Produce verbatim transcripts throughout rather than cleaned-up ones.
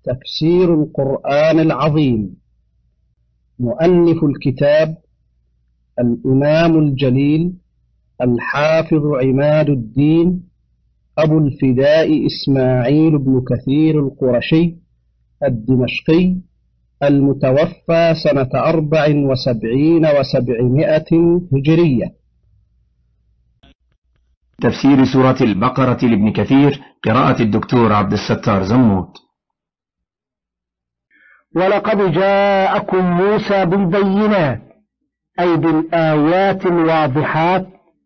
تفسير القرآن العظيم. مؤلف الكتاب الإمام الجليل الحافظ عماد الدين أبو الفداء إسماعيل بن كثير القرشي الدمشقي، المتوفى سنة أربع وسبعين وسبعمائة هجرية. تفسير سورة البقرة لابن كثير، قراءة الدكتور عبد الستار زموت. ولقد جاءكم موسى بالبينات، أي بالآيات الواضحات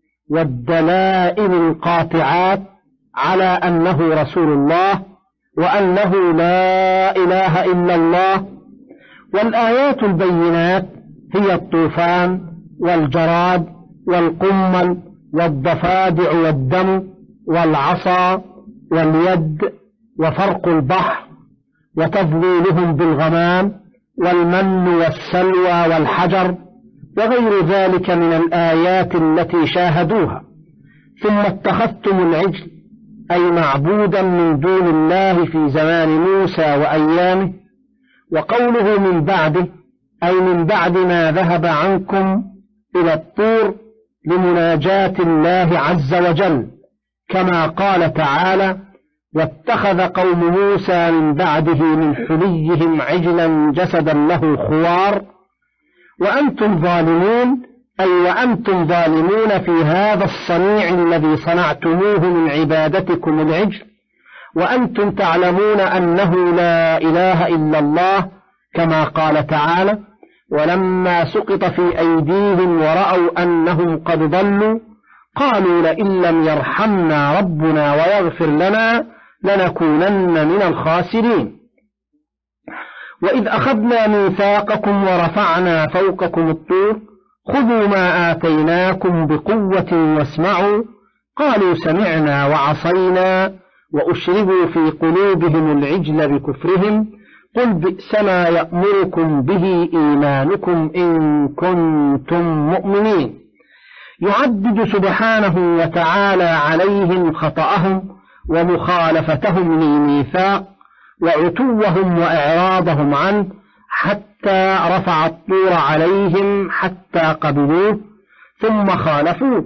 والدلائل القاطعات على أنه رسول الله وأنه لا إله إلا الله. والآيات البينات هي الطوفان والجراد والقمل والضفادع والدم والعصا واليد وفرق البحر وتظليلهم بالغمام والمن والسلوى والحجر وغير ذلك من الآيات التي شاهدوها. ثم اتخذتم العجل، أي معبودا من دون الله في زمان موسى وأيامه. وقوله من بعده أي من بعد ما ذهب عنكم إلى الطور لمناجاة الله عز وجل، كما قال تعالى: واتخذ قوم موسى من بعده من حليهم عجلا جسدا له خوار وأنتم ظالمون، أي وأنتم ظالمون في هذا الصنيع الذي صنعتموه من عبادتكم العجل، وأنتم تعلمون أنه لا إله إلا الله، كما قال تعالى: ولما سقط في أيديهم ورأوا أنهم قد ضلوا قالوا لئن لم يرحمنا ربنا ويغفر لنا لنكونن من الخاسرين. وإذ أخذنا ميثاقكم ورفعنا فوقكم الطور خذوا ما آتيناكم بقوة واسمعوا قالوا سمعنا وعصينا وأشربوا في قلوبهم العجل بكفرهم قل بئس ما يأمركم به إيمانكم إن كنتم مؤمنين. يعدد سبحانه وتعالى عليهم خطأهم ومخالفتهم للميثاق وعتوهم وإعراضهم عنه حتى رفع الطور عليهم حتى قبلوه ثم خالفوه،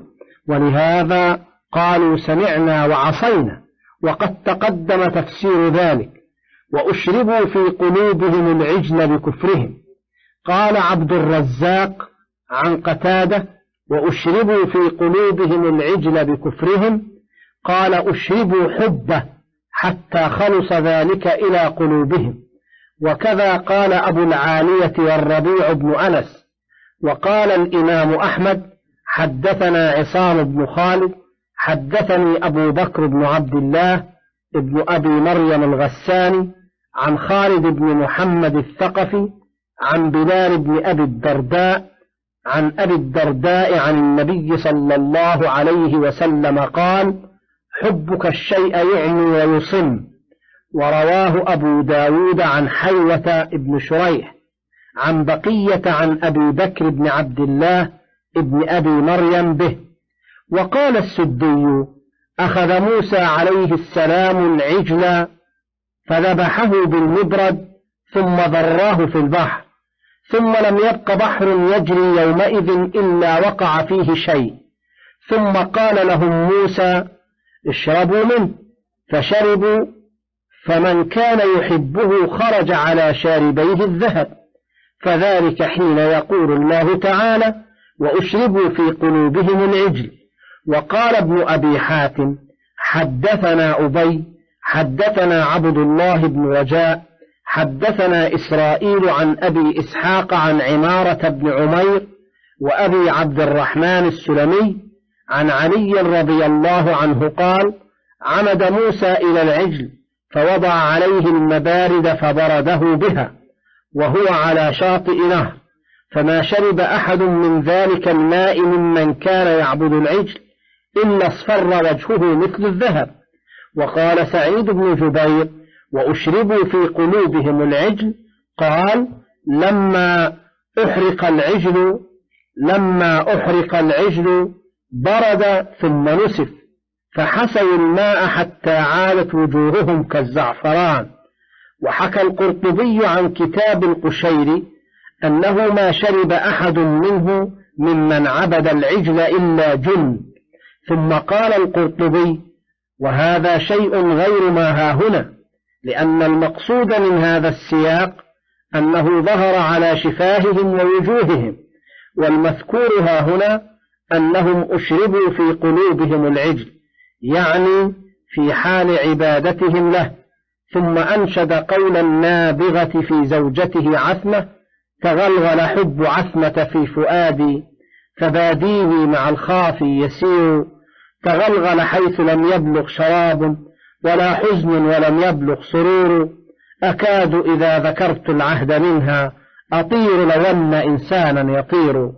ولهذا قالوا سمعنا وعصينا، وقد تقدم تفسير ذلك. وأشربوا في قلوبهم العجل بكفرهم. قال عبد الرزاق عن قتادة: وأشربوا في قلوبهم العجل بكفرهم، قال أشربوا حبه حتى خلص ذلك إلى قلوبهم. وكذا قال أبو العالية والربيع بن أنس. وقال الإمام أحمد: حدثنا عصام بن خالد حدثني أبو بكر بن عبد الله ابن أبي مريم الغساني عن خالد بن محمد الثقفي عن بلال بن أبي الدرداء عن أبي الدرداء عن النبي صلى الله عليه وسلم قال: حبك الشيء يعمي ويصم. ورواه أبو داود عن حيوة بن شريح عن بقية عن أبي بكر بن عبد الله ابن أبي مريم به. وقال السدي: أخذ موسى عليه السلام العجل فذبحه بالمبرد ثم ذراه في البحر، ثم لم يبق بحر يجري يومئذ إلا وقع فيه شيء، ثم قال لهم موسى: اشربوا منه، فشربوا، فمن كان يحبه خرج على شاربيه الذهب، فذلك حين يقول الله تعالى: وأشربوا في قلوبهم العجل. وقال ابن أبي حاتم: حدثنا أبي حدثنا عبد الله بن رجاء حدثنا إسرائيل عن أبي إسحاق عن عمارة بن عمير وأبي عبد الرحمن السلمي عن علي رضي الله عنه قال: عمد موسى إلى العجل فوضع عليه المبارد فبرده بها وهو على شاطئ نهر، فما شرب أحد من ذلك الماء ممن كان يعبد العجل إلا اصفر وجهه مثل الذهب. وقال سعيد بن جبير: وأشربوا في قلوبهم العجل، قال: لما أحرق العجل لما أحرق العجل برد ثم نسف، فحسوا الماء حتى عادت وجوههم كالزعفران. وحكى القرطبي عن كتاب القشيري أنه ما شرب أحد منه ممن عبد العجل إلا جن. ثم قال القرطبي: وهذا شيء غير ما هاهنا، لأن المقصود من هذا السياق أنه ظهر على شفاههم ووجوههم، والمذكور هاهنا أنهم أشربوا في قلوبهم العجل، يعني في حال عبادتهم له. ثم أنشد قول النابغة في زوجته عثمة: تغلغل حب عثمة في فؤادي، فباديه مع الخاف يسير، تغلغل حيث لم يبلغ شراب، ولا حزن ولم يبلغ سرور، أكاد إذا ذكرت العهد منها أطير لو أن إنسانا يطير.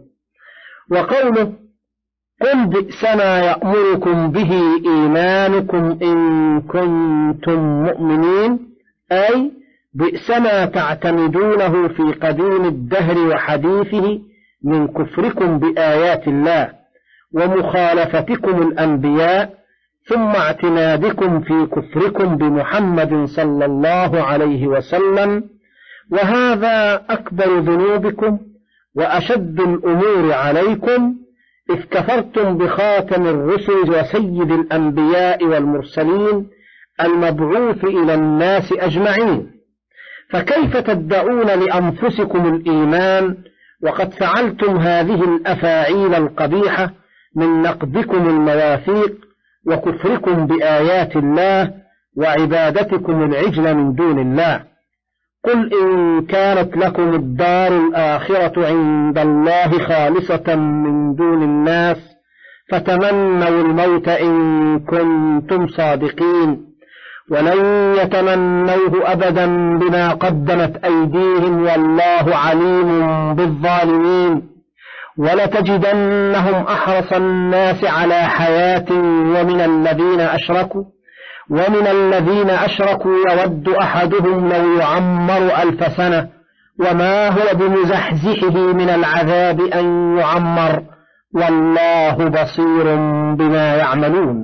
وقوله: قل بئس ما يأمركم به إيمانكم إن كنتم مؤمنين، أي بئس ما تعتمدونه في قديم الدهر وحديثه من كفركم بآيات الله ومخالفتكم الأنبياء، ثم اعتمادكم في كفركم بمحمد صلى الله عليه وسلم، وهذا أكبر ذنوبكم وأشد الأمور عليكم، إذ كفرتم بخاتم الرسل وسيد الأنبياء والمرسلين المبعوث إلى الناس أجمعين. فكيف تدعون لأنفسكم الإيمان وقد فعلتم هذه الأفاعيل القبيحة من نقضكم المواثيق وكفركم بآيات الله وعبادتكم العجل من دون الله؟ قل إن كانت لكم الدار الآخرة عند الله خالصة من دون الناس فتمنوا الموت إن كنتم صادقين، ولن يتمنوه أبدا بما قدمت أيديهم والله عليم بالظالمين. ولتجدنهم أحرص الناس على حياة ومن الذين أشركوا ومن الذين أشركوا يود أحدهم لو يعمر ألف سنة وما هو بمزحزحه من العذاب أن يعمر، والله بصير بما يعملون.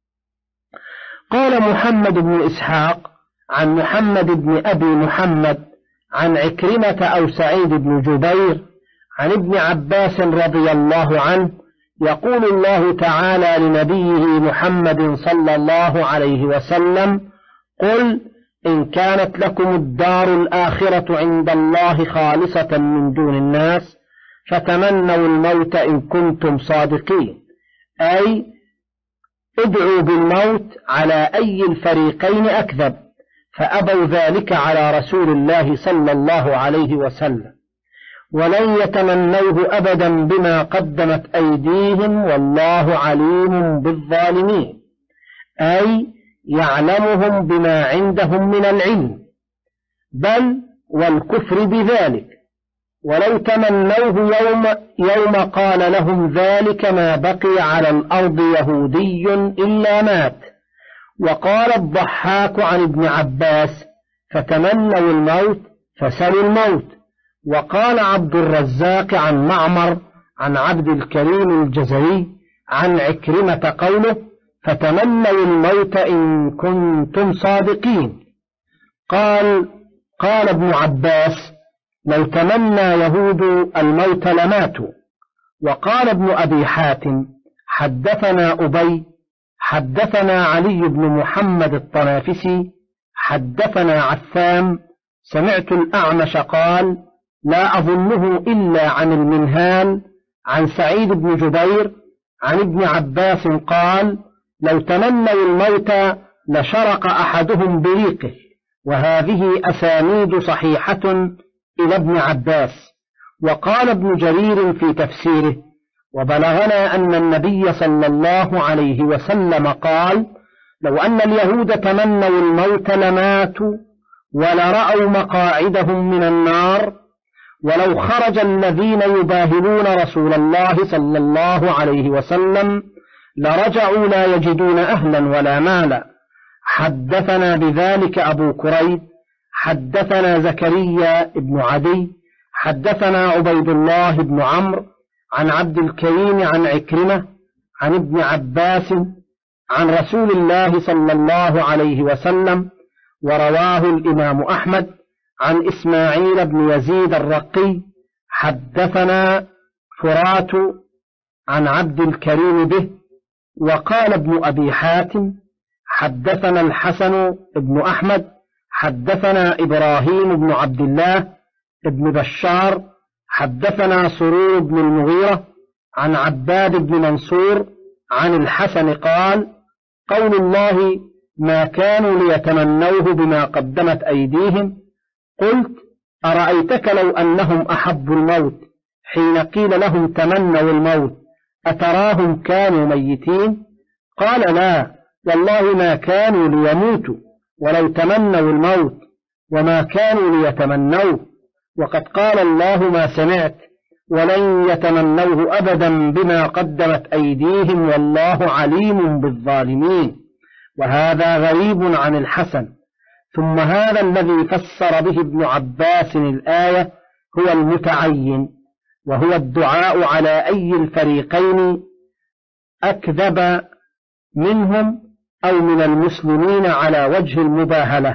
قال محمد بن إسحاق عن محمد بن أبي محمد عن عكرمة أو سعيد بن جبير عن ابن عباس رضي الله عنه يقول الله تعالى لنبيه محمد صلى الله عليه وسلم: قل إن كانت لكم الدار الآخرة عند الله خالصة من دون الناس فتمنوا الموت إن كنتم صادقين، أي ادعوا بالموت على أي الفريقين أكذب، فأبوا ذلك على رسول الله صلى الله عليه وسلم، ولن يتمنوه أبدا بما قدمت أيديهم والله عليم بالظالمين، أي يعلمهم بما عندهم من العلم، بل والكفر بذلك. ولو تمنوه يوم, يوم قال لهم ذلك ما بقي على الأرض يهودي إلا مات. وقال الضحاك عن ابن عباس: فتمنوا الموت فسلوا الموت. وقال عبد الرزاق عن معمر عن عبد الكريم الجزري عن عكرمة قوله: فتمنوا الموت إن كنتم صادقين. قال قال ابن عباس: لو تمنى يهود الموت لماتوا. وقال ابن أبي حاتم: حدثنا أبي حدثنا علي بن محمد الطنافسي حدثنا عثام سمعت الأعمش قال: لا أظنه إلا عن المنهال عن سعيد بن جبير عن ابن عباس قال: لو تمنوا الموت لشرق أحدهم بريقه. وهذه أسانيد صحيحة إلى ابن عباس. وقال ابن جرير في تفسيره: وبلغنا أن النبي صلى الله عليه وسلم قال: لو أن اليهود تمنوا الموت لماتوا ولرأوا مقاعدهم من النار، ولو خرج الذين يباهلون رسول الله صلى الله عليه وسلم لرجعوا لا يجدون أهلا ولا مالا. حدثنا بذلك أبو كريب حدثنا زكريا بن عدي حدثنا عبيد الله بن عمرو عن عبد الكريم عن عكرمة عن ابن عباس عن رسول الله صلى الله عليه وسلم: ورواه الإمام أحمد عن إسماعيل بن يزيد الرقي حدثنا فرات عن عبد الكريم به. وقال ابن أبي حاتم حدثنا الحسن بن أحمد حدثنا إبراهيم بن عبد الله بن بشار حدثنا سرور بن المغيرة عن عباد بن منصور عن الحسن قال: قول الله ما كانوا ليتمنوه بما قدمت أيديهم، قلت: أرأيتك لو أنهم أحبوا الموت حين قيل لهم تمنوا الموت أتراهم كانوا ميتين؟ قال: لا والله ما كانوا ليموتوا ولو تمنوا الموت وما كانوا ليتمنوه، وقد قال الله ما سمعت ولن يتمنوه أبدا بما قدمت أيديهم والله عليم بالظالمين. وهذا غريب عن الحسن. ثم هذا الذي فسر به ابن عباس الآية هو المتعين، وهو الدعاء على أي الفريقين أكذب منهم أو من المسلمين على وجه المباهلة.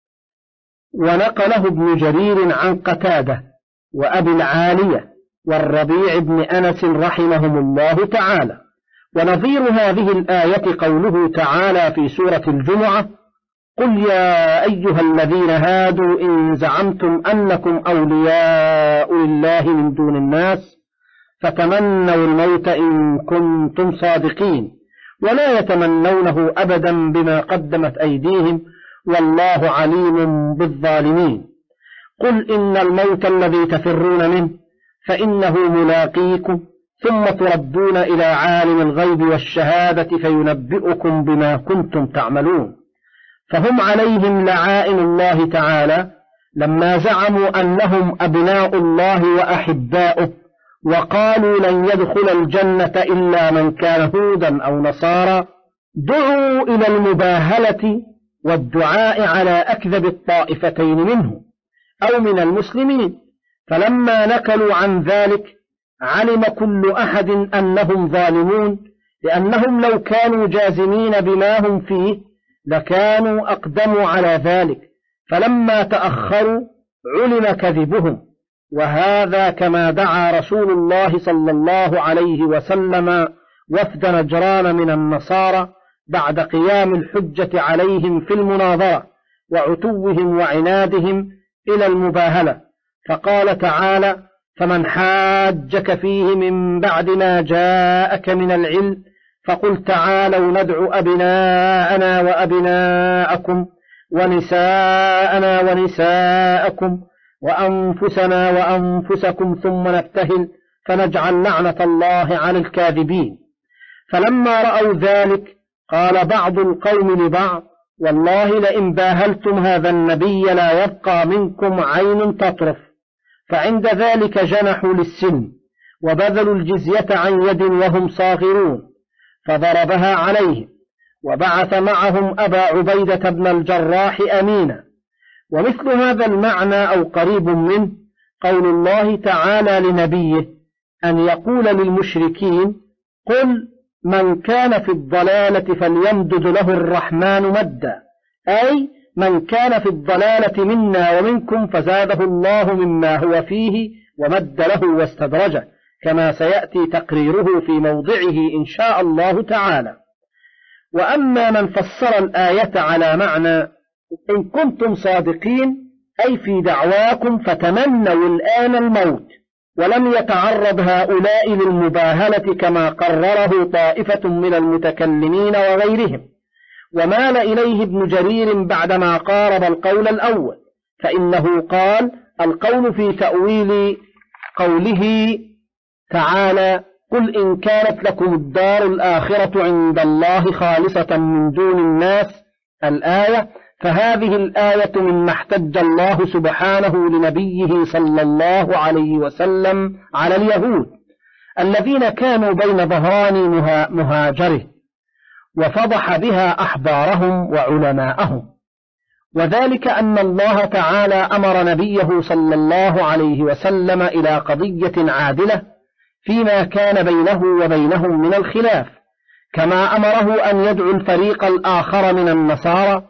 ونقله ابن جرير عن قتادة وأبي العالية والربيع بن أنس رحمهم الله تعالى. ونظير هذه الآية قوله تعالى في سورة الجمعة: قل يا أيها الذين هادوا إن زعمتم أنكم أولياء لله من دون الناس فتمنوا الموت إن كنتم صادقين ولا يتمنونه أبدا بما قدمت أيديهم والله عليم بالظالمين. قل إن الموت الذي تفرون منه فإنه ملاقيكم ثم تردون إلى عالم الغيب والشهادة فينبئكم بما كنتم تعملون. فهم عليهم لعائن الله تعالى لما زعموا أنهم أبناء الله وأحباؤه، وقالوا لن يدخل الجنة إلا من كان هودا أو نصارى. دعوا إلى المباهلة والدعاء على أكذب الطائفتين منه أو من المسلمين، فلما نكلوا عن ذلك علم كل أحد أنهم ظالمون، لأنهم لو كانوا جازمين بما هم فيه لكانوا أقدموا على ذلك، فلما تأخروا علم كذبهم. وهذا كما دعا رسول الله صلى الله عليه وسلم وفد نجران من النصارى بعد قيام الحجة عليهم في المناظرة وعتوهم وعنادهم إلى المباهلة، فقال تعالى: فمن حاجك فيه من بعد ما جاءك من العلم فقل تعالوا ندعو أبناءنا وأبناءكم ونساءنا ونساءكم وأنفسنا وأنفسكم ثم نبتهل فنجعل لعنة الله على الكاذبين. فلما رأوا ذلك قال بعض القوم لبعض: والله لئن باهلتم هذا النبي لا يبقى منكم عين تطرف. فعند ذلك جنحوا للسلم وبذلوا الجزية عن يد وهم صاغرون، فضربها عليهم وبعث معهم أبا عبيدة بن الجراح أمينا. ومثل هذا المعنى أو قريب منه قول الله تعالى لنبيه أن يقول للمشركين: قل من كان في الضلالة فليمدد له الرحمن مدا، أي من كان في الضلالة منا ومنكم فزاده الله مما هو فيه ومد له واستدرجه، كما سيأتي تقريره في موضعه إن شاء الله تعالى. وأما من فسر الآية على معنى إن كنتم صادقين أي في دعواكم فتمنوا الآن الموت، ولم يتعرض هؤلاء للمباهلة كما قرره طائفة من المتكلمين وغيرهم، ومال إليه ابن جرير بعدما قارب القول الأول، فإنه قال: القول في تأويل قوله تعالى: قل إن كانت لكم الدار الآخرة عند الله خالصة من دون الناس الآية، فهذه الآية مما احتج الله سبحانه لنبيه صلى الله عليه وسلم على اليهود الذين كانوا بين ظهران مهاجره، وفضح بها أحبارهم وعلماءهم. وذلك أن الله تعالى أمر نبيه صلى الله عليه وسلم إلى قضية عادلة فيما كان بينه وبينهم من الخلاف، كما أمره أن يدعو الفريق الآخر من النصارى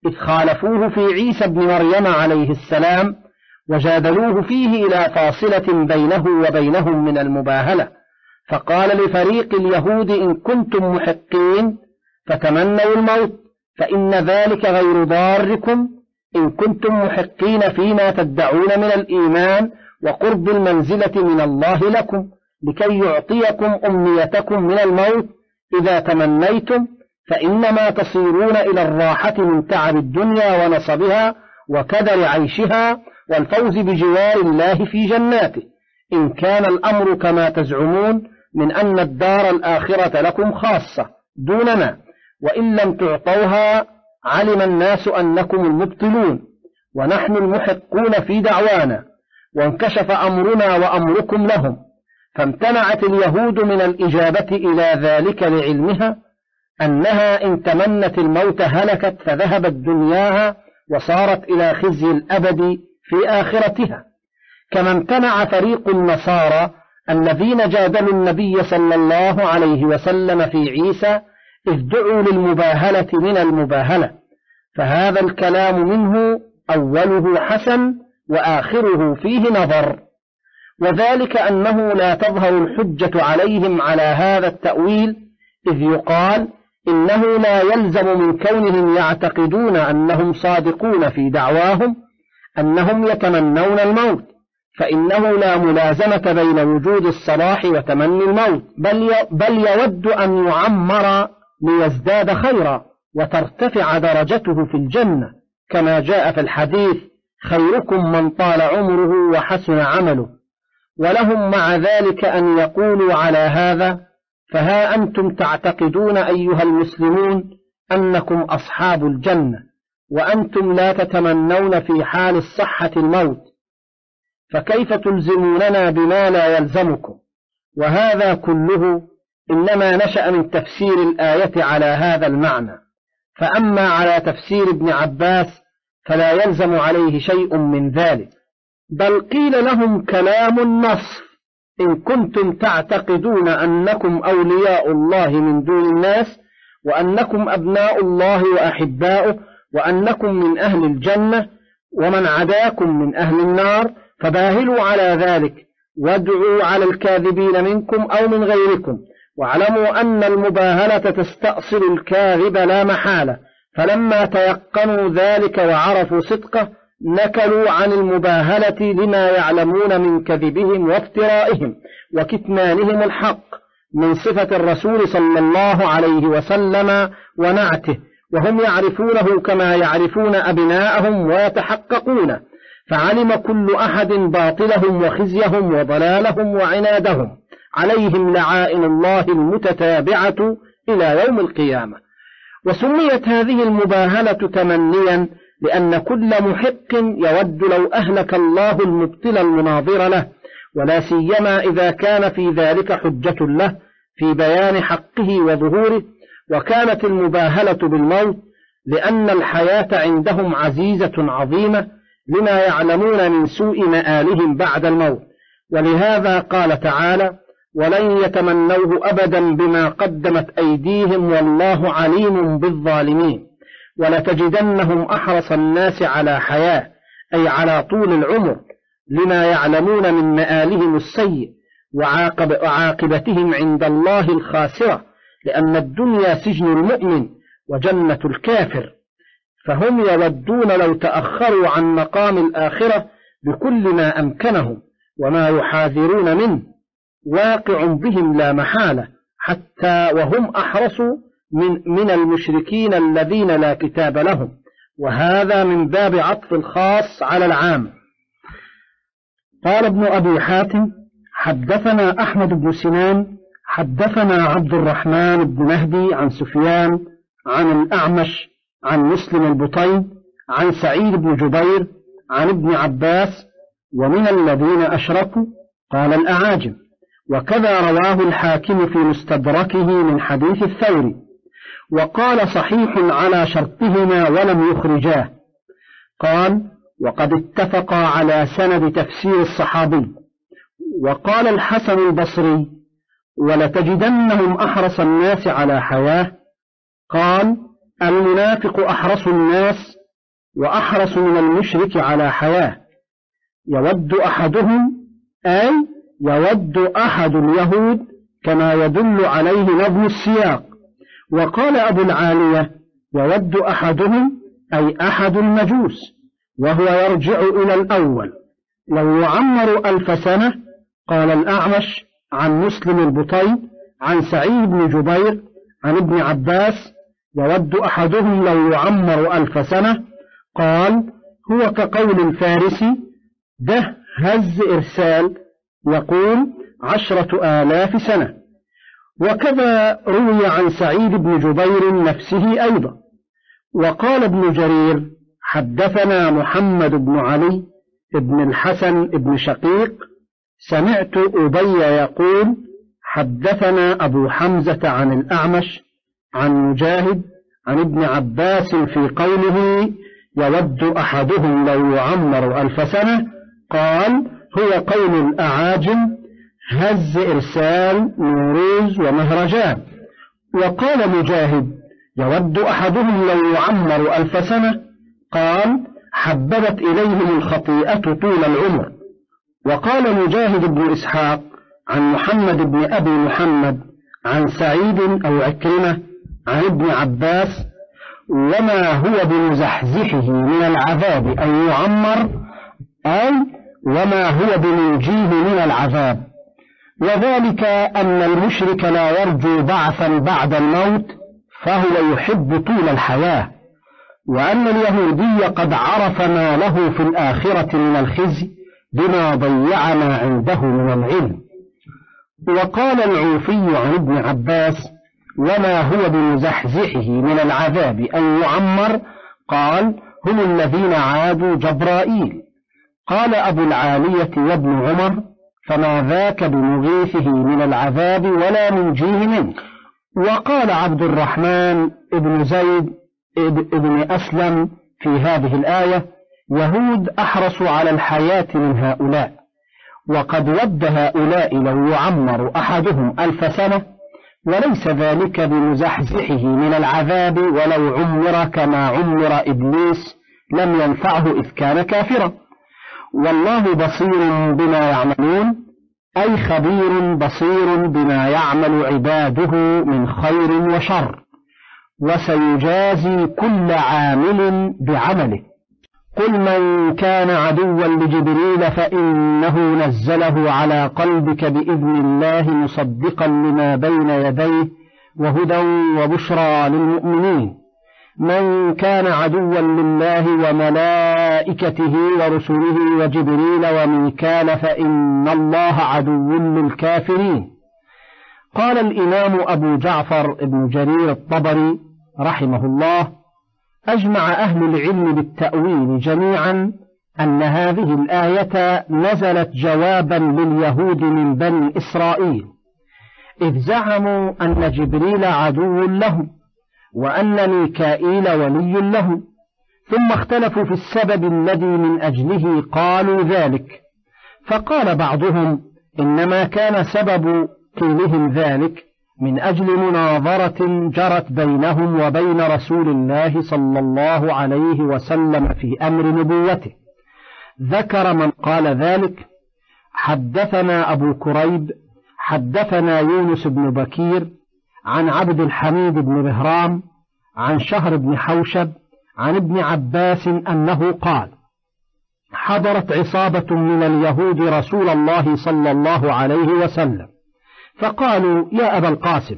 إذ خالفوه في عيسى ابن مريم عليه السلام وجادلوه فيه إلى فاصلة بينه وبينهم من المباهلة، فقال لفريق اليهود: إن كنتم محقين فتمنوا الموت فإن ذلك غير ضاركم، إن كنتم محقين فيما تدعون من الإيمان وقرب المنزلة من الله لكم، لكي يعطيكم أمنيتكم من الموت إذا تمنيتم، فإنما تصيرون إلى الراحة من تعب الدنيا ونصبها وكدر عيشها والفوز بجوار الله في جناته، إن كان الأمر كما تزعمون من أن الدار الآخرة لكم خاصة دوننا، وإن لم تعطوها علم الناس أنكم المبطلون ونحن المحقون في دعوانا، وانكشف أمرنا وأمركم لهم. فامتنعت اليهود من الإجابة إلى ذلك لعلمها أنها إن تمنت الموت هلكت فذهبت دنياها وصارت إلى خزي الأبد في آخرتها، كما امتنع فريق النصارى الذين جادلوا النبي صلى الله عليه وسلم في عيسى إذ دعوا للمباهلة من المباهلة، فهذا الكلام منه أوله حسن وآخره فيه نظر، وذلك أنه لا تظهر الحجة عليهم على هذا التأويل، إذ يقال إنه لا يلزم من كونهم يعتقدون أنهم صادقون في دعواهم أنهم يتمنون الموت، فإنه لا ملازمة بين وجود الصلاح وتمني الموت، بل بل يود أن يعمر ليزداد خيرا وترتفع درجته في الجنة، كما جاء في الحديث: خيركم من طال عمره وحسن عمله. ولهم مع ذلك أن يقولوا على هذا: فها أنتم تعتقدون أيها المسلمون أنكم أصحاب الجنة، وأنتم لا تتمنون في حال الصحة الموت، فكيف تلزموننا بما لا يلزمكم؟ وهذا كله إنما نشأ من تفسير الآية على هذا المعنى. فأما على تفسير ابن عباس فلا يلزم عليه شيء من ذلك، بل قيل لهم كلام النص: إن كنتم تعتقدون أنكم أولياء الله من دون الناس، وأنكم أبناء الله وأحباؤه، وأنكم من أهل الجنة، ومن عداكم من أهل النار، فباهلوا على ذلك وادعوا على الكاذبين منكم أو من غيركم، واعلموا أن المباهلة تستأصل الكاذب لا محالة. فلما تيقنوا ذلك وعرفوا صدقه نكلوا عن المباهلة لما يعلمون من كذبهم وافترائهم وكتمانهم الحق من صفة الرسول صلى الله عليه وسلم ونعته، وهم يعرفونه كما يعرفون أبناءهم ويتحققون، فعلم كل أحد باطلهم وخزيهم وضلالهم وعنادهم، عليهم لعائن الله المتتابعة إلى يوم القيامة. وسميت هذه المباهلة تمنيا لأن كل محق يود لو أهلك الله المبطل المناظر له، ولا سيما إذا كان في ذلك حجة له في بيان حقه وظهوره. وكانت المباهلة بالموت لأن الحياة عندهم عزيزة عظيمة لما يعلمون من سوء مآلهم بعد الموت، ولهذا قال تعالى: ولن يتمنوه أبدا بما قدمت أيديهم والله عليم بالظالمين. ولتجدنهم أحرص الناس على حياة، أي على طول العمر، لما يعلمون من مآلهم السيء وعاقب وعاقبتهم عند الله الخاسرة، لأن الدنيا سجن المؤمن وجنة الكافر، فهم يودون لو تأخروا عن مقام الآخرة بكل ما أمكنهم، وما يحاذرون منه واقع بهم لا محالة، حتى وهم أحرص من, من المشركين الذين لا كتاب لهم، وهذا من باب عطف الخاص على العام. قال ابن أبي حاتم: حدثنا أحمد بن سنان حدثنا عبد الرحمن بن مهدي عن سفيان عن الأعمش عن مسلم البطين عن سعيد بن جبير عن ابن عباس: ومن الذين أشركوا قال الأعاجم. وكذا رواه الحاكم في مستدركه من حديث الثوري، وقال صحيح على شرطهما ولم يخرجاه. قال: وقد اتفقا على سند تفسير الصحابي. وقال الحسن البصري: ولتجدنهم أحرص الناس على حياة. قال: المنافق أحرص الناس وأحرص من المشرك على حياة. يود أحدهم أي يود أحد اليهود كما يدل عليه نظم السياق. وقال أبو العالية يود أحدهم أي أحد المجوس، وهو يرجع إلى الأول لو يعمر ألف سنة. قال الأعمش عن مسلم البطيء عن سعيد بن جبير عن ابن عباس يود أحدهم لو يعمر ألف سنة. قال هو كقول الفارسي ده هز إرسال يقول عشرة آلاف سنة. وكذا روي عن سعيد بن جبير نفسه أيضا. وقال ابن جرير حدثنا محمد بن علي بن الحسن بن شقيق سمعت أبي يقول حدثنا أبو حمزة عن الأعمش عن مجاهد عن ابن عباس في قوله يود أحدهم لو يعمر ألف سنة. قال هو قول الأعاجم هز إرسال نوروز ومهرجان. وقال مجاهد يود أحدهم لو يعمر ألف سنة. قال حببت إليهم الخطيئة طول العمر. وقال مجاهد بن إسحاق عن محمد بن أبي محمد عن سعيد أو عكرمة عن ابن عباس وما هو بمزحزحه من العذاب أن يعمر أي وما هو بمنجيه من العذاب. وذلك أن المشرك لا يرجو بعثا بعد الموت فهو يحب طول الحياة، وأن اليهودي قد عرف ما له في الآخرة من الخزي بما ضيع ما عنده من العلم. وقال العوفي عن ابن عباس وما هو بمزحزحه من العذاب أن يعمر. قال هم الذين عادوا جبرائيل. قال أبو العالية وابن عمر فما ذاك بمغيثه من العذاب ولا منجيه منه. وقال عبد الرحمن ابن زيد ابن أسلم في هذه الآية يهود أحرص على الحياة من هؤلاء، وقد ود هؤلاء لو يعمر أحدهم ألف سنة، وليس ذلك بمزحزحه من العذاب ولو عمر كما عمر إبليس لم ينفعه إذ كان كافرا. والله بصير بما يعملون أي خبير بصير بما يعمل عباده من خير وشر، وسيجازي كل عامل بعمله. قل من كان عدوا لجبريل فإنه نزله على قلبك بإذن الله مصدقا لما بين يديه وهدى وبشرى للمؤمنين. من كان عدوا لله وملائكته ورسله وجبريل وميكال فإن الله عدو للكافرين. قال الإمام أبو جعفر بن جرير الطبري رحمه الله أجمع أهل العلم بالتأويل جميعا أن هذه الآية نزلت جوابا لليهود من بني إسرائيل إذ زعموا أن جبريل عدو لهم وأن ميكائيل ولي لهم، ثم اختلفوا في السبب الذي من أجله قالوا ذلك. فقال بعضهم إنما كان سبب قيلهم ذلك من أجل مناظرة جرت بينهم وبين رسول الله صلى الله عليه وسلم في أمر نبوته. ذكر من قال ذلك حدثنا أبو كريب حدثنا يونس بن بكير عن عبد الحميد بن بهرام عن شهر بن حوشب عن ابن عباس أنه قال حضرت عصابة من اليهود رسول الله صلى الله عليه وسلم فقالوا يا أبا القاسم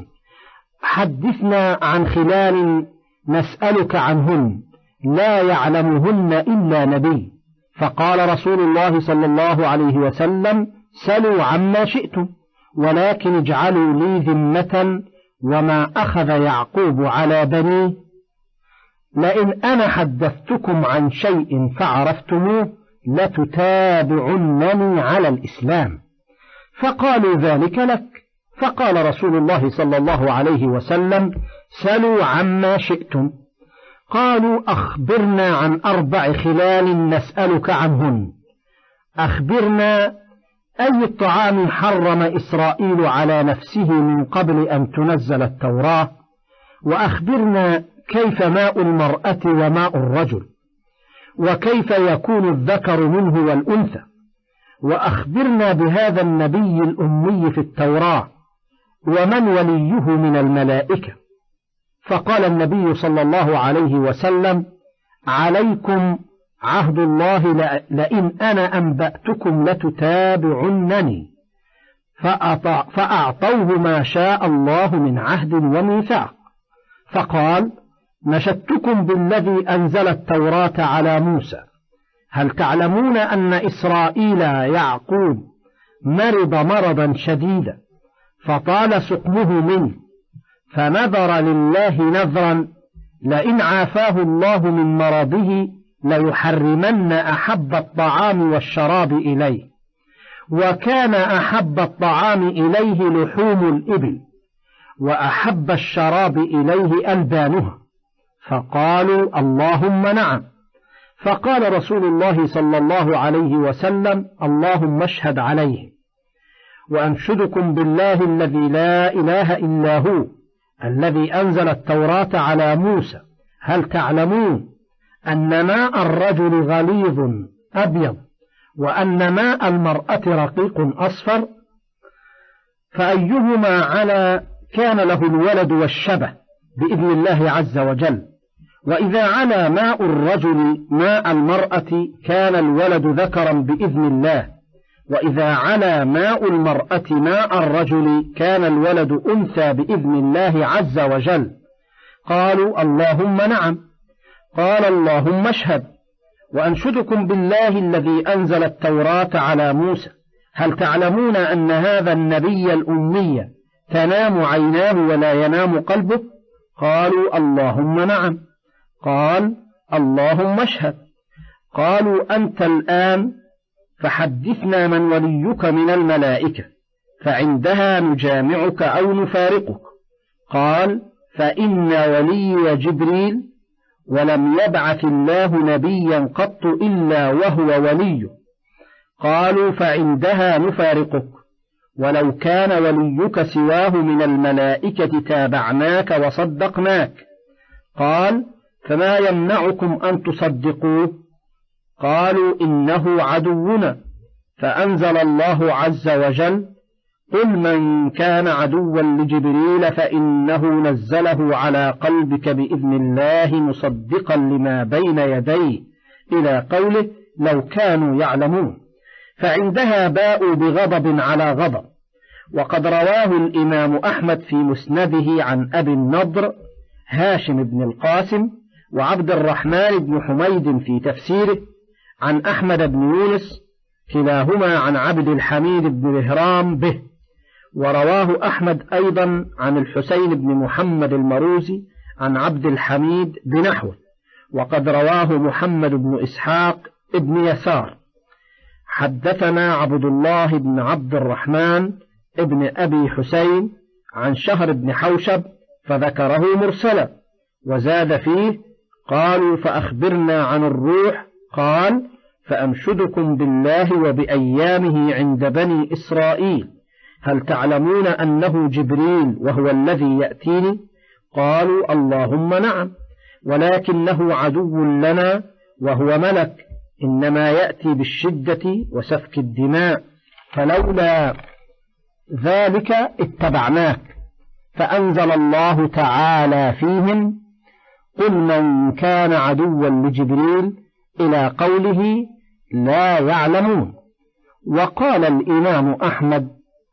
حدثنا عن خلال نسألك عنهن لا يعلمهن إلا نبي. فقال رسول الله صلى الله عليه وسلم سلوا عما شئتم ولكن اجعلوا لي ذمة وما أخذ يعقوب على بنيه لئن أنا حدثتكم عن شيء فعرفتموه لتتابعنني على الإسلام. فقالوا ذلك لك. فقال رسول الله صلى الله عليه وسلم سلوا عما شئتم. قالوا أخبرنا عن أربع خلال نسألك عنهن. أخبرنا أي الطعام حرم إسرائيل على نفسه من قبل أن تنزل التوراة، وأخبرنا كيف ماء المرأة وماء الرجل، وكيف يكون الذكر منه والأنثى، وأخبرنا بهذا النبي الأمي في التوراة ومن وليه من الملائكة. فقال النبي صلى الله عليه وسلم: عليكم عهد الله، لئن أنا أنبأتكم لتتابعنني. فأعطوه ما شاء الله من عهد وميثاق. فقال: نشدتكم بالذي أنزل التوراة على موسى، هل تعلمون أن إسرائيل يعقوب مرض مرضا شديدا فطال سقمه منه، فنذر لله نذرا لئن عافاه الله من مرضه ليحرمن أحب الطعام والشراب إليه، وكان أحب الطعام إليه لحوم الإبل، وأحب الشراب إليه ألبانها. فقالوا: اللهم نعم. فقال رسول الله صلى الله عليه وسلم: اللهم اشهد عليه. وأنشدكم بالله الذي لا إله إلا هو الذي أنزل التوراة على موسى، هل تعلمون أن ماء الرجل غليظ أبيض وأن ماء المرأة رقيق أصفر؟ فأيهما على كان له الولد والشبه بإذن الله عز وجل. وإذا على ماء الرجل ماء المرأة كان الولد ذكرا بإذن الله، وإذا على ماء المرأة ماء الرجل كان الولد أنثى بإذن الله عز وجل. قالوا: اللهم نعم. قال: اللهم اشهد. وأنشدكم بالله الذي أنزل التوراة على موسى، هل تعلمون أن هذا النبي الأمي تنام عيناه ولا ينام قلبه؟ قالوا: اللهم نعم. قال: اللهم اشهد. قالوا: أنت الآن فحدثنا من وليك من الملائكة، فعندها نجامعك أو نفارقك. قال: فإن ولي جبريل، ولم يبعث الله نبيا قط إلا وهو وليه. قالوا: فعندها نفارقك، ولو كان وليك سواه من الملائكة تابعناك وصدقناك. قال: فما يمنعكم أن تصدقوه؟ قالوا: إنه عدونا. فأنزل الله عز وجل: قل من كان عدوا لجبريل فإنه نزله على قلبك بإذن الله مصدقا لما بين يديه، إلى قوله: لو كانوا يعلمون. فعندها باءوا بغضب على غضب. وقد رواه الإمام أحمد في مسنده عن أبي النضر هاشم بن القاسم وعبد الرحمن بن حميد في تفسيره عن أحمد بن يونس كلاهما عن عبد الحميد بن بهرام به. ورواه أحمد أيضا عن الحسين بن محمد المروزي عن عبد الحميد بنحوه. وقد رواه محمد بن إسحاق بن يسار. حدثنا عبد الله بن عبد الرحمن ابن أبي حسين عن شهر بن حوشب فذكره مرسلا، وزاد فيه: قالوا: فأخبرنا عن الروح. قال: فأنشدكم بالله وبأيامه عند بني إسرائيل، هل تعلمون أنه جبريل وهو الذي يأتيني؟ قالوا: اللهم نعم. ولكنه عدو لنا وهو ملك، إنما يأتي بالشدة وسفك الدماء، فلولا ذلك اتبعناك. فأنزل الله تعالى فيهم: قل من كان عدوا لجبريل، إلى قوله: لا يعلمون. وقال الإمام أحمد: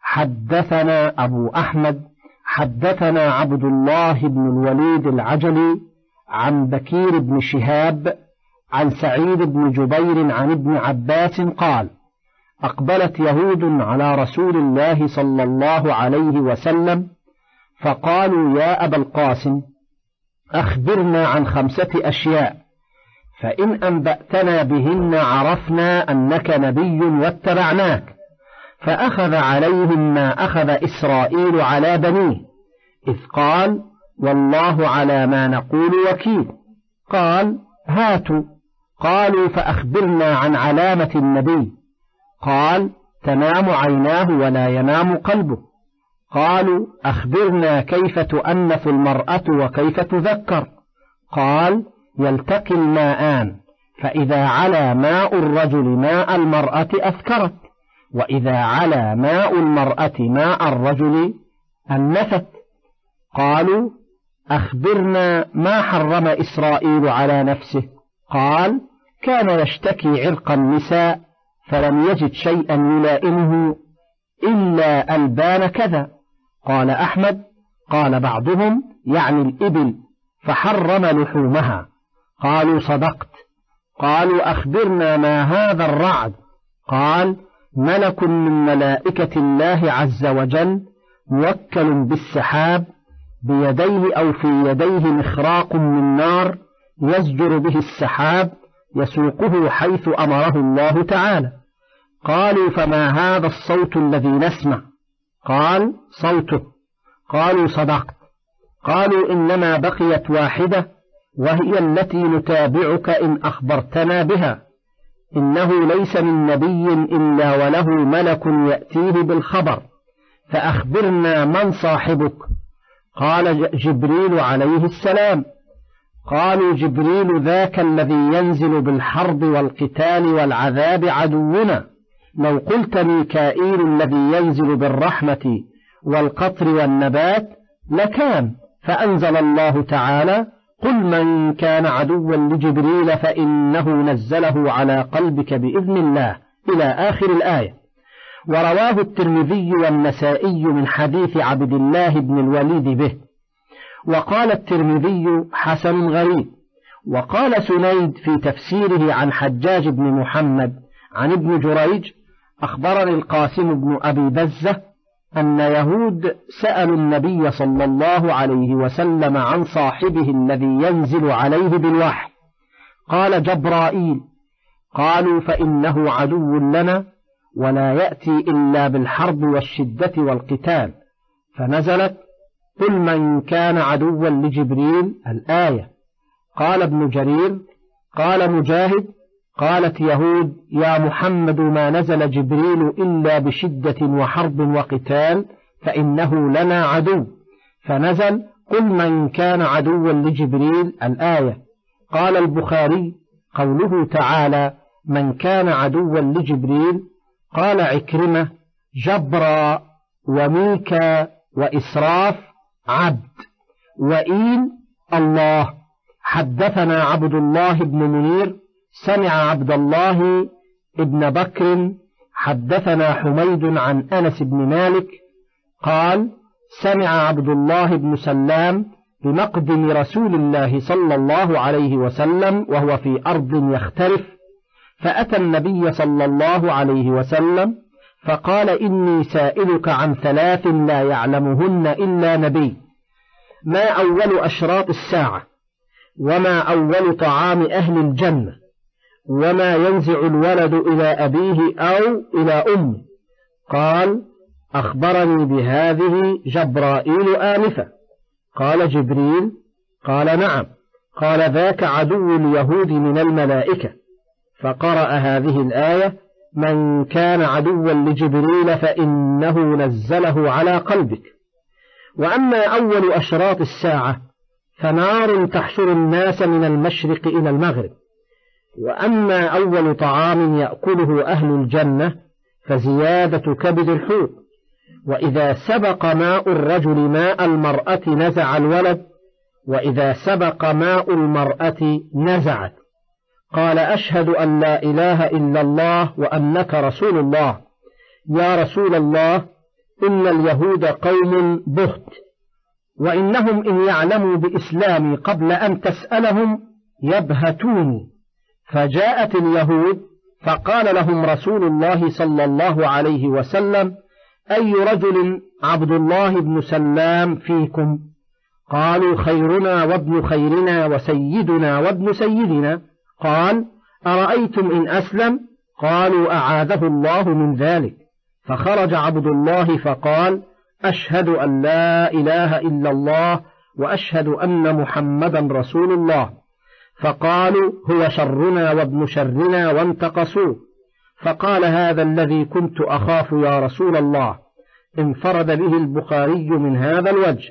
حدثنا أبو أحمد حدثنا عبد الله بن الوليد العجلي عن بكير بن شهاب عن سعيد بن جبير عن ابن عباس قال: أقبلت يهود على رسول الله صلى الله عليه وسلم فقالوا: يا أبا القاسم، أخبرنا عن خمسة أشياء، فإن أنبأتنا بهن عرفنا أنك نبي واتبعناك. فأخذ عليهم ما أخذ إسرائيل على بنيه، إذ قال: والله على ما نقول وكيل. قال: هاتوا. قالوا: فأخبرنا عن علامة النبي. قال: تنام عيناه ولا ينام قلبه. قالوا: أخبرنا كيف تؤنث المرأة وكيف تذكر. قال: يلتقي الماءان، فإذا علا ماء الرجل ماء المرأة أسكرت، وإذا علا ماء المرأة ماء الرجل أنفت. قالوا: أخبرنا ما حرم إسرائيل على نفسه؟ قال: كان يشتكي عرق النساء فلم يجد شيئا يلائمه إلا ألبان كذا. قال أحمد: قال بعضهم يعني الإبل فحرم لحومها. قالوا: صدقت. قالوا: أخبرنا ما هذا الرعد؟ قال: ملك من ملائكة الله عز وجل موكل بالسحاب، بيديه أو في يديه مخراق من نار يزجر به السحاب يسوقه حيث أمره الله تعالى. قالوا: فما هذا الصوت الذي نسمع؟ قال: صوته. قالوا: صدقت. قالوا: إنما بقيت واحدة وهي التي نتابعك إن أخبرتنا بها، إنه ليس من نبي إلا وله ملك يأتيه بالخبر، فأخبرنا من صاحبك؟ قال: جبريل عليه السلام. قالوا: جبريل ذاك الذي ينزل بالحرب والقتال والعذاب عدونا. لو قلت ميكائيل الذي ينزل بالرحمة والقطر والنبات لكان. فأنزل الله تعالى: قل من كان عدوا لجبريل فإنه نزله على قلبك بإذن الله، إلى آخر الآية. ورواه الترمذي والنسائي من حديث عبد الله بن الوليد به. وقال الترمذي: حسن غريب. وقال سنيد في تفسيره عن حجاج بن محمد عن ابن جريج: أخبرني القاسم بن أبي بزة أن يهود سألوا النبي صلى الله عليه وسلم عن صاحبه الذي ينزل عليه بالوحي، قال: جبرائيل. قالوا: فإنه عدو لنا ولا يأتي إلا بالحرب والشدة والقتال. فنزلت: قل من كان عدوا لجبريل، الآية. قال ابن جرير: قال مجاهد: قالت يهود: يا محمد ما نزل جبريل إلا بشدة وحرب وقتال، فإنه لنا عدو. فنزل: قل من كان عدوا لجبريل، الآية. قال البخاري: قوله تعالى: من كان عدوا لجبريل، قال عكرمة: جبرا وميكا وإسراف عبد، وإيل الله. حدثنا عبد الله بن منير سمع عبد الله ابن بكر حدثنا حميد عن أنس بن مالك قال: سمع عبد الله بن سلام بمقدم رسول الله صلى الله عليه وسلم وهو في أرض يختلف، فأتى النبي صلى الله عليه وسلم فقال: إني سائلك عن ثلاث لا يعلمهن إلا نبي: ما أول أشراط الساعة؟ وما أول طعام أهل الجنة؟ وما ينزع الولد إلى أبيه أو إلى أمه؟ قال: أخبرني بهذه جبرائيل آنفة. قال جبريل: قال: نعم. قال: ذاك عدو اليهود من الملائكة. فقرأ هذه الآية: من كان عدوا لجبريل فإنه نزله على قلبك. وأما أول أشراط الساعة فنار تحشر الناس من المشرق إلى المغرب. وأما أول طعام يأكله أهل الجنة فزيادة كبد الحوت. وإذا سبق ماء الرجل ماء المرأة نزع الولد، وإذا سبق ماء المرأة نزعت. قال: أشهد أن لا إله إلا الله وأنك رسول الله. يا رسول الله، إن اليهود قوم بهت، وإنهم إن يعلموا بإسلامي قبل أن تسألهم يبهتوني. فجاءت اليهود فقال لهم رسول الله صلى الله عليه وسلم: أي رجل عبد الله بن سلام فيكم؟ قالوا: خيرنا وابن خيرنا وسيدنا وابن سيدنا. قال: أرأيتم إن أسلم؟ قالوا: أعاذه الله من ذلك. فخرج عبد الله فقال: أشهد أن لا إله إلا الله وأشهد أن محمدا رسول الله. فقالوا: هو شرنا وابن شرنا، وانتقصوه. فقال: هذا الذي كنت أخاف يا رسول الله. انفرد به البخاري من هذا الوجه.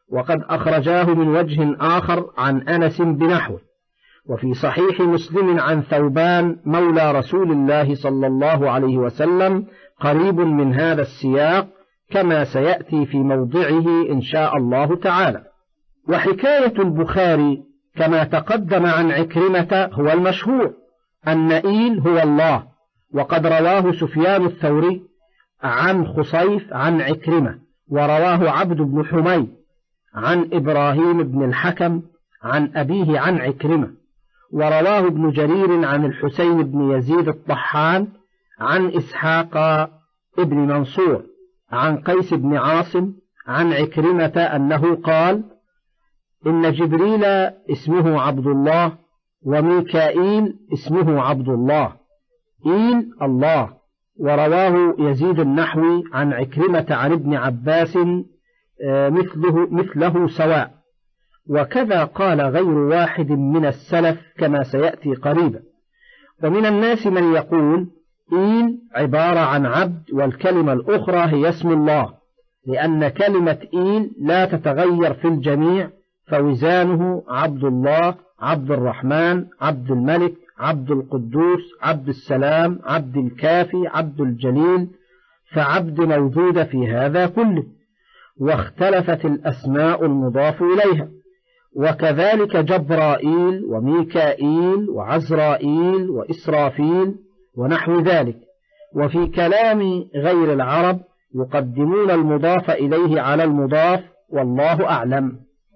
وقد أخرجاه من وجه آخر عن أنس بنحوه. وفي صحيح مسلم عن ثوبان مولى رسول الله صلى الله عليه وسلم قريب من هذا السياق كما سيأتي في موضعه إن شاء الله تعالى. وحكاية البخاري كما تقدم عن عكرمة هو المشهور أن إيل هو الله، وقد رواه سفيان الثوري عن خصيف عن عكرمة، ورواه عبد بن حميد عن إبراهيم بن الحكم عن أبيه عن عكرمة، ورواه ابن جرير عن الحسين بن يزيد الطحان عن إسحاق ابن منصور عن قيس بن عاصم عن عكرمة أنه قال: إن جبريل اسمه عبد الله، وميكائيل اسمه عبد الله، إيل الله. ورواه يزيد النحوي عن عكرمة عن ابن عباس مثله, مثله سواء، وكذا قال غير واحد من السلف كما سيأتي قريبا. ومن الناس من يقول إيل عبارة عن عبد، والكلمة الأخرى هي اسم الله، لأن كلمة إيل لا تتغير في الجميع، فوزانه عبد الله، عبد الرحمن، عبد الملك، عبد القدوس، عبد السلام، عبد الكافي، عبد الجليل، فعبد موجود في هذا كله، واختلفت الأسماء المضاف إليها. وكذلك جبرائيل وميكائيل وعزرائيل وإسرافيل ونحو ذلك. وفي كلام غير العرب يقدمون المضاف إليه على المضاف، والله أعلم.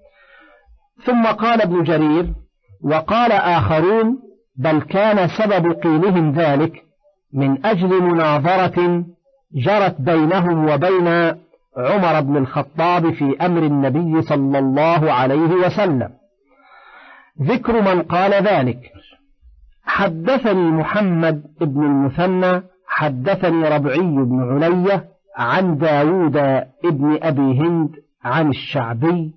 ثم قال ابن جرير: وقال آخرون: بل كان سبب قيلهم ذلك من أجل مناظرة جرت بينهم وبين عمر بن الخطاب في أمر النبي صلى الله عليه وسلم. ذكر من قال ذلك: حدثني محمد بن المثنى حدثني ربعي بن علية عن داود ابن أبي هند عن الشعبي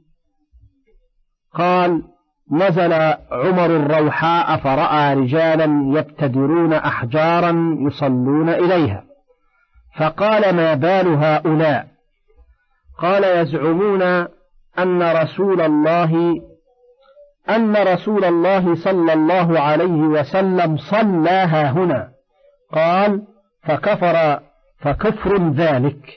قال: نزل عمر الروحاء فرأى رجالا يبتدرون أحجارا يصلون إليها، فقال: ما بال هؤلاء؟ قال: يزعمون أن رسول الله أن رسول الله صلى الله عليه وسلم صلاها هنا. قال: فكفر فكفر ذلك.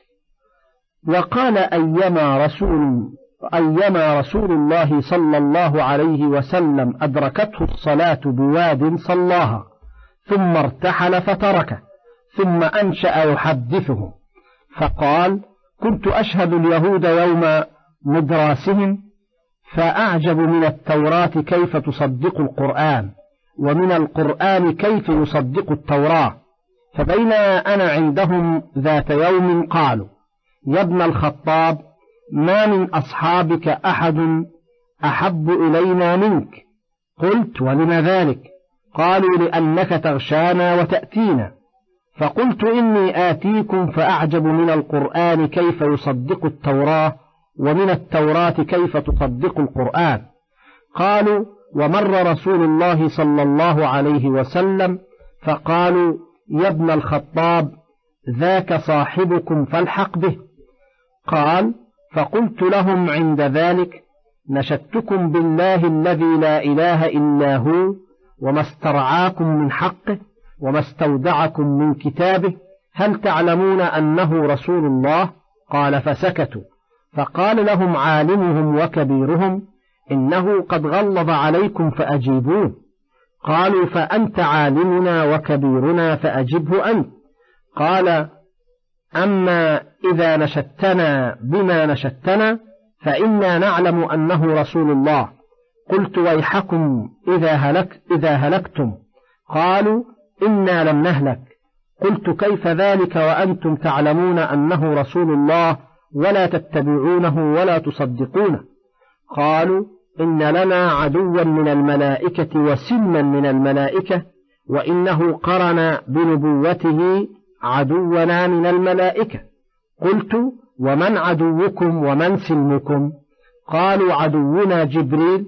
وقال: أيما رسول أيما رسول الله صلى الله عليه وسلم أدركته الصلاة بواد صلاها ثم ارتحل فتركه، ثم أنشأ يحدثهم فقال: كنت أشهد اليهود يوم مدراسهم فأعجب من التوراة كيف تصدق القرآن، ومن القرآن كيف يصدق التوراة. فبينما أنا عندهم ذات يوم قالوا: يا ابن الخطاب، ما من أصحابك أحد أحب إلينا منك. قلت: ولم ذلك؟ قالوا: لأنك تغشانا وتأتينا. فقلت: إني آتيكم فأعجب من القرآن كيف يصدق التوراة، ومن التوراة كيف تصدق القرآن. قالوا: ومر رسول الله صلى الله عليه وسلم فقالوا: يا ابن الخطاب، ذاك صاحبكم فالحق به. قال: فقلت لهم عند ذلك: نشدتكم بالله الذي لا إله إلا هو، وما استرعاكم من حقه، وما استودعكم من كتابه، هل تعلمون أنه رسول الله؟ قال: فسكتوا. فقال لهم عالمهم وكبيرهم: إنه قد غلظ عليكم فأجيبوه. قالوا: فأنت عالمنا وكبيرنا فأجبه أنت. قال: أما إذا نشدتنا بما نشدتنا فإنا نعلم أنه رسول الله. قلت: ويحكم إذا, هلك إذا هلكتم. قالوا: إنا لم نهلك. قلت: كيف ذلك وأنتم تعلمون أنه رسول الله ولا تتبعونه ولا تصدقونه؟ قالوا: إن لنا عدوا من الملائكة وسما من الملائكة، وإنه قرن بنبوته عدونا من الملائكة. قلت: ومن عدوكم ومن سلمكم؟ قالوا: عدونا جبريل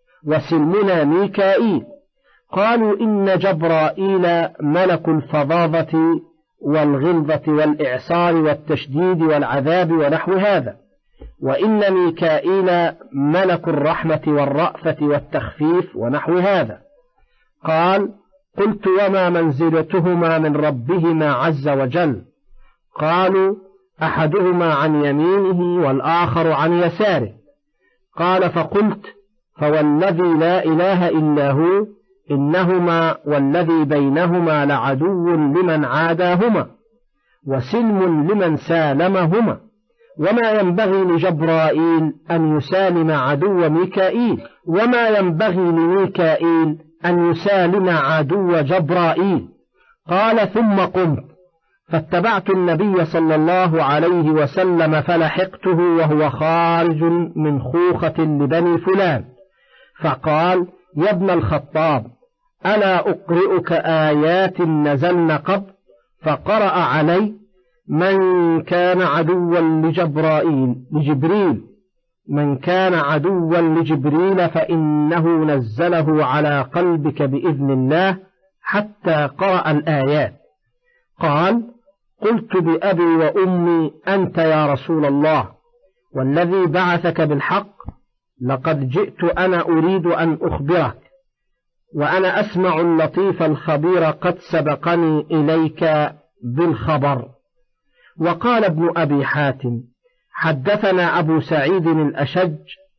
وسلمنا ميكائيل. قالوا: إن جبرائيل ملك الفظاظة والغلظة والإعصار والتشديد والعذاب ونحو هذا، وإن ميكائيل ملك الرحمة والرأفة والتخفيف ونحو هذا. قال: قلت: وما منزلتهما من ربهما عز وجل؟ قالوا: أحدهما عن يمينه والآخر عن يساره. قال: فقلت: فوالذي لا إله إلا هو إنهما والذي بينهما لعدو لمن عاداهما وسلم لمن سالمهما، وما ينبغي لجبرائيل أن يسالم عدو ميكائيل، وما ينبغي لميكائيل أن يسالم عدو جبرائيل. قال: ثم قمت فاتبعت النبي صلى الله عليه وسلم فلحقته وهو خارج من خوخة لبني فلان، فقال: يا ابن الخطاب، ألا أقرئك آيات نزلن قبل؟ فقرأ علي: من كان عدوا لجبرائيل لجبريل من كان عدوا لجبريل فإنه نزله على قلبك بإذن الله، حتى قرأ الآيات. قال: قلت بأبي وأمي أنت يا رسول الله، والذي بعثك بالحق لقد جئت أنا أريد أن أخبرك، وأنا أسمع اللطيف الخبير قد سبقني إليك بالخبر. وقال ابن أبي حاتم: حدثنا أبو سعيد الأشج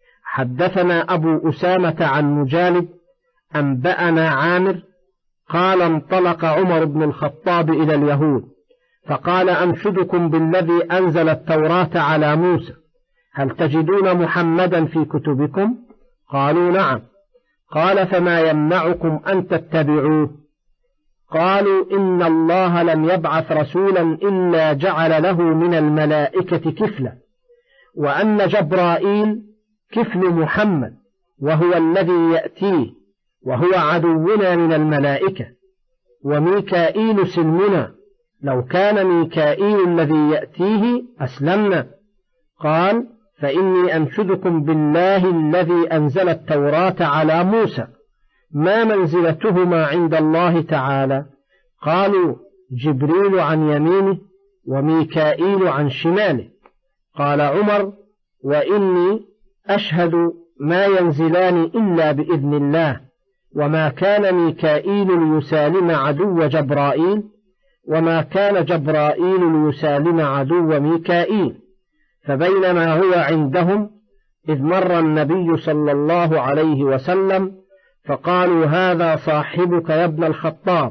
حدثنا أبو أسامة عن مجالد أنبأنا عامر قال: انطلق عمر بن الخطاب إلى اليهود فقال: أنشدكم بالذي أنزل التوراة على موسى، هل تجدون محمدا في كتبكم؟ قالوا: نعم. قال: فما يمنعكم أن تتبعوه؟ قالوا: إن الله لم يبعث رسولا إلا جعل له من الملائكة كفلا، وأن جبرائيل كفل محمد وهو الذي يأتيه، وهو عدونا من الملائكة، وميكائيل سلمنا، لو كان ميكائيل الذي يأتيه أسلمنا. قال: فإني أنشدكم بالله الذي أنزل التوراة على موسى، ما منزلتهما عند الله تعالى؟ قالوا: جبريل عن يمينه وميكائيل عن شماله. قال عمر: وإني أشهد ما ينزلان إلا بإذن الله، وما كان ميكائيل ليسالم عدو جبرائيل، وما كان جبرائيل ليسالم عدو ميكائيل. فبينما هو عندهم إذ مر النبي صلى الله عليه وسلم فقالوا: هذا صاحبك يا ابن الخطاب.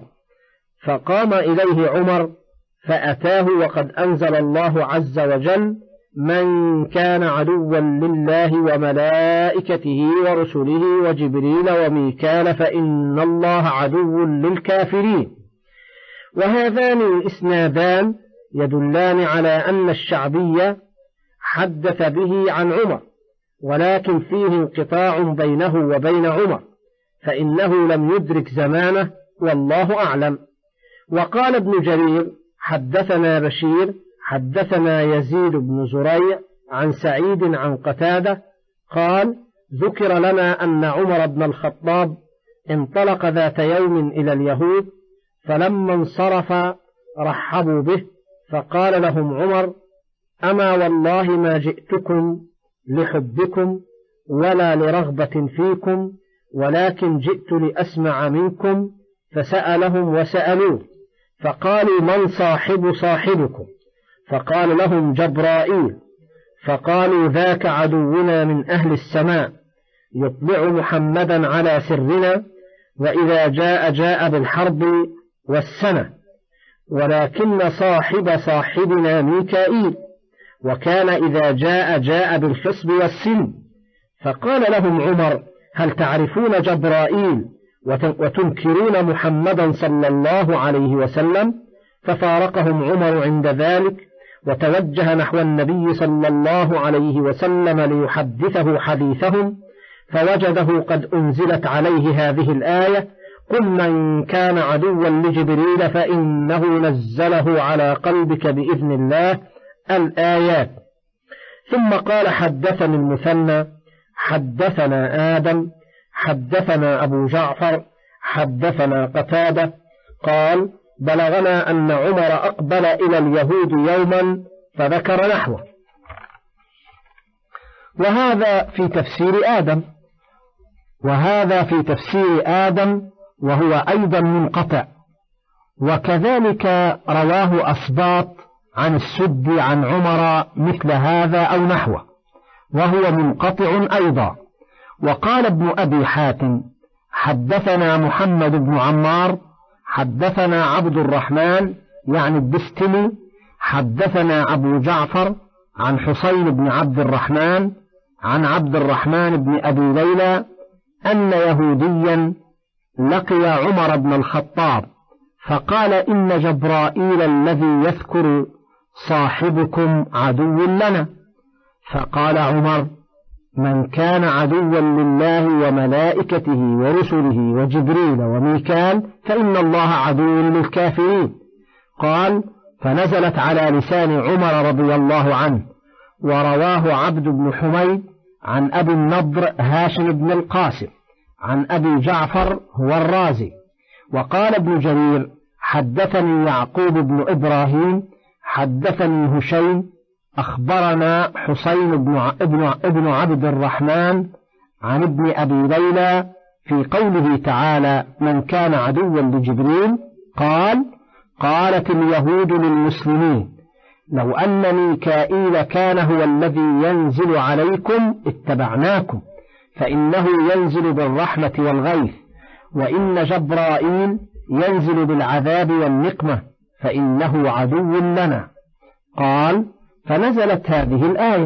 فقام إليه عمر فأتاه وقد أنزل الله عز وجل: من كان عدوا لله وملائكته ورسله وجبريل وميكال فإن الله عدو للكافرين. وهذان الإسنادان يدلان على أن الشعبي حدث به عن عمر، ولكن فيه انقطاع بينه وبين عمر، فإنه لم يدرك زمانه، والله أعلم. وقال ابن جرير: حدثنا بشير حدثنا يزيد بن زريع عن سعيد عن قتادة قال: ذكر لنا أن عمر بن الخطاب انطلق ذات يوم إلى اليهود، فلما انصرف رحبوا به، فقال لهم عمر: أما والله ما جئتكم لحبكم ولا لرغبة فيكم، ولكن جئت لأسمع منكم. فسألهم وسألوه، فقالوا: من صاحب صاحبكم؟ فقال لهم: جبرائيل. فقالوا: ذاك عدونا من أهل السماء، يطلع محمدا على سرنا، وإذا جاء جاء بالحرب والسنة، ولكن صاحب صاحبنا ميكائيل، وكان إذا جاء جاء بالخصب والسلم. فقال لهم عمر: هل تعرفون جبرائيل وتنكرون محمدا صلى الله عليه وسلم؟ ففارقهم عمر عند ذلك، وتوجه نحو النبي صلى الله عليه وسلم ليحدثه حديثهم، فوجده قد أنزلت عليه هذه الآية: قل من كان عدوا لجبريل فإنه نزله على قلبك بإذن الله، الآيات. ثم قال: حدثني المثنى حدثنا آدم حدثنا أبو جعفر حدثنا قتادة قال: بلغنا أن عمر أقبل إلى اليهود يوما فذكر نحوه. وهذا في تفسير آدم وهذا في تفسير آدم وهو أيضا منقطع. وكذلك رواه أسباط عن السدي عن عمر مثل هذا أو نحوه وهو منقطع أيضا. وقال ابن أبي حاتم حدثنا محمد بن عمار حدثنا عبد الرحمن يعني الدستمي حدثنا أبو جعفر عن حسين بن عبد الرحمن عن عبد الرحمن بن أبي ليلى أن يهوديا لقي عمر بن الخطاب فقال إن جبرائيل الذي يذكر صاحبكم عدو لنا. فقال عمر من كان عدوا لله وملائكته ورسله وجبريل وميكال فإن الله عدو للكافرين. قال فنزلت على لسان عمر رضي الله عنه. ورواه عبد بن حميد عن أبي النضر هاشم بن القاسم عن أبي جعفر هو الرازي. وقال ابن جرير حدثني يعقوب بن إبراهيم حدثني هشيم أخبرنا حسين بن ابن, ابن عبد الرحمن عن ابن أبي ليلى في قوله تعالى من كان عدوا لجبريل قال قالت اليهود للمسلمين لو أن ميكائيل كان هو الذي ينزل عليكم اتبعناكم فإنه ينزل بالرحمة والغيث وإن جبرائيل ينزل بالعذاب والنقمة فإنه عدو لنا. قال فنزلت هذه الآية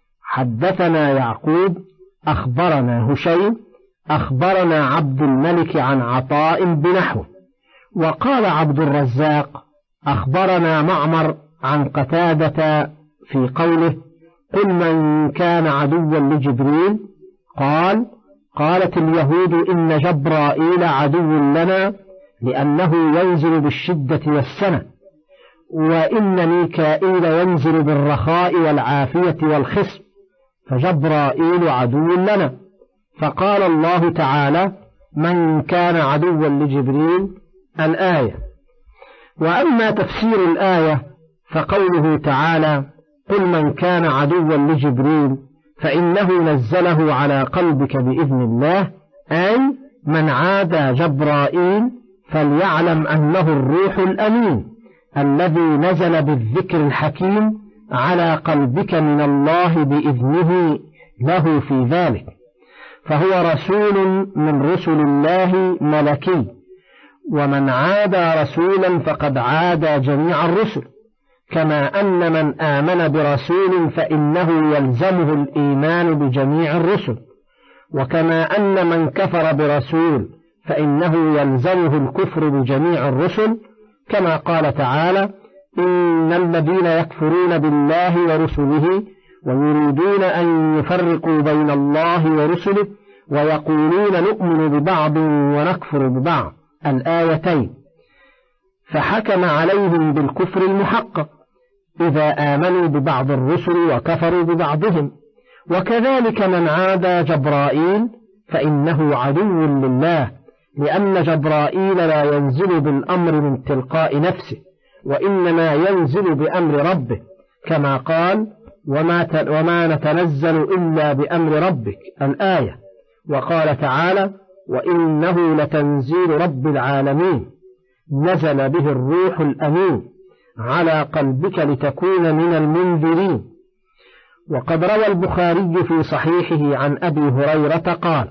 حدثنا يعقوب أخبرنا هشيم أخبرنا عبد الملك عن عطاء بنحوه. وقال عبد الرزاق أخبرنا معمر عن قتادة في قوله قل من كان عدوا لجبريل قال قالت اليهود إن جبرائيل عدو لنا لأنه ينزل بالشدة والسنة وإن ميكائيل ينزل بالرخاء والعافية والخصم فجبرائيل عدو لنا. فقال الله تعالى من كان عدوا لجبريل الآية. وأما تفسير الآية فقوله تعالى قل من كان عدوا لجبريل فإنه نزله على قلبك بإذن الله أي من عادى جبرائيل فليعلم أنه الروح الأمين الذي نزل بالذكر الحكيم على قلبك من الله بإذنه له في ذلك. فهو رسول من رسل الله ملكي ومن عادى رسولا فقد عادى جميع الرسل كما أن من آمن برسول فإنه يلزمه الإيمان بجميع الرسل وكما أن من كفر برسول فإنه يلزمه الكفر بجميع الرسل كما قال تعالى إن الذين يكفرون بالله ورسله ويريدون أن يفرقوا بين الله ورسله ويقولون نؤمن ببعض ونكفر ببعض الآيتين فحكم عليهم بالكفر المحقق إذا آمنوا ببعض الرسل وكفروا ببعضهم. وكذلك من عادى جبرائيل فإنه عدو لله لأن جبرائيل لا ينزل بالأمر من تلقاء نفسه وإنما ينزل بأمر ربه كما قال وما, وما نتنزل إلا بأمر ربك الآية. وقال تعالى وإنه لتنزيل رب العالمين نزل به الروح الأمين على قلبك لتكون من المنذرين. وقد روى البخاري في صحيحه عن أبي هريرة قال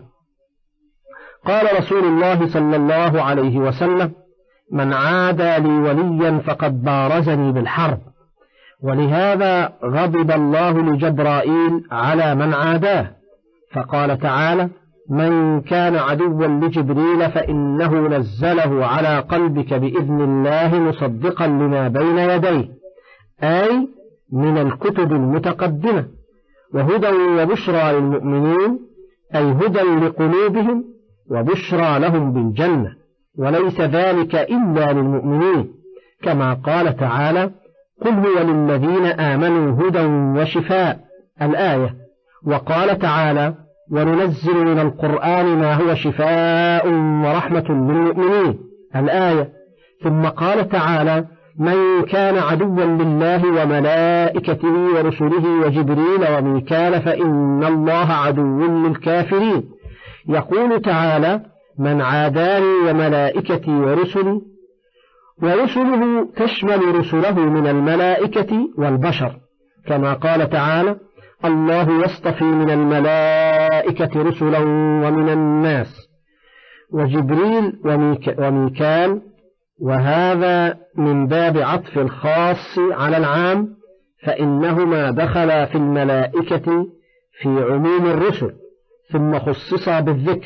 قال رسول الله صلى الله عليه وسلم من عادى لي وليا فقد بارزني بالحرب. ولهذا غضب الله لجبرائيل على من عاداه فقال تعالى من كان عدوا لجبريل فإنه نزله على قلبك بإذن الله مصدقا لما بين يديه أي من الكتب المتقدمة وهدى وبشرى للمؤمنين أي هدى لقلوبهم وبشرى لهم بالجنة وليس ذلك إلا للمؤمنين كما قال تعالى قل هو للذين آمنوا هدى وشفاء الآية. وقال تعالى وننزل من القرآن ما هو شفاء ورحمة للمؤمنين الآية. ثم قال تعالى من كان عدوا لله وملائكته ورسله وجبريل وميكال فإن الله عدو للكافرين. يقول تعالى: من عاداني وملائكتي ورسلي، ورسله تشمل رسله من الملائكة والبشر، كما قال تعالى: الله يصطفي من الملائكة رسلا ومن الناس، وجبريل وميك وميكال، وهذا من باب عطف الخاص على العام، فإنهما دخلا في الملائكة في عموم الرسل ثم خصصا بالذكر،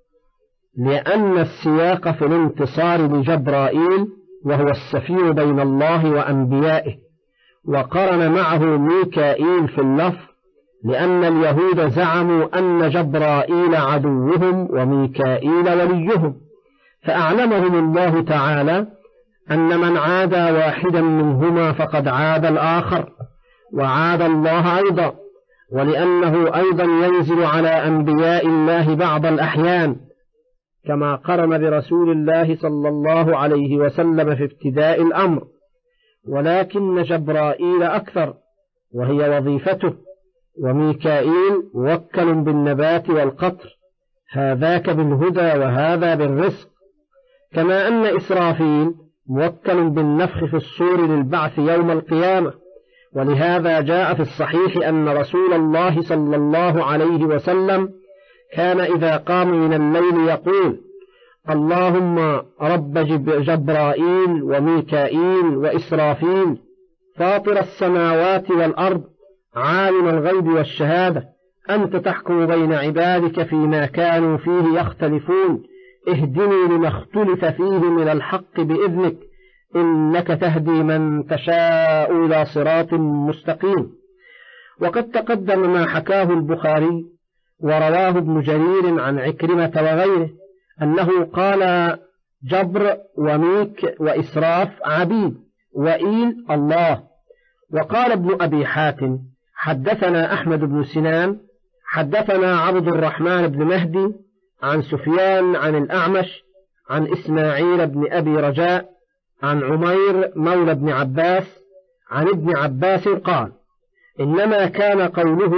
لأن السياق في الانتصار لجبرائيل وهو السفير بين الله وأنبيائه، وقرن معه ميكائيل في اللفظ، لأن اليهود زعموا أن جبرائيل عدوهم وميكائيل وليهم، فأعلمهم الله تعالى أن من عادى واحدا منهما فقد عاد الآخر وعاد الله أيضا، ولأنه أيضا ينزل على أنبياء الله بعض الأحيان، كما قرن برسول الله صلى الله عليه وسلم في ابتداء الأمر، ولكن جبرائيل أكثر وهي وظيفته، وميكائيل موكل بالنبات والقطر، هذاك بالهدى وهذا بالرزق، كما أن إسرافيل موكل بالنفخ في الصور للبعث يوم القيامة. ولهذا جاء في الصحيح أن رسول الله صلى الله عليه وسلم كان إذا قام من الليل يقول: اللهم رب جبرائيل وميكائيل وإسرافيل فاطر السماوات والأرض عالم الغيب والشهادة، أنت تحكم بين عبادك فيما كانوا فيه يختلفون، اهدني لما اختلف فيه من الحق بإذنك، إنك تهدي من تشاء إلى صراط مستقيم. وقد تقدم ما حكاه البخاري ورواه ابن جرير عن عكرمة وغيره أنه قال: جبر وميك وإسراف عبيد، وإيل الله. وقال ابن أبي حاتم: حدثنا أحمد بن سنان حدثنا عبد الرحمن بن مهدي عن سفيان عن الأعمش عن إسماعيل بن أبي رجاء عن عمير مولى بن عباس عن ابن عباس قال: إنما كان قوله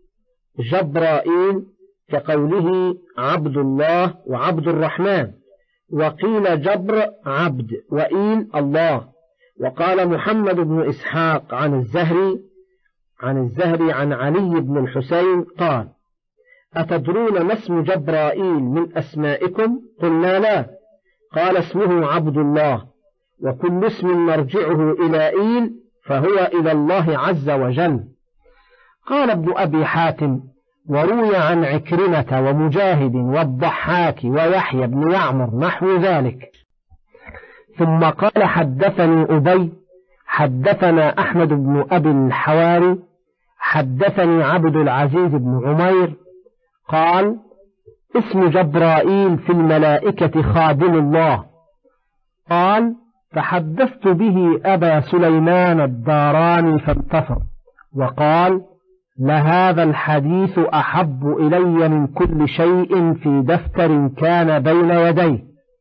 جبرائيل كقوله عبد الله وعبد الرحمن، وقيل جبر عبد وإيل الله. وقال محمد بن إسحاق عن الزهري عن الزهري عن علي بن الحسين قال: أتدرون ما اسم جبرائيل من أسمائكم؟ قلنا لا. قال: اسمه عبد الله، وكل اسم مرجعه إلى إيل فهو إلى الله عز وجل. قال ابن أبي حاتم: وروي عن عكرمة ومجاهد والضحاك ويحيى بن يعمر نحو ذلك. ثم قال: حدثني أبي حدثنا أحمد بن أبي الحواري حدثني عبد العزيز بن عمير قال: اسم جبرائيل في الملائكة خادم الله. قال: فحدثت به أبا سليمان الداراني فانتصر، وقال: لهذا الحديث أحب إلي من كل شيء في دفتر كان بين يديه.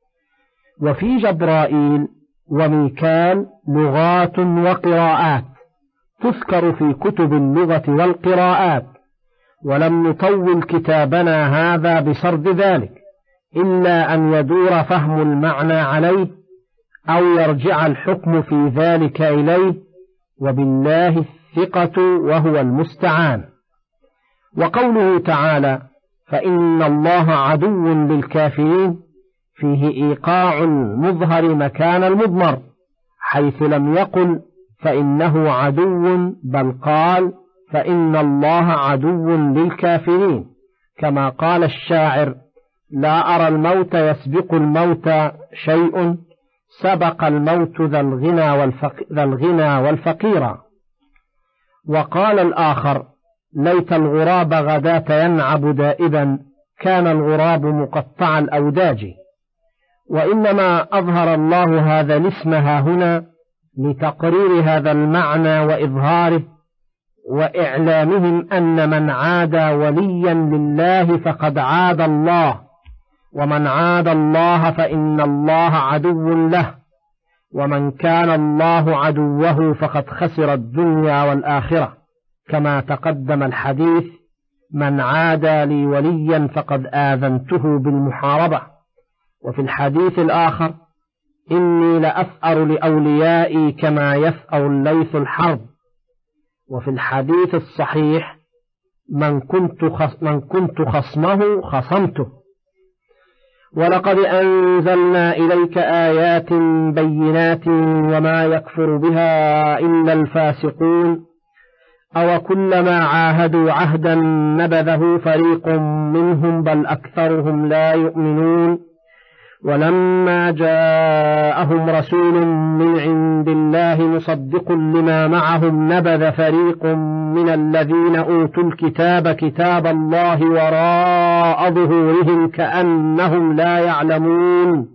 وفي جبرائيل وميكال لغات وقراءات تذكر في كتب اللغة والقراءات، ولم نطول كتابنا هذا بسرد ذلك، إلا أن يدور فهم المعنى عليه أو يرجع الحكم في ذلك إليه، وبالله الثقة وهو المستعان. وقوله تعالى: فإن الله عدو للكافرين، فيه إيقاع المظهر مكان المضمر، حيث لم يقل فإنه عدو، بل قال فإن الله عدو للكافرين، كما قال الشاعر: لا أرى الموت يسبق الموت شيء، سبق الموت ذا الغنى والفق... ذا الغنى والفقيرا. وقال الآخر: ليت الغراب غداة ينعب دائبا، كان الغراب مقطع الأوداج. وإنما أظهر الله هذا الاسم هنا لتقرير هذا المعنى وإظهاره، وإعلامهم أن من عادى وليا لله فقد عاد الله، ومن عاد الله فإن الله عدو له. ومن كان الله عدوه فقد خسر الدنيا والآخرة، كما تقدم الحديث: من عادى لي وليا فقد آذنته بالمحاربة. وفي الحديث الآخر: إني لأثأر لأوليائي كما يثأر الليث الحرب. وفي الحديث الصحيح: من كنت, خص من كنت خصمه خصمته. ولقد أنزلنا إليك آيات بينات وما يكفر بها إلا الفاسقون، أو كلما عاهدوا عهدا نبذه فريق منهم بل أكثرهم لا يؤمنون. ولما جاءهم رسول من عند الله مصدق لما معهم نبذ فريق من الذين أوتوا الكتاب كتاب الله وراء ظهورهم كأنهم لا يعلمون،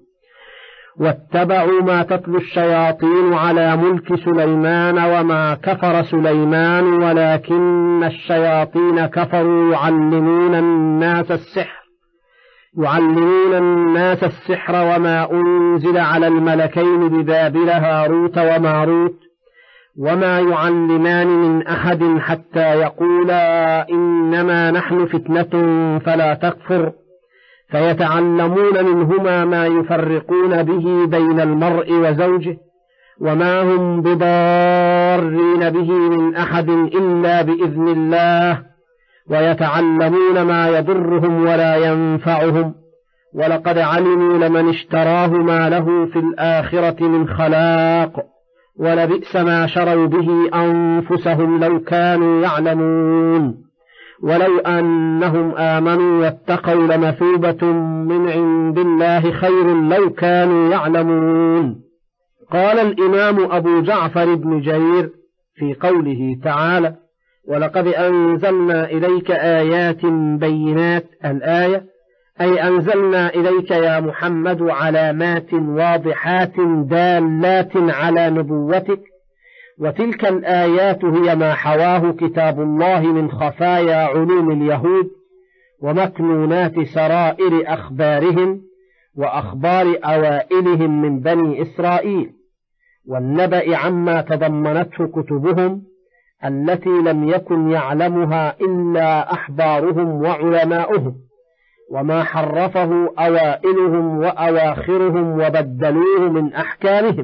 واتبعوا ما تتلو الشياطين على ملك سليمان وما كفر سليمان ولكن الشياطين كفروا يعلمون الناس السحر يعلمون الناس السحر وما أنزل على الملكين ببابل هاروت وماروت وما يعلمان من أحد حتى يقولا إنما نحن فتنة فلا تكفر، فيتعلمون منهما ما يفرقون به بين المرء وزوجه، وما هم بضارين به من أحد إلا بإذن الله، ويتعلمون ما يضرهم ولا ينفعهم، ولقد علموا لمن اشتراه ما له في الآخرة من خلاق، ولبئس ما شروا به أنفسهم لو كانوا يعلمون، ولو أنهم آمنوا واتقوا لمثوبة من عند الله خير لو كانوا يعلمون. قال الإمام أبو جعفر بن جرير في قوله تعالى: ولقد أنزلنا إليك آيات بينات، الآية أي أنزلنا إليك يا محمد علامات واضحات دالات على نبوتك، وتلك الآيات هي ما حواه كتاب الله من خفايا علوم اليهود ومكنونات سرائر أخبارهم وأخبار أوائلهم من بني إسرائيل، والنبأ عما تضمنته كتبهم التي لم يكن يعلمها إلا أحبارهم وعلماؤهم، وما حرفه أوائلهم وأواخرهم وبدلوه من أحكامهم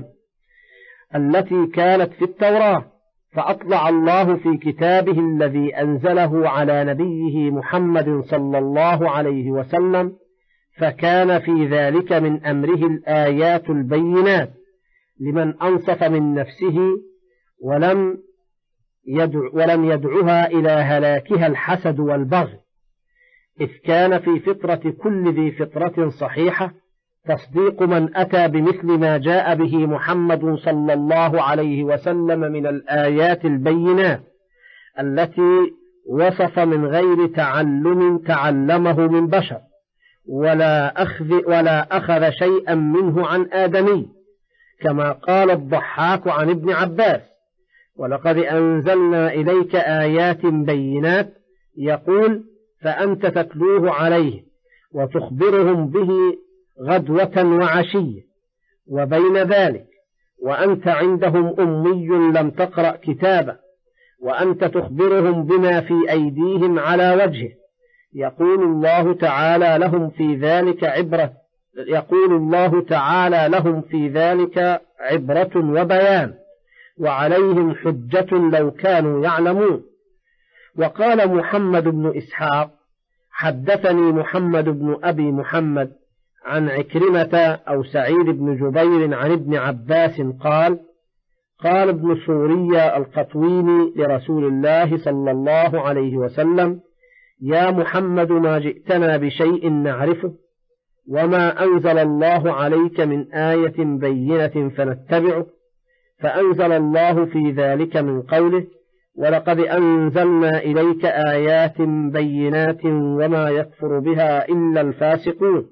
التي كانت في التوراة، فأطلع الله في كتابه الذي أنزله على نبيه محمد صلى الله عليه وسلم، فكان في ذلك من أمره الآيات البينات لمن أنصف من نفسه ولم يدع ولم يدعها إلى هلاكها الحسد والبغي، إذ كان في فطرة كل ذي فطرة صحيحة تصديق من أتى بمثل ما جاء به محمد صلى الله عليه وسلم من الآيات البينات التي وصف من غير تعلم تعلمه من بشر، ولا أخذ, ولا أخذ شيئا منه عن آدمي، كما قال الضحاك عن ابن عباس: ولقد أنزلنا إليك آيات بينات، يقول: فأنت تتلوه عليه وتخبرهم به غدوة وعشية، وبين ذلك وأنت عندهم أمي لم تقرأ كتابه، وأنت تخبرهم بما في أيديهم على وجهه، يقول الله تعالى لهم في ذلك عبرة يقول الله تعالى لهم في ذلك عبرة وبيان، وعليهم حجة لو كانوا يعلمون. وقال محمد بن إسحاق: حدثني محمد بن أبي محمد عن عكرمة أو سعيد بن جبير عن ابن عباس قال: قال ابن سوريا القطويني لرسول الله صلى الله عليه وسلم: يا محمد، ما جئتنا بشيء نعرفه، وما أنزل الله عليك من آية بينة فنتبعه، فأنزل الله في ذلك من قوله: ولقد أنزلنا إليك آيات بينات وما يكفر بها إلا الفاسقون.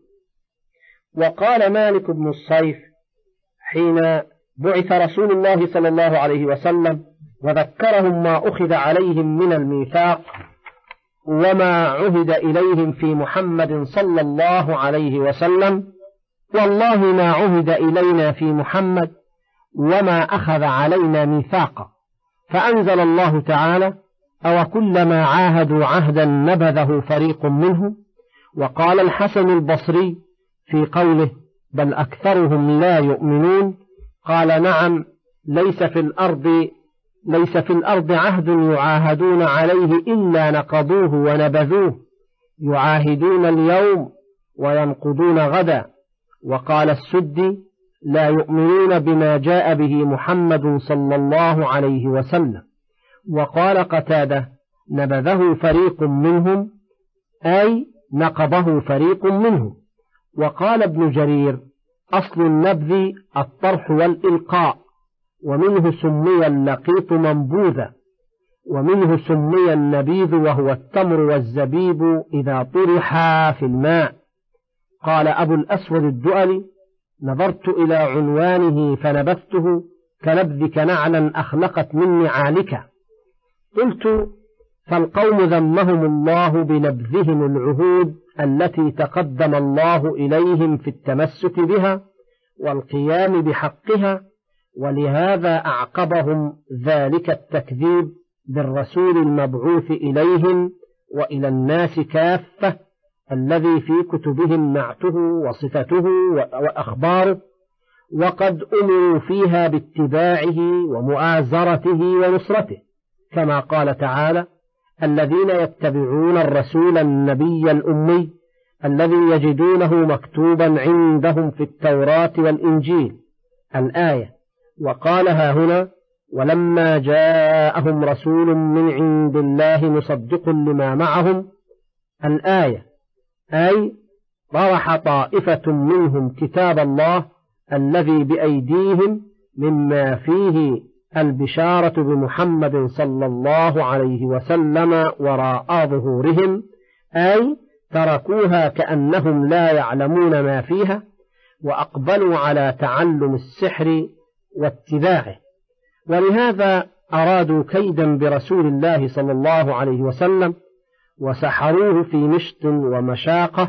وقال مالك بن الصيف حين بعث رسول الله صلى الله عليه وسلم وذكرهم ما أخذ عليهم من الميثاق وما عهد إليهم في محمد صلى الله عليه وسلم: والله ما عهد إلينا في محمد وما أخذ علينا ميثاقا. فأنزل الله تعالى: أو كلما عاهدوا عهدا نبذه فريق منهم. وقال الحسن البصري في قوله: بل أكثرهم لا يؤمنون، قال: نعم، ليس في الأرض ليس في الأرض عهد يعاهدون عليه إلا نقضوه ونبذوه، يعاهدون اليوم وينقضون غدا. وقال السدي: لا يؤمنون بما جاء به محمد صلى الله عليه وسلم. وقال قتادة: نبذه فريق منهم، أي نقضه فريق منهم. وقال ابن جرير: أصل النبذ الطرح والإلقاء، ومنه سمي اللقيط منبوذا، ومنه سمي النبيذ وهو التمر والزبيب إذا طرحا في الماء. قال أبو الأسود الدؤلي: نظرت إلى عنوانه فنبذته كنبذك نعلا أخلقت من نعالك. قلت: فالقوم ذمهم الله بنبذهم العهود التي تقدم الله إليهم في التمسك بها والقيام بحقها، ولهذا أعقبهم ذلك التكذيب بالرسول المبعوث إليهم وإلى الناس كافة، الذي في كتبهم نعته وصفته وأخباره، وقد أمروا فيها باتباعه ومؤازرته ونصرته، كما قال تعالى: الذين يتبعون الرسول النبي الأمي الذي يجدونه مكتوبا عندهم في التوراة والإنجيل، الآية. وقالها هنا: ولما جاءهم رسول من عند الله مصدق لما معهم، الآية، أي طرح طائفة منهم كتاب الله الذي بأيديهم مما فيه البشارة بمحمد صلى الله عليه وسلم وراء ظهورهم، أي تركوها كأنهم لا يعلمون ما فيها، وأقبلوا على تعلم السحر واتباعه. ولهذا أرادوا كيدا برسول الله صلى الله عليه وسلم، وسحروه في مشط ومشاقة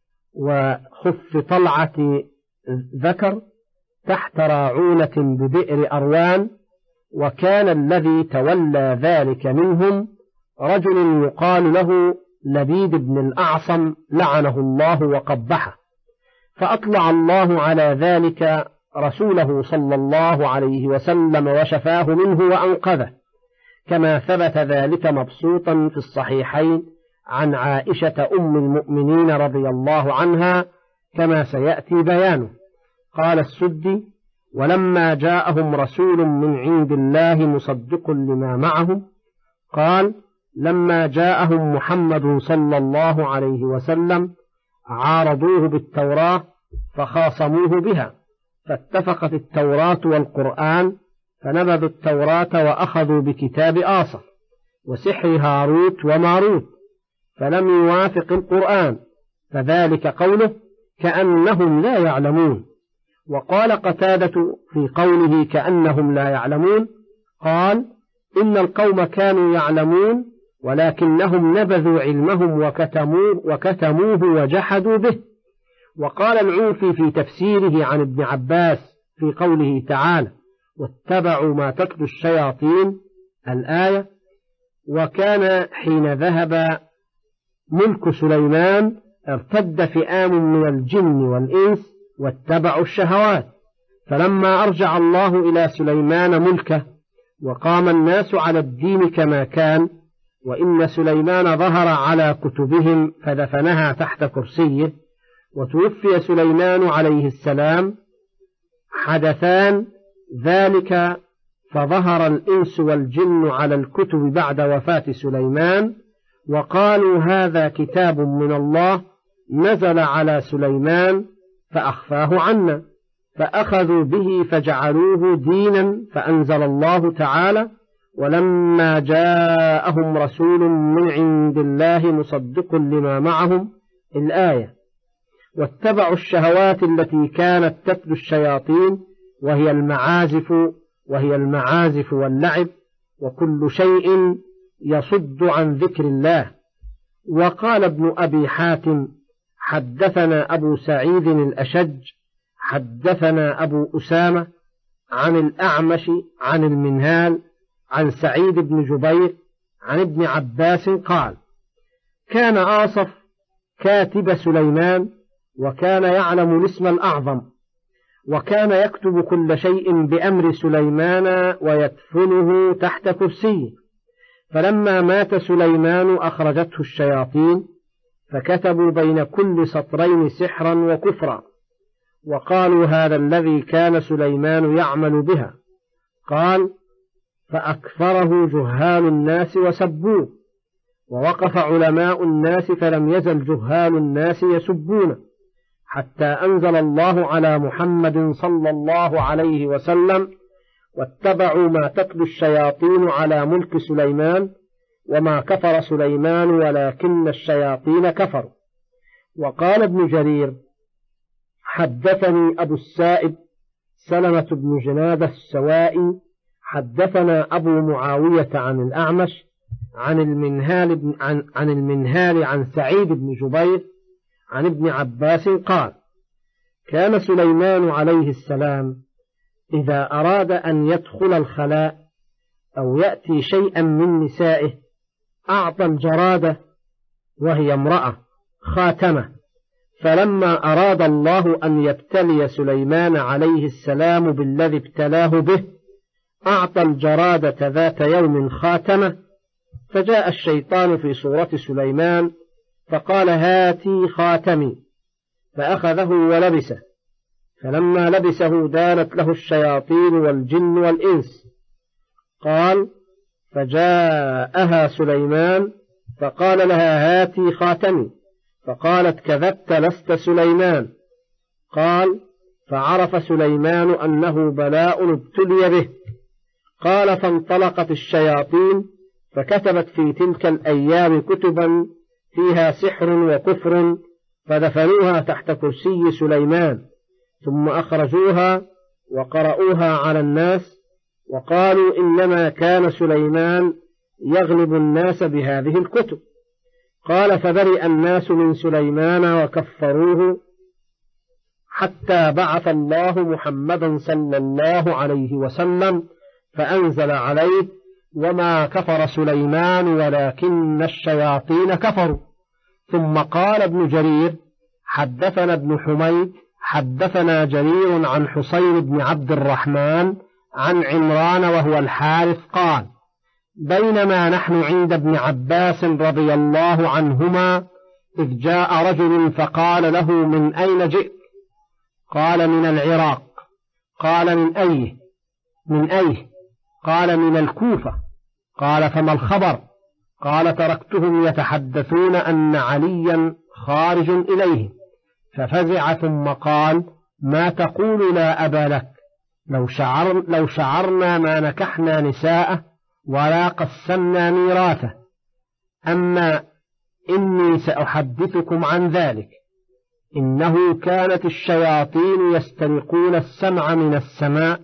وخف طلعة ذكر تحت راعونة ببئر أروان. وكان الذي تولى ذلك منهم رجل يقال له لبيد بن الأعصم لعنه الله وقبحه، فأطلع الله على ذلك رسوله صلى الله عليه وسلم وشفاه منه وأنقذه، كما ثبت ذلك مبسوطا في الصحيحين عن عائشة أم المؤمنين رضي الله عنها، كما سيأتي بيانه. قال السدي: ولما جاءهم رسول من عند الله مصدق لما معهم، قال: لما جاءهم محمد صلى الله عليه وسلم عارضوه بالتوراة فخاصموه بها، فاتفقت التوراة والقرآن، فنبذوا التوراة وأخذوا بكتاب آصف وسحر هاروت وماروت، فلم يوافق القرآن، فذلك قوله: كأنهم لا يعلمون. وقال قتادة في قوله: كأنهم لا يعلمون، قال: إن القوم كانوا يعلمون ولكنهم نبذوا علمهم وكتموه, وكتموه وجحدوا به. وقال العوفي في تفسيره عن ابن عباس في قوله تعالى: واتبعوا ما تتلو الشياطين، الآية: وكان حين ذهب ملك سليمان ارتد فئام من الجن والإنس واتبعوا الشهوات، فلما أرجع الله إلى سليمان ملكه وقام الناس على الدين كما كان، وإن سليمان ظهر على كتبهم فدفنها تحت كرسيه، وتوفي سليمان عليه السلام، حدثان ذلك، فظهر الإنس والجن على الكتب بعد وفاة سليمان، وقالوا: هذا كتاب من الله نزل على سليمان فأخفاه عنا، فأخذوا به فجعلوه دينا، فأنزل الله تعالى: ولما جاءهم رسول من عند الله مصدق لما معهم، الآية. واتبعوا الشهوات التي كانت تتلو الشياطين، وهي المعازف وهي المعازف واللعب وكل شيء يصد عن ذكر الله. وقال ابن أبي حاتم: حدثنا أبو سعيد الأشج حدثنا أبو أسامة عن الأعمش عن المنهال عن سعيد بن جبير عن ابن عباس قال: كان آصف كاتب سليمان، وكان يعلم الاسم الأعظم، وكان يكتب كل شيء بأمر سليمان ويدفنه تحت كرسيه. فلما مات سليمان أخرجته الشياطين، فكتبوا بين كل سطرين سحرا وكفرا، وقالوا: هذا الذي كان سليمان يعمل بها. قال: فأكفره جهال الناس وسبوه، ووقف علماء الناس فلم يزل جهال الناس يسبونه، حتى أنزل الله على محمد صلى الله عليه وسلم: واتبعوا ما تتلو الشياطين على ملك سليمان وما كفر سليمان ولكن الشياطين كفروا. وقال ابن جرير: حدثني أبو السائب سلمة بن جنادة السوائي حدثنا أبو معاوية عن الأعمش عن المنهال بن عن, عن المنهال عن سعيد بن جبير عن ابن عباس قال: كان سليمان عليه السلام إذا أراد أن يدخل الخلاء أو يأتي شيئا من نسائه أعطى الجرادة وهي امرأة خاتمة، فلما أراد الله أن يبتلي سليمان عليه السلام بالذي ابتلاه به أعطى الجرادة ذات يوم خاتمة، فجاء الشيطان في صورة سليمان فقال: هاتي خاتمي، فأخذه ولبسه، فلما لبسه دانت له الشياطين والجن والإنس. قال: فجاءها سليمان فقال لها: هاتي خاتمي، فقالت: كذبت لست سليمان. قال: فعرف سليمان أنه بلاء ابتلي به. قال: فانطلقت الشياطين فكتبت في تلك الأيام كتبا فيها سحر وكفر، فدفنوها تحت كرسي سليمان، ثم أخرجوها وقرأوها على الناس، وقالوا: إنما كان سليمان يغلب الناس بهذه الكتب. قال: فبرئ الناس من سليمان وكفروه حتى بعث الله محمدا صلى الله عليه وسلم فأنزل عليه: وما كفر سليمان ولكن الشياطين كفروا. ثم قال ابن جرير: حدثنا ابن حميد حدثنا جرير عن حسين بن عبد الرحمن عن عمران وهو الحارث قال: بينما نحن عند ابن عباس رضي الله عنهما إذ جاء رجل فقال له: من أين جئت؟ قال: من العراق. قال: من أيه؟ من أيه؟ قال: من الكوفة. قال: فما الخبر؟ قال: تركتهم يتحدثون أن عليا خارج إليه. ففزع ثم قال: ما تقول لا أبا لك؟ لو, شعر لو شعرنا ما نكحنا نساءه ولا قسمنا ميراثه. أما إني سأحدثكم عن ذلك. إنه كانت الشياطين يسترقون السمع من السماء،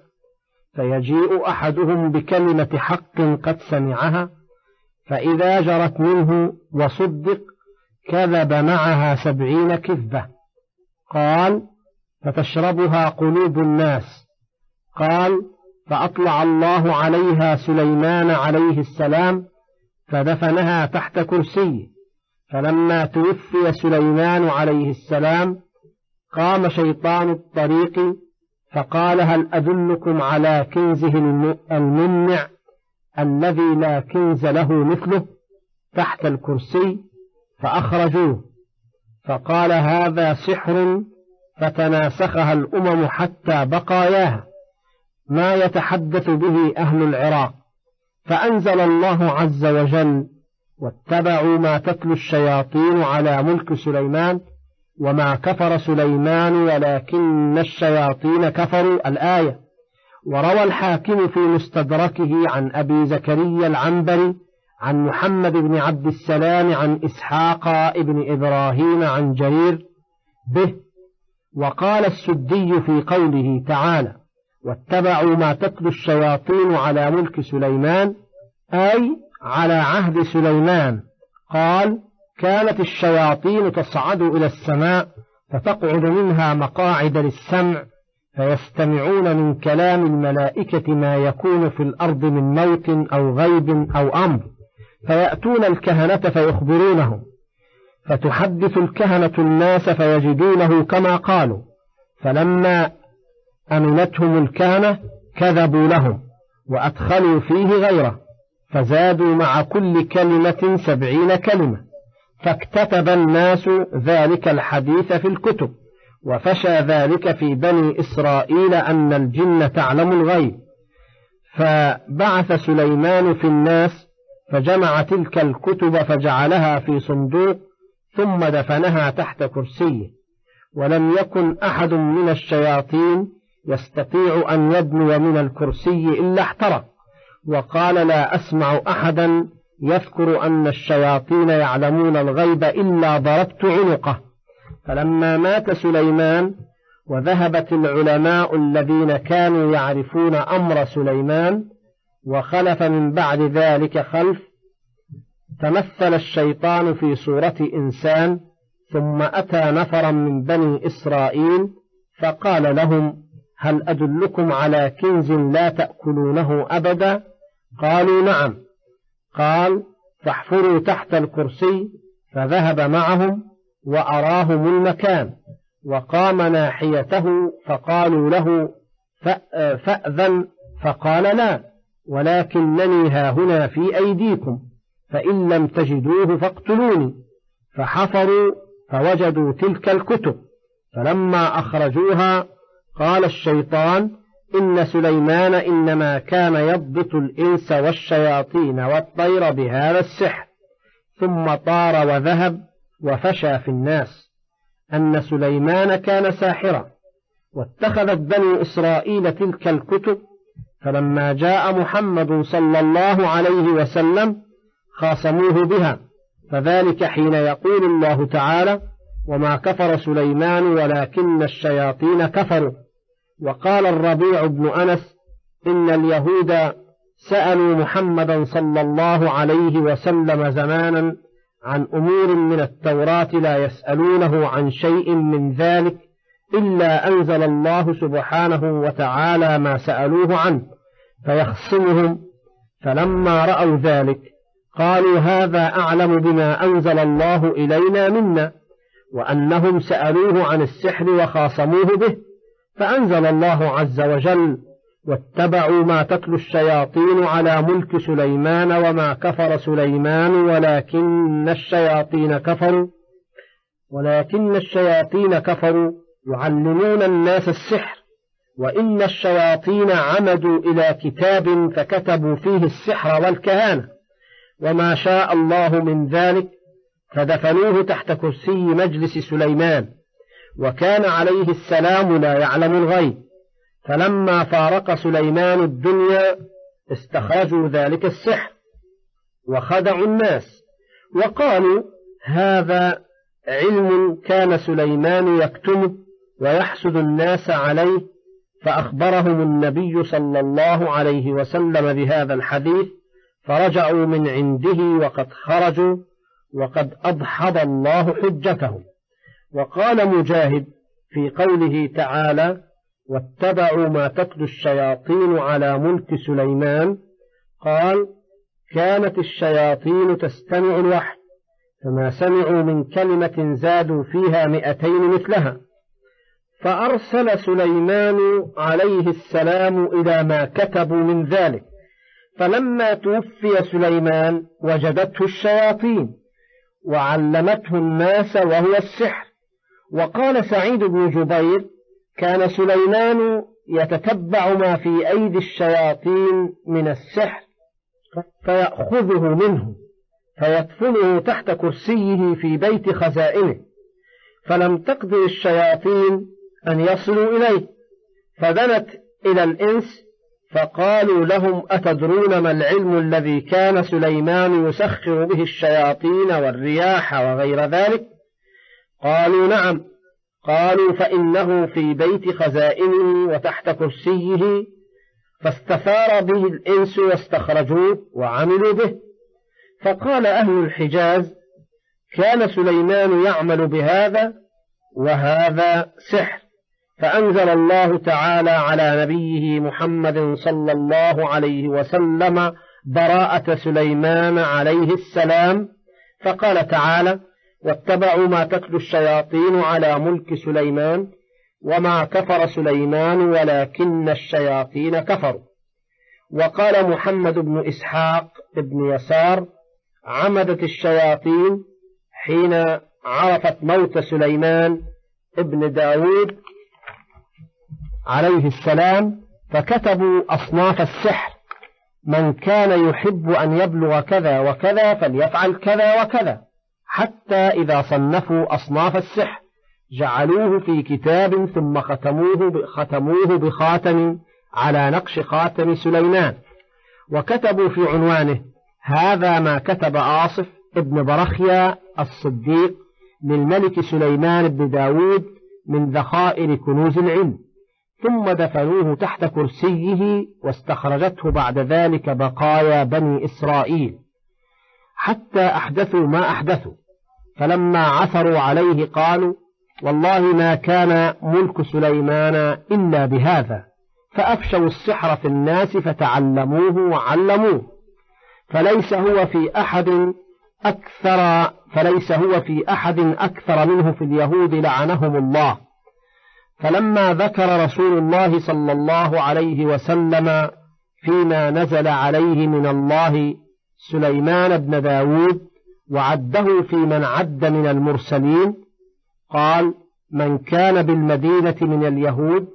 فيجيء أحدهم بكلمة حق قد سمعها، فإذا جرت منه وصدق كذب معها سبعين كذبة. قال: فتشربها قلوب الناس. قال: فأطلع الله عليها سليمان عليه السلام فدفنها تحت كرسيه. فلما توفي سليمان عليه السلام قام شيطان الطريق فقال: هل أدلكم على كنزه الممنع الذي لا كنز له مثله تحت الكرسي؟ فأخرجوه، فقال: هذا سحر، فتناسخها الأمم حتى بقاياها، ما يتحدث به أهل العراق. فأنزل الله عز وجل: واتبعوا ما تتلو الشياطين على ملك سليمان وما كفر سليمان ولكن الشياطين كفروا. الآية. وروى الحاكم في مستدركه عن أبي زكريا العنبري عن محمد بن عبد السلام عن إسحاق ابن إبراهيم عن جرير به. وقال السدي في قوله تعالى: واتبعوا ما تتلو الشياطين على ملك سليمان، أي على عهد سليمان. قال: كانت الشياطين تصعد إلى السماء فتقعد منها مقاعد للسمع، فيستمعون من كلام الملائكة ما يكون في الأرض من موت أو غيب أو أمر، فيأتون الكهنة فيخبرونهم، فتحدث الكهنة الناس فيجدونه كما قالوا، فلما أمنتهم الكهنة كذبوا لهم وأدخلوا فيه غيره، فزادوا مع كل كلمة سبعين كلمة، فاكتتب الناس ذلك الحديث في الكتب، وفشى ذلك في بني إسرائيل أن الجن تعلم الغيب. فبعث سليمان في الناس فجمع تلك الكتب فجعلها في صندوق ثم دفنها تحت كرسيه، ولم يكن أحد من الشياطين يستطيع أن يدنو من الكرسي إلا احترق، وقال لا أسمع أحدا يذكر أن الشياطين يعلمون الغيب إلا ضربت عنقه. فلما مات سليمان وذهبت العلماء الذين كانوا يعرفون أمر سليمان وخلف من بعد ذلك خلف، تمثل الشيطان في صورة إنسان، ثم أتى نفرا من بني إسرائيل فقال لهم هل أدلكم على كنز لا تأكلونه أبدا؟ قالوا نعم. قال فاحفروا تحت الكرسي، فذهب معهم وأراهم المكان، وقام ناحيته فقالوا له فأذن، فقال لا، ولكنني هاهنا في أيديكم، فإن لم تجدوه فاقتلوني. فحفروا فوجدوا تلك الكتب، فلما أخرجوها قال الشيطان إن سليمان إنما كان يضبط الإنس والشياطين والطير بهذا السحر، ثم طار وذهب وفشى في الناس أن سليمان كان ساحرا. واتخذت بني إسرائيل تلك الكتب، فلما جاء محمد صلى الله عليه وسلم خاصموه بها، فذلك حين يقول الله تعالى وما كفر سليمان ولكن الشياطين كفروا. وقال الربيع بن أنس إن اليهود سألوا محمدا صلى الله عليه وسلم زمانا عن أمور من التوراة لا يسألونه عن شيء من ذلك إلا أنزل الله سبحانه وتعالى ما سألوه عنه فيخصمهم، فلما رأوا ذلك قالوا هذا أعلم بما أنزل الله إلينا منا، وأنهم سألوه عن السحر وخاصموه به، فأنزل الله عز وجل واتبعوا ما تتلو الشياطين على ملك سليمان وما كفر سليمان ولكن الشياطين كفروا ولكن الشياطين كفروا يعلمون الناس السحر، وإن الشياطين عمدوا إلى كتاب فكتبوا فيه السحر والكهانة، وما شاء الله من ذلك فدفنوه تحت كرسي مجلس سليمان، وكان عليه السلام لا يعلم الغيب. فلما فارق سليمان الدنيا استخرجوا ذلك السحر وخدعوا الناس وقالوا هذا علم كان سليمان يكتمه ويحسد الناس عليه، فأخبرهم النبي صلى الله عليه وسلم بهذا الحديث، فرجعوا من عنده وقد خرجوا وقد أضحض الله حجتهم. وقال مجاهد في قوله تعالى واتبعوا ما تتلو الشياطين على ملك سليمان، قال كانت الشياطين تستمع الوحي، فما سمعوا من كلمة زادوا فيها مئتين مثلها، فأرسل سليمان عليه السلام إلى ما كتبوا من ذلك، فلما توفي سليمان وجدته الشياطين وعلمته الناس وهو السحر. وقال سعيد بن جبير كان سليمان يتتبع ما في أيدي الشياطين من السحر فيأخذه منه فيدفنه تحت كرسيه في بيت خزائنه، فلم تقدر الشياطين أن يصلوا إليه، فدنت إلى الإنس فقالوا لهم أتدرون ما العلم الذي كان سليمان يسخر به الشياطين والرياح وغير ذلك؟ قالوا نعم. قالوا فإنه في بيت خزائنه وتحت كرسيه، فاستثار به الإنس واستخرجوه وعملوا به. فقال أهل الحجاز كان سليمان يعمل بهذا وهذا سحر، فأنزل الله تعالى على نبيه محمد صلى الله عليه وسلم براءة سليمان عليه السلام، فقال تعالى: واتبعوا ما تتلو الشياطين على ملك سليمان وما كفر سليمان ولكن الشياطين كفروا. وقال محمد بن إسحاق بن يسار: عمدت الشياطين حين عرفت موت سليمان ابن داود عليه السلام، فكتبوا أصناف السحر: من كان يحب أن يبلغ كذا وكذا فليفعل كذا وكذا، حتى إذا صنفوا أصناف السحر جعلوه في كتاب ثم ختموه ختموه بخاتم على نقش خاتم سليمان، وكتبوا في عنوانه: هذا ما كتب آصف ابن برخيا الصديق للملك سليمان بن داود من ذخائر كنوز العلم، ثم دفنوه تحت كرسيه، واستخرجته بعد ذلك بقايا بني إسرائيل حتى أحدثوا ما أحدثوا. فلما عثروا عليه قالوا: والله ما كان ملك سليمان إلا بهذا، فأفشوا السحر في الناس فتعلموه وعلموه، فليس هو في أحد أكثر فليس هو في أحد أكثر منه في اليهود لعنهم الله. فلما ذكر رسول الله صلى الله عليه وسلم فيما نزل عليه من الله سليمان بن داود وعده في من عد من المرسلين، قال: من كان بالمدينة من اليهود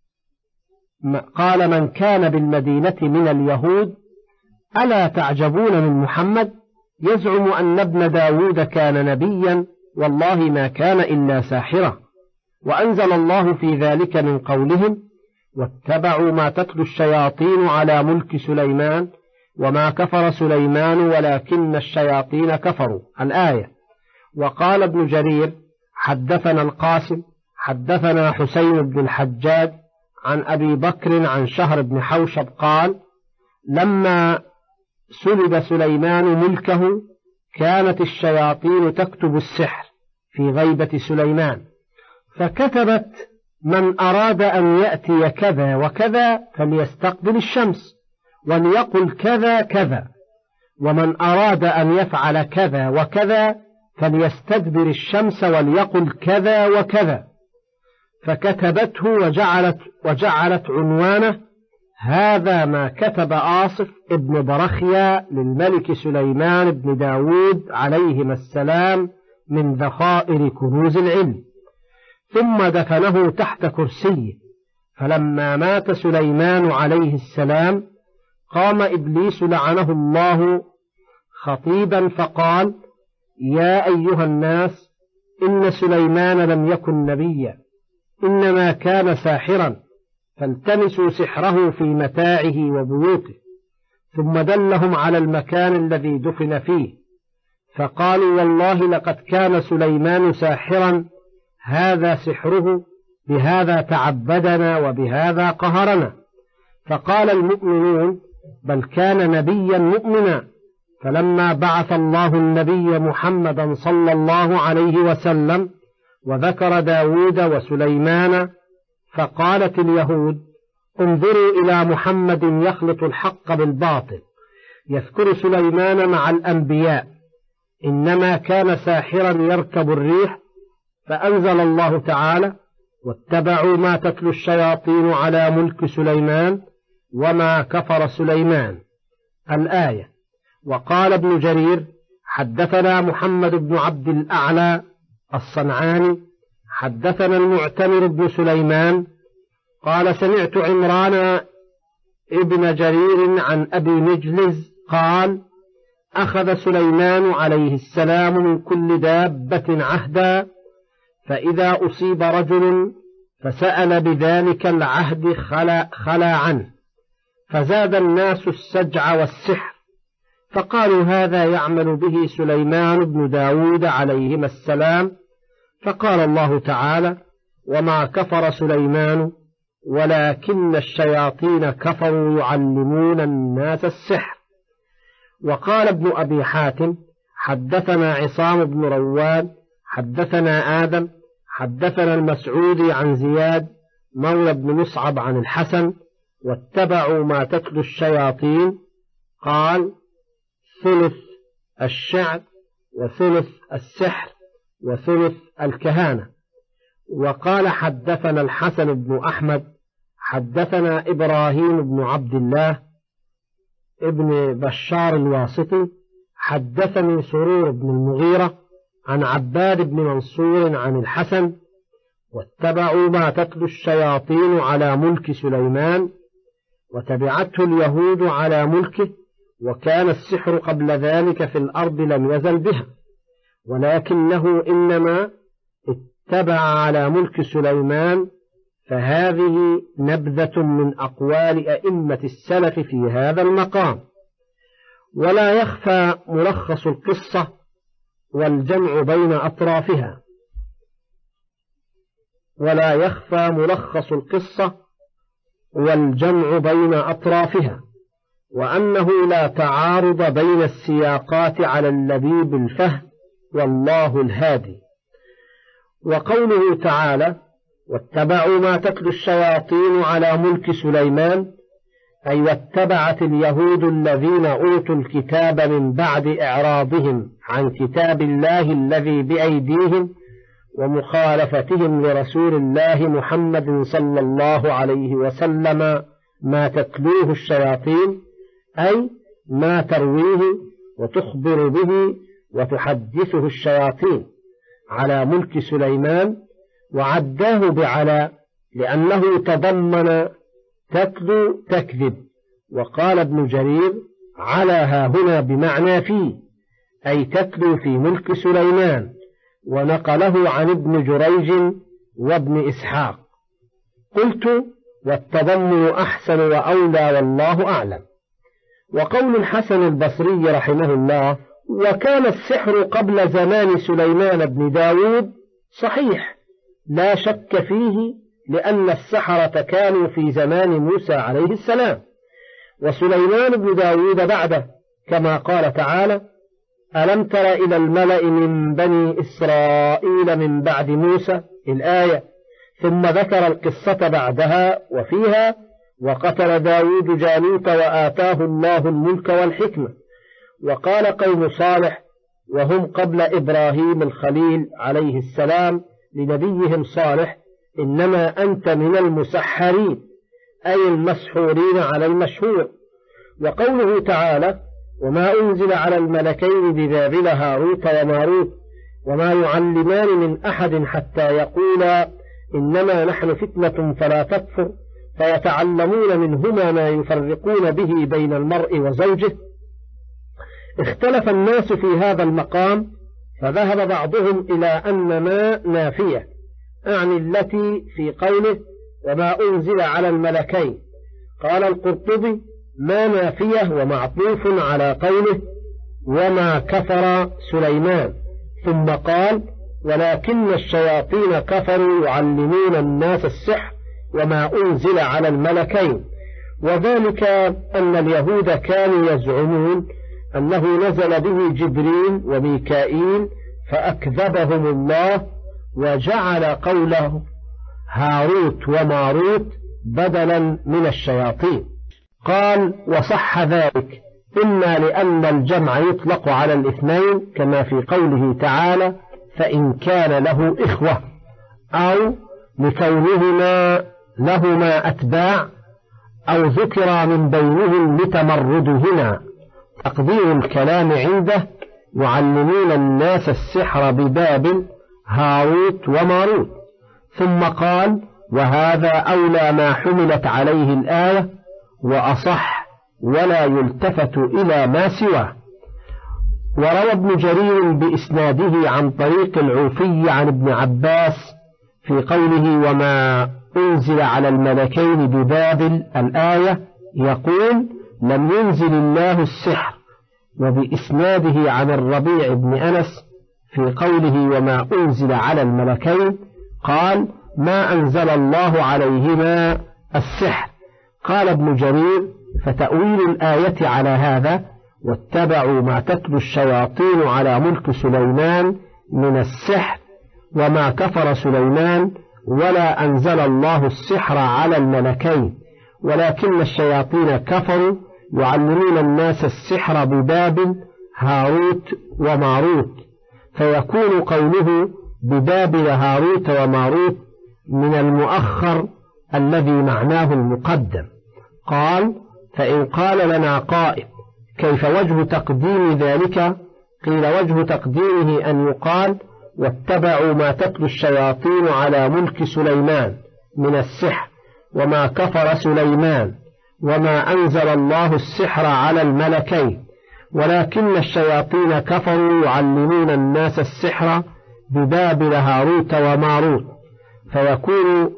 قال من كان بالمدينة من اليهود ألا تعجبون من محمد؟ يزعم أن ابن داود كان نبيا، والله ما كان إلا ساحرا. وأنزل الله في ذلك من قولهم: واتبعوا ما تتلو الشياطين على ملك سليمان وما كفر سليمان ولكن الشياطين كفروا، الآية. وقال ابن جرير: حدثنا القاسم حدثنا حسين بن الحجاج عن أبي بكر عن شهر بن حوشب قال: لما سلب سليمان ملكه كانت الشياطين تكتب السحر في غيبة سليمان، فكتبت: من أراد أن يأتي كذا وكذا فليستقبل الشمس وليقل كذا كذا، ومن أراد أن يفعل كذا وكذا فليستدبر الشمس وليقل كذا وكذا، فكتبته وجعلت, وجعلت عنوانه: هذا ما كتب آصف ابن برخيا للملك سليمان بن داود عليهما السلام من ذخائر كنوز العلم، ثم دفنه تحت كرسيه. فلما مات سليمان عليه السلام قام إبليس لعنه الله خطيبا فقال: يا أيها الناس، إن سليمان لم يكن نبيا، إنما كان ساحرا، فالتمسوا سحره في متاعه وبيوته. ثم دلهم على المكان الذي دفن فيه، فقالوا: والله لقد كان سليمان ساحرا، هذا سحره، بهذا تعبدنا وبهذا قهرنا. فقال المؤمنون: بل كان نبيا مؤمنا. فلما بعث الله النبي محمدا صلى الله عليه وسلم وذكر داود وسليمان، فقالت اليهود: انظروا إلى محمد يخلط الحق بالباطل، يذكر سليمان مع الأنبياء، إنما كان ساحرا يركب الريح. فأنزل الله تعالى: واتبعوا ما تتلو الشياطين على ملك سليمان وما كفر سليمان، الآية. وقال ابن جرير: حدثنا محمد بن عبد الأعلى الصنعاني حدثنا المعتمر بن سليمان قال: سمعت عمران ابن جرير عن أبي مجلز قال: أخذ سليمان عليه السلام من كل دابة عهدا، فإذا أصيب رجل فسأل بذلك العهد خلا, خلا عنه، فزاد الناس السجع والسحر، فقالوا: هذا يعمل به سليمان بن داود عليهما السلام. فقال الله تعالى: وما كفر سليمان ولكن الشياطين كفروا يعلمون الناس السحر. وقال ابن أبي حاتم: حدثنا عصام بن رواد حدثنا آدم حدثنا المسعودي عن زياد مولى بن مصعب عن الحسن: واتبعوا ما تتلو الشياطين. قال: ثلث الشعر، وثلث السحر، وثلث الكهانة. وقال: حدثنا الحسن بن أحمد حدثنا إبراهيم بن عبد الله ابن بشار الواسطي حدثني سرور بن المغيرة عن عباد بن منصور عن الحسن: واتبعوا ما تتلو الشياطين على ملك سليمان، وتبعته اليهود على ملكه، وكان السحر قبل ذلك في الأرض لم يزل بها، ولكنه إنما اتبع على ملك سليمان. فهذه نبذة من أقوال أئمة السلف في هذا المقام. ولا يخفى ملخص القصة والجمع بين أطرافها ولا يخفى ملخص القصة والجمع بين أطرافها وأنه لا تعارض بين السياقات على اللبيب الفهم، والله الهادي. وقوله تعالى: واتبعوا ما تتلو الشياطين على ملك سليمان، أي واتبعت اليهود الذين أوتوا الكتاب من بعد إعراضهم عن كتاب الله الذي بأيديهم ومخالفتهم لرسول الله محمد صلى الله عليه وسلم ما تتلوه الشياطين، أي ما ترويه وتخبر به وتحدثه الشياطين على ملك سليمان، وعداه بعلى لأنه تضمن تتلو تكذب. وقال ابن جرير: على ها هنا بمعنى فيه، أي تتلو في ملك سليمان، ونقله عن ابن جريج وابن إسحاق. قلت: والتضمن أحسن وأولى، والله أعلم. وقول الحسن البصري رحمه الله: وكان السحر قبل زمان سليمان بن داود، صحيح لا شك فيه، لأن السحرة كانوا في زمان موسى عليه السلام، وسليمان بن داود بعده، كما قال تعالى: ألم تر إلى الملأ من بني إسرائيل من بعد موسى، الآية. ثم ذكر القصة بعدها وفيها: وقتل داود جالوت وآتاه الله الملك والحكمة. وقال قوم صالح وهم قبل إبراهيم الخليل عليه السلام لنبيهم صالح: إنما أنت من المسحرين، أي المسحورين على المشهور. وقوله تعالى: وما أنزل على الملكين ببابل هاروت وماروت وما يعلمان من أحد حتى يقولا إنما نحن فتنة فلا تكفر، فيتعلمون منهما ما يفرقون به بين المرء وزوجه. اختلف الناس في هذا المقام، فذهب بعضهم إلى أن ما نافية، أعني التي في قوله وما أنزل على الملكين. قال القرطبي: ما نافية ومعطوف على قوله وما كفر سليمان. ثم قال: ولكن الشياطين كفروا يعلمون الناس السحر وما أنزل على الملكين، وذلك أن اليهود كانوا يزعمون أنه نزل به جبريل وميكائيل فأكذبهم الله، وجعل قوله هاروت وماروت بدلا من الشياطين. قال: وصح ذلك إما لأن الجمع يطلق على الاثنين كما في قوله تعالى: فإن كان له إخوة، أو لكونهما لهما أتباع، أو ذكر من بينهم لتمردهما. تقدير الكلام عنده: يعلمون الناس السحر ببابل هاروت وماروت. ثم قال: وهذا أولى ما حملت عليه الآية، وأصح ولا يلتفت إلى ما سواه. وروى ابن جرير بإسناده عن طريق العوفي عن ابن عباس في قوله وما أنزل على الملكين ببابل الآية يقول: لم ينزل الله السحر. وبإسناده عن الربيع بن أنس في قوله وما أنزل على الملكين قال: ما أنزل الله عليهما السحر. قال ابن جرير: فتأويل الآية على هذا: واتبعوا ما تتلو الشياطين على ملك سليمان من السحر وما كفر سليمان، ولا أنزل الله السحر على الملكين، ولكن الشياطين كفروا يعلمون الناس السحر ببابل هاروت وماروت، فيكون قوله ببابل هاروت وماروت من المؤخر الذي معناه المقدم. قال: فإن قال لنا قائل كيف وجه تقديم ذلك؟ قيل وجه تقديمه أن يقال: واتبعوا ما تتلو الشياطين على ملك سليمان من السحر، وما كفر سليمان، وما أنزل الله السحر على الملكين، ولكن الشياطين كفروا يعلمون الناس السحر ببابل هاروت وماروت، فيكون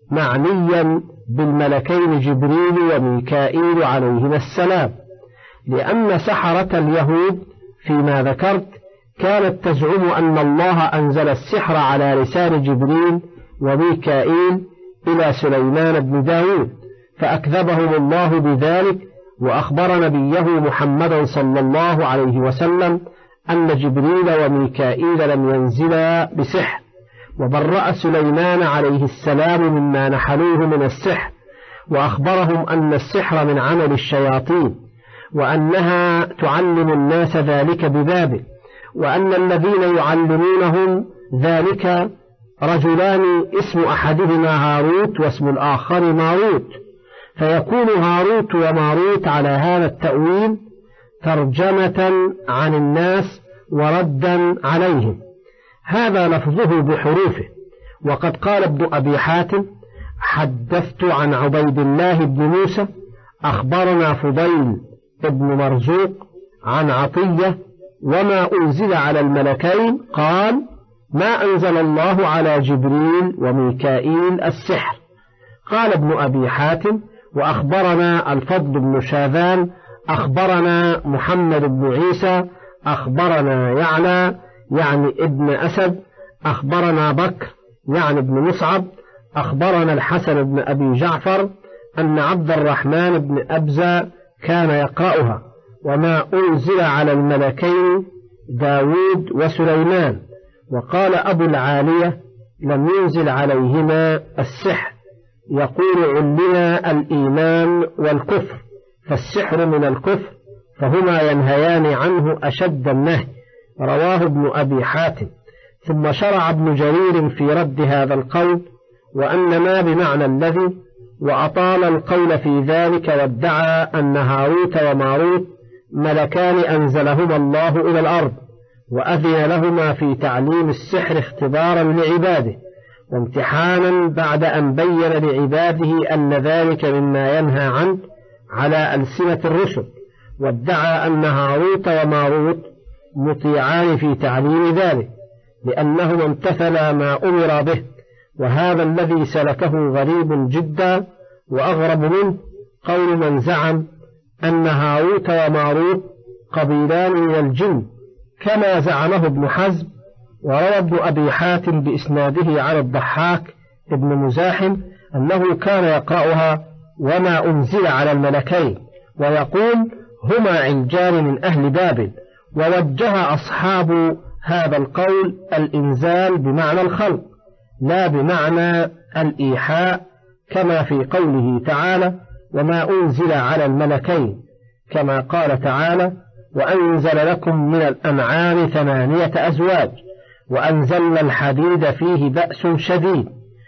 معنيا بالملكين جبريل وميكائيل عليهما السلام، لأن سحرة اليهود فيما ذكرت كانت تزعم أن الله أنزل السحر على لسان جبريل وميكائيل إلى سليمان بن داود، فأكذبهم الله بذلك، وأخبر نبيه محمدا صلى الله عليه وسلم أن جبريل وميكائيل لم ينزلا بسحر، وبرأ سليمان عليه السلام مما نحلوه من السحر، وأخبرهم أن السحر من عمل الشياطين، وأنها تعلم الناس ذلك ببابل، وأن الذين يعلمونهم ذلك رجلان اسم أحدهما هاروت واسم الآخر ماروت، فيكون هاروت وماروت على هذا التأويل ترجمة عن الناس وردا عليهم. هذا لفظه بحروفه. وقد قال ابن أبي حاتم: حدثت عن عبيد الله بن موسى أخبرنا فضيل ابن مرزوق عن عطية: وما أنزل على الملكين قال: ما أنزل الله على جبريل وميكائيل السحر. قال ابن أبي حاتم: وأخبرنا الفضل بن شاذان أخبرنا محمد بن عيسى أخبرنا يعلى يعني ابن أسد أخبرنا بكر يعني ابن مصعب أخبرنا الحسن بن أبي جعفر أن عبد الرحمن بن أبزة كان يقرأها: وما أنزل على الملكين داود وسليمان. وقال أبو العالية: لم ينزل عليهما السحر، يقول: علنا الإيمان والكفر، فالسحر من الكفر، فهما ينهيان عنه أشد النهي. رواه ابن أبي حاتم. ثم شرع ابن جرير في رد هذا القول، وأن ما بمعنى الذي، وأطال القول في ذلك، وادعى أن هاروت وماروت ملكان أنزلهما الله إلى الأرض، وأذن لهما في تعليم السحر اختبارا لعباده وامتحانا بعد أن بين لعباده أن ذلك مما ينهى عنه على ألسنة الرسل، وادعى أن هاروت وماروت مطيعان في تعليم ذلك لأنهما امتثلا ما أمر به. وهذا الذي سلكه غريب جدا، وأغرب منه قول من زعم أن هاروت وماروت قبيلان من الجن كما زعمه ابن حزم. وروى ابن أبي حاتم بإسناده عن الضحاك ابن مزاحم أنه كان يقرأها: وما أنزل على الملكين، ويقول: هما علجان من أهل بابل. ووجه أصحاب هذا القول الإنزال بمعنى الخلق لا بمعنى الإيحاء، كما في قوله تعالى: وما أنزل على الملكين، كما قال تعالى: وأنزل لكم من الأنعام ثمانية أزواج، وأنزلنا الحديد فيه بأس شديد،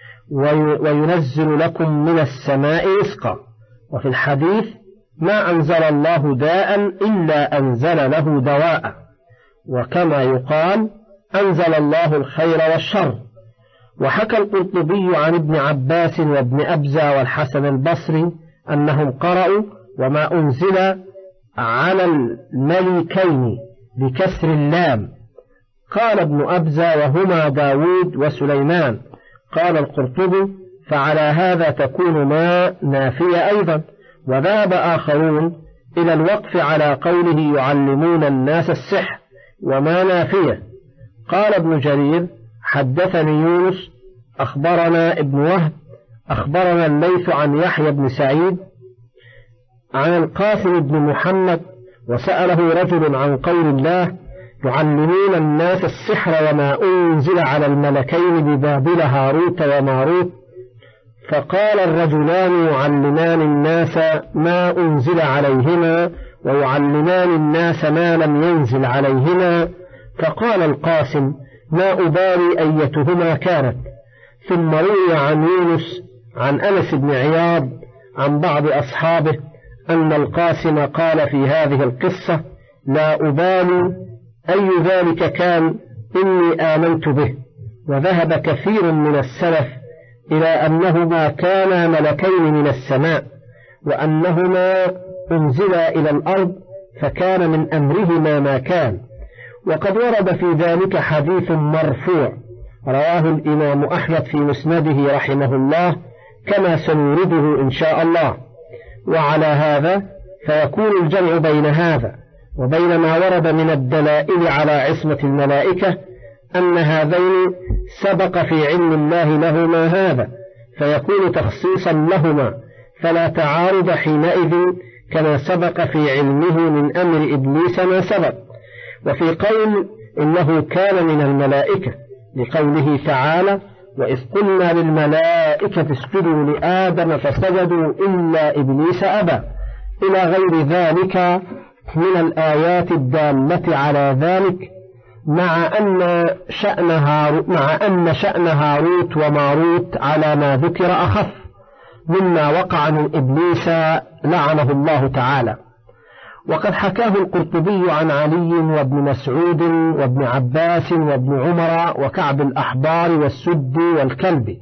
وينزل لكم من السماء رزقا. وفي الحديث: ما أنزل الله داء إلا أنزل له دواء. وكما يقال: أنزل الله الخير والشر. وحكى القرطبي عن ابن عباس وابن أبزة والحسن البصري أنهم قرأوا: وما أنزل على الملكين بكسر اللام. قال ابن أبزة: وهما داود وسليمان. قال القرطبي: فعلى هذا تكون ما نافية أيضا. وذهب آخرون إلى الوقف على قوله: يعلمون الناس السحر، وما نافية. قال ابن جرير: حدثني يونس أخبرنا ابن وهب أخبرنا الليث عن يحيى بن سعيد عن القاسم بن محمد، وسأله رجل عن قول الله: يعلمون الناس السحر وما أنزل على الملكين ببابل هاروت وماروت. فقال الرجلان يعلمان الناس ما أنزل عليهما ويعلمان الناس ما لم ينزل عليهما. فقال القاسم ما أبالي أيتهما كانت. ثم روي عن يونس عن أنس بن عياض عن بعض أصحابه أن القاسم قال في هذه القصة لا أبالي أي ذلك كان إني آمنت به. وذهب كثير من السلف إلى أنهما كانا ملكين من السماء وأنهما أنزلا إلى الأرض فكان من أمرهما ما كان. وقد ورد في ذلك حديث مرفوع رواه الإمام أحمد في مسنده رحمه الله كما سنورده إن شاء الله. وعلى هذا فيكون الجمع بين هذا وبين ما ورد من الدلائل على عصمة الملائكة أن هذين سبق في علم الله لهما هذا فيكون تخصيصا لهما فلا تعارض حينئذ كما سبق في علمه من أمر إبليس ما سبق. وفي قول إنه كان من الملائكة لقوله تعالى وإذ قلنا للملائكة اسجدوا لآدم فسجدوا إلا إبليس أبى إلى غير ذلك من الآيات الدالة على ذلك. مع أن شأن هاروت مع أن شأن هاروت وماروت على ما ذكر أخف مما وقع من إبليس لعنه الله تعالى. وقد حكاه القرطبي عن علي وابن مسعود وابن عباس وابن عمر وكعب الأحبار والسد والكلب.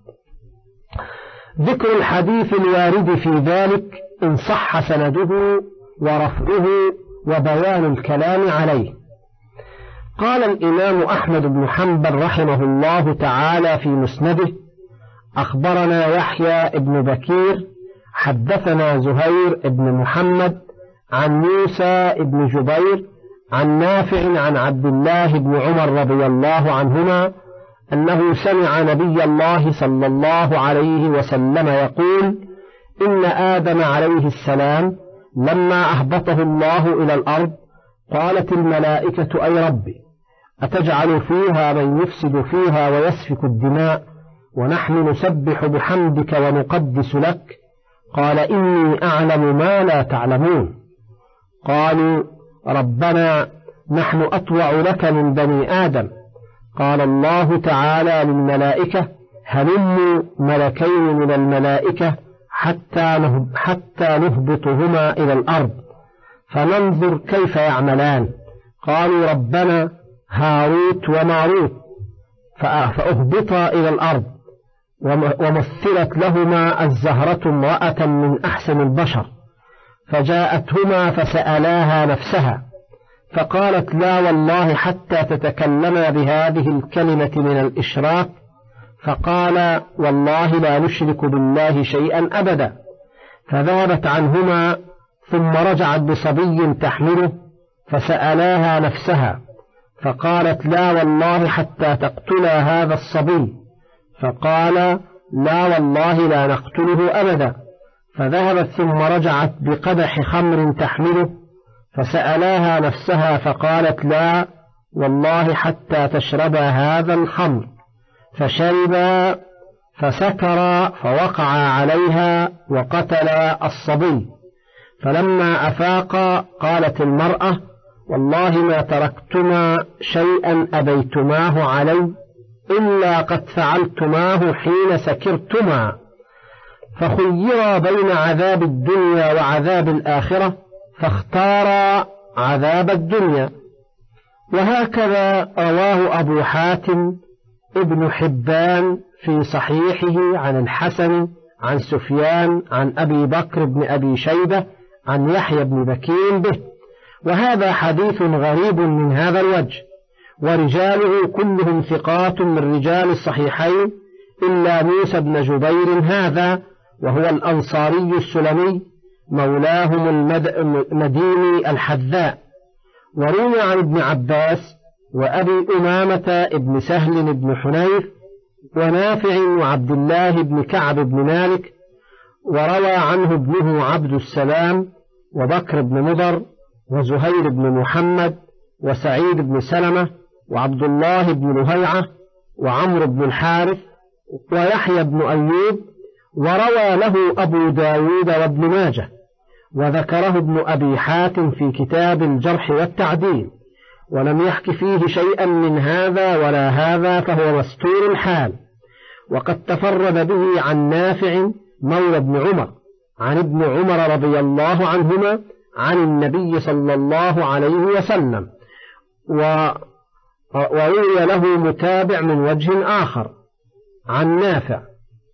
ذكر الحديث الوارد في ذلك إن صح سنده ورفعه وبيان الكلام عليه. قال الإمام أحمد بن حنبل رحمه الله تعالى في مسنده أخبرنا يحيى بن بكير حدثنا زهير بن محمد عن موسى بن جبير عن نافع عن عبد الله بن عمر رضي الله عنهما أنه سمع نبي الله صلى الله عليه وسلم يقول إن آدم عليه السلام لما أهبطه الله إلى الأرض قالت الملائكة أي ربي أتجعل فيها من يفسد فيها ويسفك الدماء ونحن نسبح بحمدك ونقدس لك قال إني أعلم ما لا تعلمون. قالوا ربنا نحن أطوع لك من بني آدم. قال الله تعالى للملائكة هلموا ملكين من الملائكة حتى حتى نهبطهما إلى الأرض فننظر كيف يعملان. قالوا ربنا هاروت وماروت فأهبطا إلى الأرض ومثلت لهما الزهرة امرأة من أحسن البشر فجاءتهما فسألاها نفسها فقالت لا والله حتى تتكلما بهذه الكلمة من الإشراك. فقال والله لا نشرك بالله شيئا أبدا. فذهبت عنهما ثم رجعت بصبي تحمله فسألاها نفسها فقالت لا والله حتى تقتلا هذا الصبي. فقال لا والله لا نقتله أبدا. فذهبت ثم رجعت بقدح خمر تحمله فسألاها نفسها فقالت لا والله حتى تشرب هذا الخمر. فشربا فسكر فوقع عليها وقتل الصبي. فلما أفاق قالت المرأة والله ما تركتما شيئا أبيتماه علي إلا قد فعلتماه حين سكرتما. فخيرا بين عذاب الدنيا وعذاب الآخرة فاختارا عذاب الدنيا. وهكذا رواه أبو حاتم ابن حبان في صحيحه عن الحسن عن سفيان عن أبي بكر بن أبي شيبة عن يحيى بن بكير به. وهذا حديث غريب من هذا الوجه ورجاله كلهم ثقات من رجال الصحيحين إلا موسى بن جبير هذا وهو الأنصاري السلمي مولاهم المديني الحذاء. وروي عن ابن عباس وأبي أمامة ابن سهل بن حنيف ونافع وعبد الله بن كعب بن مالك. وروى عنه ابنه عبد السلام وبكر بن مضر وزهير بن محمد وسعيد بن سلمة وعبد الله بن لهيعة وعمرو بن الحارث ويحيى بن أيوب، وروى له أبو داود وابن ماجه، وذكره ابن أبي حاتم في كتاب الجرح والتعديل، ولم يحك فيه شيئا من هذا ولا هذا، فهو مستور الحال. وقد تفرد به عن نافع مولى ابن عمر عن ابن عمر رضي الله عنهما عن النبي صلى الله عليه وسلم، وروي له متابع من وجه آخر عن نافع،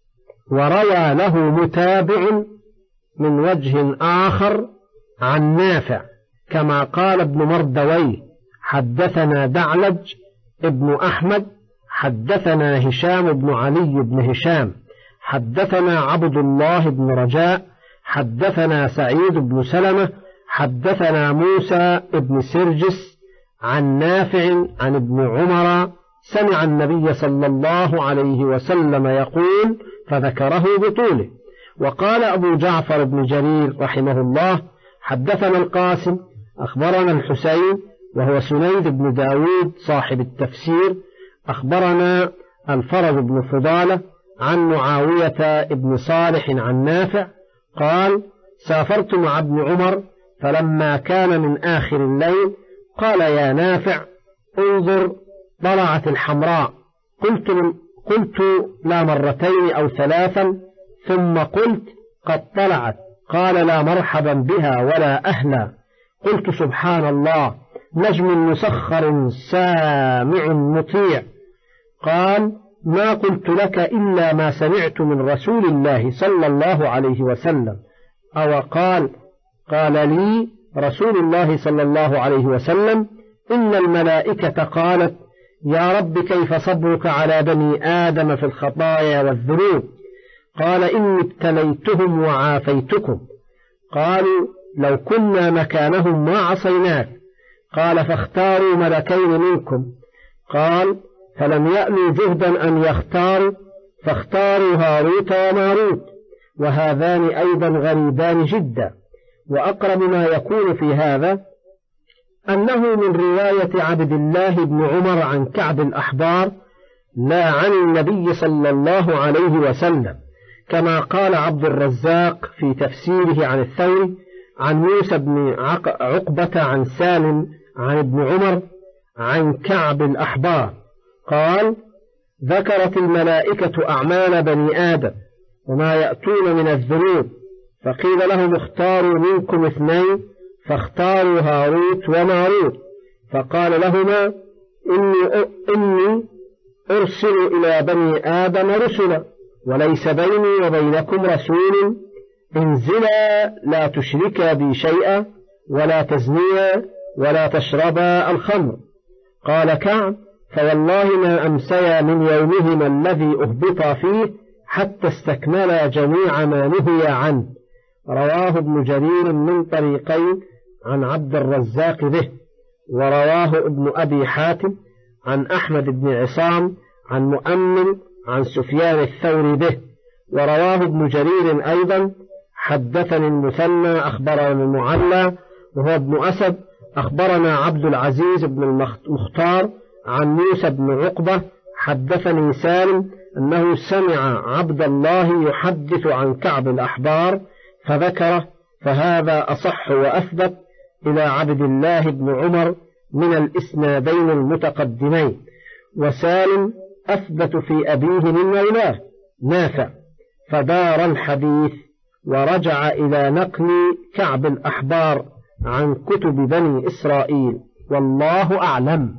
وروى له متابع من وجه آخر عن نافع، كما قال ابن مردويه: حدثنا دعلج ابن أحمد حدثنا هشام بن علي بن هشام حدثنا عبد الله بن رجاء حدثنا سعيد بن سلمة حدثنا موسى بن سرجس عن نافع عن ابن عمر سمع النبي صلى الله عليه وسلم يقول، فذكره بطوله. وقال أبو جعفر بن جرير رحمه الله: حدثنا القاسم أخبرنا الحسين وهو سنيد بن داود صاحب التفسير، أخبرنا الفرج بن فضالة عن معاوية بن صالح عن نافع قال: سافرت مع ابن عمر، فلما كان من آخر الليل قال: يا نافع انظر، طلعت الحمراء. قلت, قلت لا مرتين أو ثلاثا، ثم قلت: قد طلعت. قال: لا مرحبا بها ولا أهلا. قلت: سبحان الله، نجم مسخر سامع مطيع. قال: ما قلت لك إلا ما سمعت من رسول الله صلى الله عليه وسلم. أو قال: قال لي رسول الله صلى الله عليه وسلم: إن الملائكة قالت: يا رب كيف صبرك على بني آدم في الخطايا والذنوب؟ قال: إني ابتليتهم وعافيتكم. قالوا: لو كنا مكانهم ما عصيناك. قال: فاختاروا ملكين منكم. قال: فلم يألوا جهدا أن يختاروا، فاختاروا هاروت وماروت، وهذان أيضا غريبان جدا. وأقرب ما يكون في هذا أنه من رواية عبد الله بن عمر عن كعب الأحبار، لا عن النبي صلى الله عليه وسلم، كما قال عبد الرزاق في تفسيره عن الثوري عن موسى بن عقبة عن سالم عن ابن عمر عن كعب الأحبار قال: ذكرت الملائكة أعمال بني آدم وما يأتون من الذنوب، فقيل لهم: اختاروا منكم اثنين، فاختاروا هاروت وماروت. فقال لهما: إني, إني أرسل إلى بني آدم رسلا، وليس بيني وبينكم رسول، انزلا لا تشركا بي شيئا، ولا تزنيا، ولا تشربا الخمر. قال كعب: فوالله ما أمسيا من يومهما الذي أهبطا فيه حتى استكملا جميع ما نهي عنه. رواه ابن جرير من طريقين عن عبد الرزاق به، ورواه ابن أبي حاتم عن أحمد بن عصام عن مؤمن عن سفيان الثوري به، ورواه ابن جرير أيضا: حدثني المثنى أخبرنا المعلى وهو ابن أسد أخبرنا عبد العزيز بن المختار عن موسى بن عقبة حدثني سالم أنه سمع عبد الله يحدث عن كعب الأحبار فذكره، فهذا أصح وأثبت إلى عبد الله بن عمر من الإسنادين المتقدمين. وسالم أثبت في أبيه من مولاه نافع، فدار الحديث ورجع إلى نقل كعب الأحبار عن كتب بني إسرائيل، والله أعلم.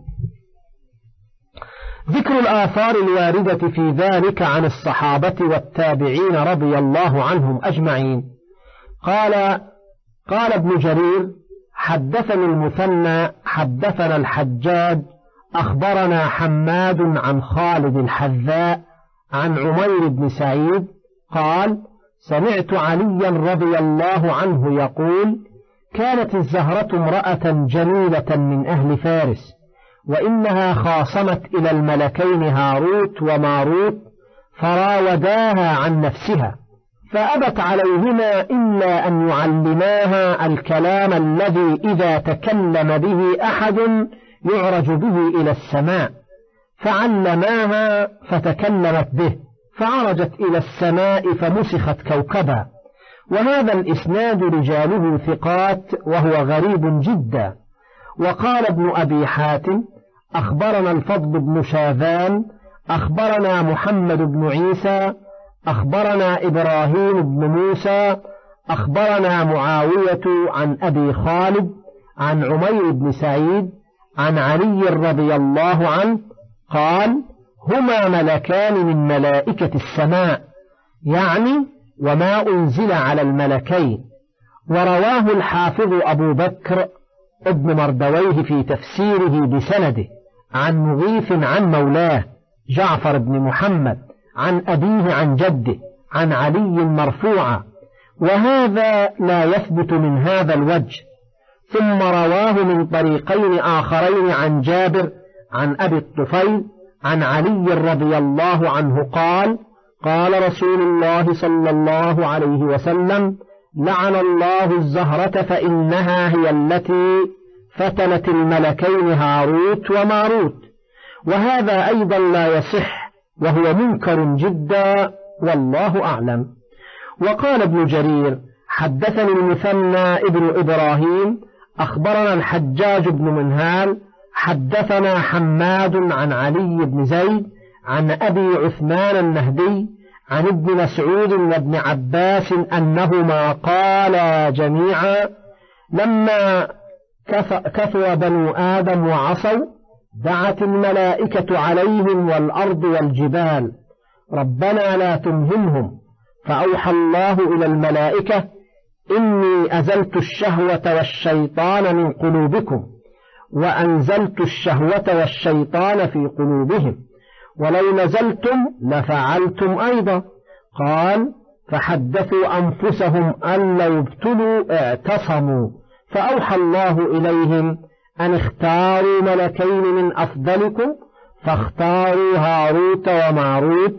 ذكر الآثار الواردة في ذلك عن الصحابة والتابعين رضي الله عنهم أجمعين. قال قال ابن جرير: حدثني المثنى حدثنا الحجاج أخبرنا حماد عن خالد الحذاء عن عمير بن سعيد قال: سمعت عليا رضي الله عنه يقول: كانت الزهرة امرأة جميلة من أهل فارس، وإنها خاصمت إلى الملكين هاروت وماروت فراوداها عن نفسها، فأبت عليهما إلا أن يعلماها الكلام الذي إذا تكلم به أحد يعرج به إلى السماء، فعلماها فتكلمت به فعرجت إلى السماء فمسخت كوكبا. وهذا الإسناد رجاله ثقات وهو غريب جدا. وقال ابن أبي حاتم أخبرنا الفضل بن شاذان أخبرنا محمد بن عيسى أخبرنا إبراهيم بن موسى أخبرنا معاوية عن أبي خالد عن عمير بن سعيد عن علي رضي الله عنه قال: هما ملكان من ملائكة السماء، يعني وما أنزل على الملكين. ورواه الحافظ أبو بكر ابن مردويه في تفسيره بسنده عن مغيث عن مولاه جعفر بن محمد عن أبيه عن جده عن علي مرفوعا، وهذا لا يثبت من هذا الوجه. ثم رواه من طريقين آخرين عن جابر عن أبي الطفيل عن علي رضي الله عنه قال: قال رسول الله صلى الله عليه وسلم: لعن الله الزهرة فإنها هي التي فتنت الملكين هاروت وماروت. وهذا أيضا لا يصح وهو منكر جدا والله أعلم. وقال ابن جرير: حدثني المثنى ابن إبراهيم أخبرنا الحجاج بن منهال حدثنا حماد عن علي بن زيد عن أبي عثمان النهدي عن ابن مسعود وابن عباس أنهما قالا جميعا: لما كثر بنو آدم وعصوا دعت الملائكة عليهم والأرض والجبال: ربنا لا تمهلهم. فأوحى الله إلى الملائكة: إني أزلت الشهوة والشيطان من قلوبكم وأنزلت الشهوة والشيطان في قلوبهم، ولو نزلتم لفعلتم أيضا. قال: فحدثوا أنفسهم أن لو ابتلوا اعتصموا، فأوحى الله إليهم أن اختاروا ملكين من أفضلكم، فاختاروا هاروت وماروت،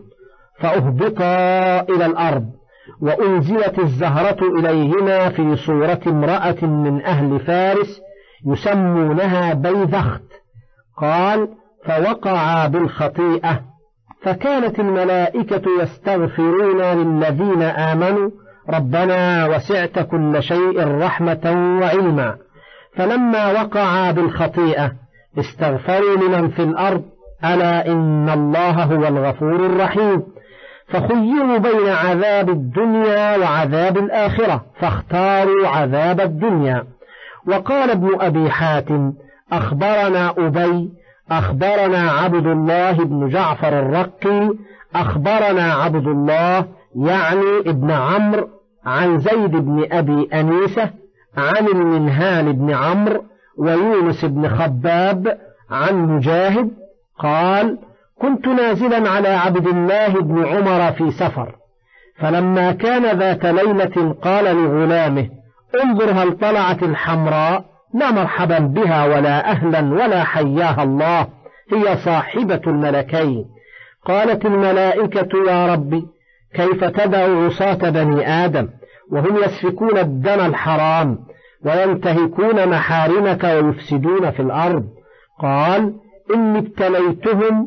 فأهبطا إلى الأرض، وأنزلت الزهرة إليهما في صورة امرأة من أهل فارس يسمونها بيذخت. قال: فوقعا بالخطيئة، فكانت الملائكة يستغفرون للذين آمنوا: ربنا وسعت كل شيء رحمة وعلما. فلما وقعا بالخطيئة استغفروا لمن في الأرض: ألا إن الله هو الغفور الرحيم. فخيروا بين عذاب الدنيا وعذاب الآخرة، فاختاروا عذاب الدنيا. وقال ابن أبي حاتم أخبرنا أبي أخبرنا عبد الله بن جعفر الرقي أخبرنا عبد الله يعني ابن عمرو عن زيد بن أبي أنيسة عن المنهال بن عمرو ويونس بن خباب عن مجاهد قال: كنت نازلا على عبد الله بن عمر في سفر، فلما كان ذات ليلة قال لغلامه: انظر هل طلعت الحمراء، لا مرحبا بها ولا أهلا ولا حياها الله، هي صاحبة الملكين. قالت الملائكة: يا ربي، كيف تدع عصاة بني آدم وهم يسفكون الدم الحرام وينتهكون محارمك ويفسدون في الأرض؟ قال: إني ابتليتهم،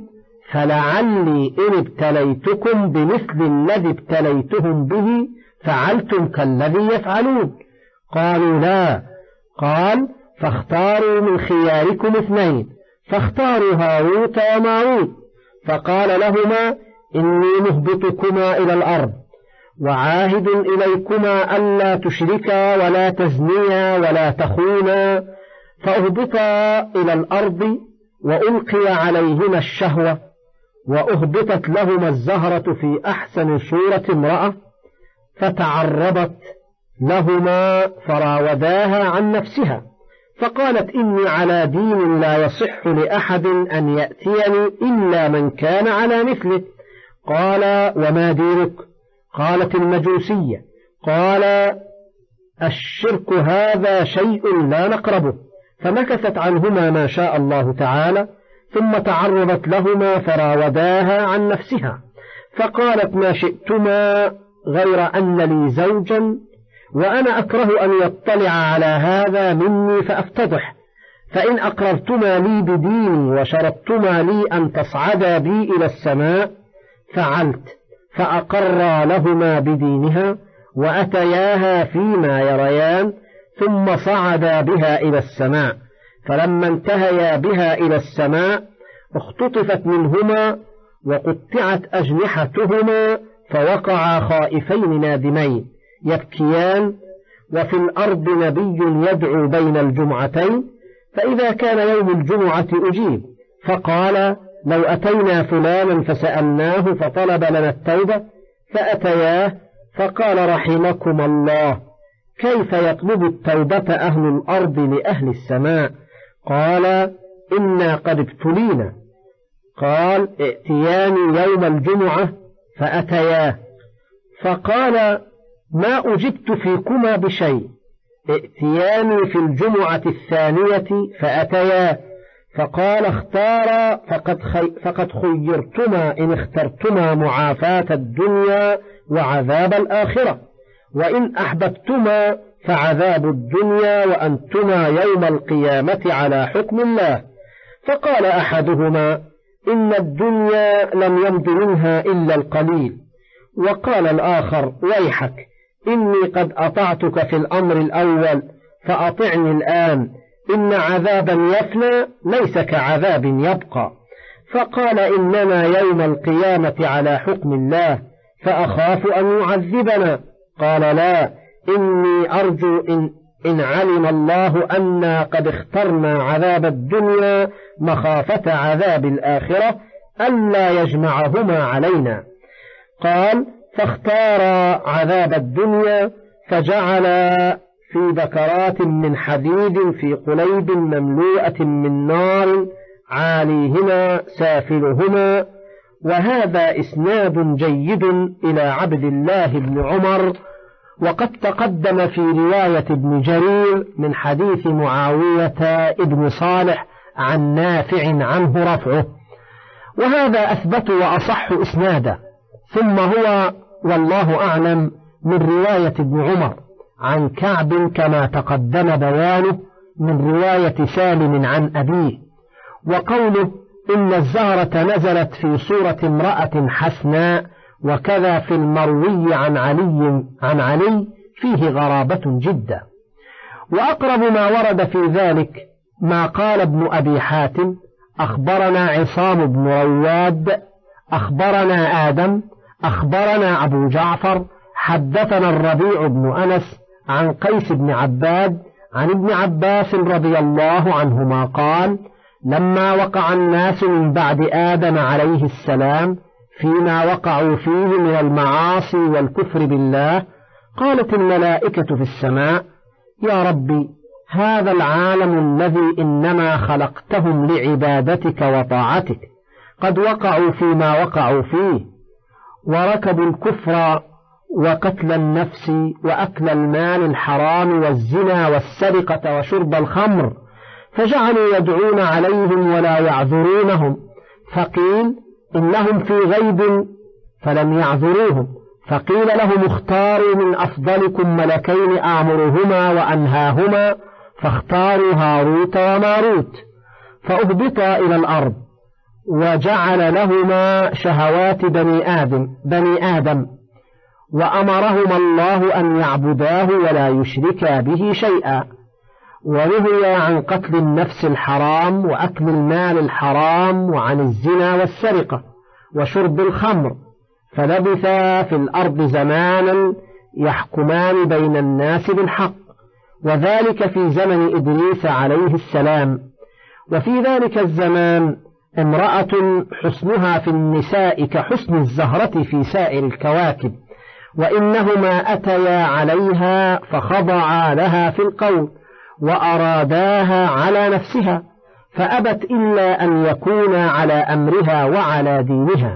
فلعلي إن ابتليتكم بمثل الذي ابتليتهم به فعلتم كالذي يفعلون. قالوا: لا. قال: فاختاروا من خياركم اثنين، فاختاروا هاروت وماروت. فقال لهما: إني مهبطكما إلى الأرض، وعاهد إليكما ألا تشركا ولا تزنيا ولا تخونا. فأهبطا إلى الأرض، وألقي عليهما الشهوة، وأهبطت لهما الزهرة في أحسن صورة امرأة، فتعرضت لهما فراوداها عن نفسها، فقالت: إني على دين لا يصح لأحد أن يأتيني إلا من كان على مثله. قال: وما دينك؟ قالت: المجوسية. قال: الشرك هذا شيء لا نقربه. فمكثت عنهما ما شاء الله تعالى، ثم تعرضت لهما فراوداها عن نفسها، فقالت: ما شئتما غير أن لي زوجا وأنا أكره أن يطلع على هذا مني فأفتضح، فإن أقررتما لي بديني وشرطتما لي أن تصعدا بي إلى السماء فعلت. فأقرا لهما بدينها وأتياها فيما يريان، ثم صعدا بها إلى السماء، فلما انتهيا بها إلى السماء اختطفت منهما وقطعت أجنحتهما، فوقعا خائفين نادمين يبكيان. وفي الأرض نبي يدعو بين الجمعتين، فإذا كان يوم الجمعة أجيب، فقال لو أتينا فلانا فسألناه فطلب لنا التوبة، فأتياه فقال رحمكم الله كيف يطلب التوبة أهل الأرض لأهل السماء؟ قال إنا قد ابتلينا. قال ائتياني يوم الجمعة فأتياه، فقال ما أجبت فيكما بشيء، ائتياني في الجمعة الثانية فأتياه، فقال اختارا فقد, خي فقد خيرتما إن اخترتما معافاة الدنيا وعذاب الآخرة، وإن أحببتما فعذاب الدنيا وأنتما يوم القيامة على حكم الله. فقال أحدهما إن الدنيا لم يمض منها إلا القليل، وقال الآخر ويحك إني قد أطعتك في الأمر الأول فأطعني الآن، إن عذابا يفنى ليس كعذاب يبقى. فقال إننا يوم القيامة على حكم الله فأخاف أن يعذبنا. قال لا، إني أرجو إن, إن علم الله أنا قد اخترنا عذاب الدنيا مخافة عذاب الآخرة ألا يجمعهما علينا. قال فاختار عذاب الدنيا، فجعل في ذكرات من حديد في قليب مملوءة من نار عاليهما سافلهما. وهذا إسناد جيد إلى عبد الله بن عمر، وقد تقدم في رواية ابن جرير من حديث معاوية ابن صالح عن نافع عنه رفعه، وهذا أثبت وأصح إسنادا. ثم هو والله أعلم من رواية ابن عمر عن كعب كما تقدم بيانه من رواية سالم عن أبيه. وقوله إن الزهرة نزلت في صورة امرأة حسناء وكذا في المروي عن علي عن علي فيه غرابة جدا. وأقرب ما ورد في ذلك ما قال ابن أبي حاتم أخبرنا عصام بن رواد أخبرنا آدم أخبرنا أبو جعفر حدثنا الربيع بن أنس عن قيس بن عباد عن ابن عباس رضي الله عنهما قال لما وقع الناس من بعد آدم عليه السلام فيما وقعوا فيه من المعاصي والكفر بالله، قالت الملائكة في السماء يا ربي هذا العالم الذي إنما خلقتهم لعبادتك وطاعتك قد وقعوا فيما وقعوا فيه، وركبوا الكفر وقتل النفس وأكل المال الحرام والزنا والسرقة وشرب الخمر، فجعلوا يدعون عليهم ولا يعذرونهم، فقيل إنهم في غيب فلم يعذروهم، فقيل لهم اختاروا من أفضلكم ملكين آمرهما وأنهاهما، فاختاروا هاروت وماروت، فأهبطا إلى الأرض وجعل لهما شهوات بني آدم, بني آدم وأمرهما الله أن يعبداه ولا يشركا به شيئا، ونهي عن قتل النفس الحرام وأكل المال الحرام وعن الزنا والسرقة وشرب الخمر، فلبثا في الأرض زمانا يحكمان بين الناس بالحق، وذلك في زمن إدريس عليه السلام. وفي ذلك الزمان امرأة حسنها في النساء كحسن الزهرة في سائر الكواكب، وإنهما أتيا عليها فخضعا لها في القول وأراداها على نفسها، فأبت إلا أن يكونا على أمرها وعلى دينها،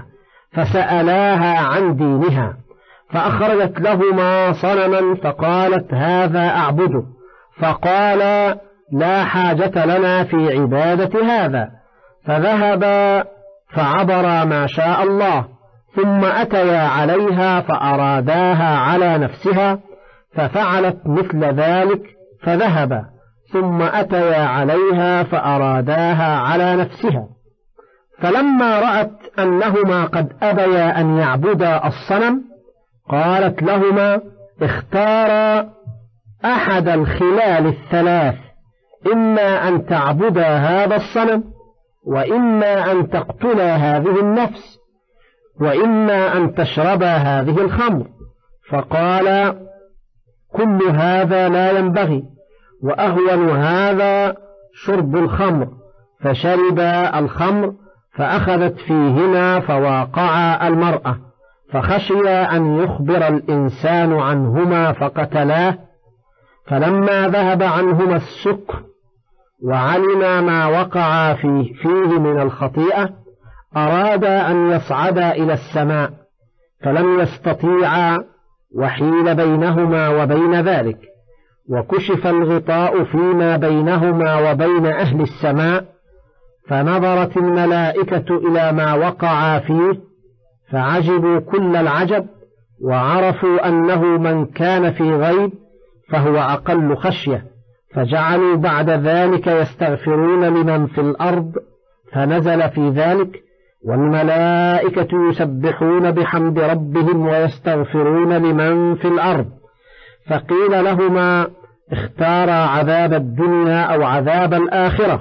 فسألاها عن دينها، فأخرجت لهما صنما فقالت هذا أعبده، فقال لا حاجة لنا في عبادة هذا، فذهبا فعبرا ما شاء الله، ثم أتيا عليها فأراداها على نفسها ففعلت مثل ذلك فذهبا، ثم أتيا عليها فأراداها على نفسها، فلما رأت أنهما قد أبيا أن يعبدا الصنم قالت لهما: اختارا أحد الخلال الثلاث، إما أن تعبدا هذا الصنم، وإما أن تقتلا هذه النفس، وإما أن تشربا هذه الخمر. فقال: كل هذا لا ينبغي، وأهون هذا شرب الخمر. فشربا الخمر فأخذت فيهما فواقعا المرأة، فخشي أن يخبر الإنسان عنهما فقتلاه. فلما ذهب عنهما السكر وعلم ما وقع فيه, فيه من الخطيئة أرادا أن يصعدا إلى السماء فلم يستطيعا، وحيل بينهما وبين ذلك، وكشف الغطاء فيما بينهما وبين أهل السماء، فنظرت الملائكة إلى ما وقع فيه فعجبوا كل العجب، وعرفوا أنه من كان في غيب فهو أقل خشية، فجعلوا بعد ذلك يستغفرون لمن في الأرض، فنزل في ذلك: والملائكة يسبحون بحمد ربهم ويستغفرون لمن في الأرض. فقيل لهما: اختارا عذاب الدنيا أو عذاب الآخرة.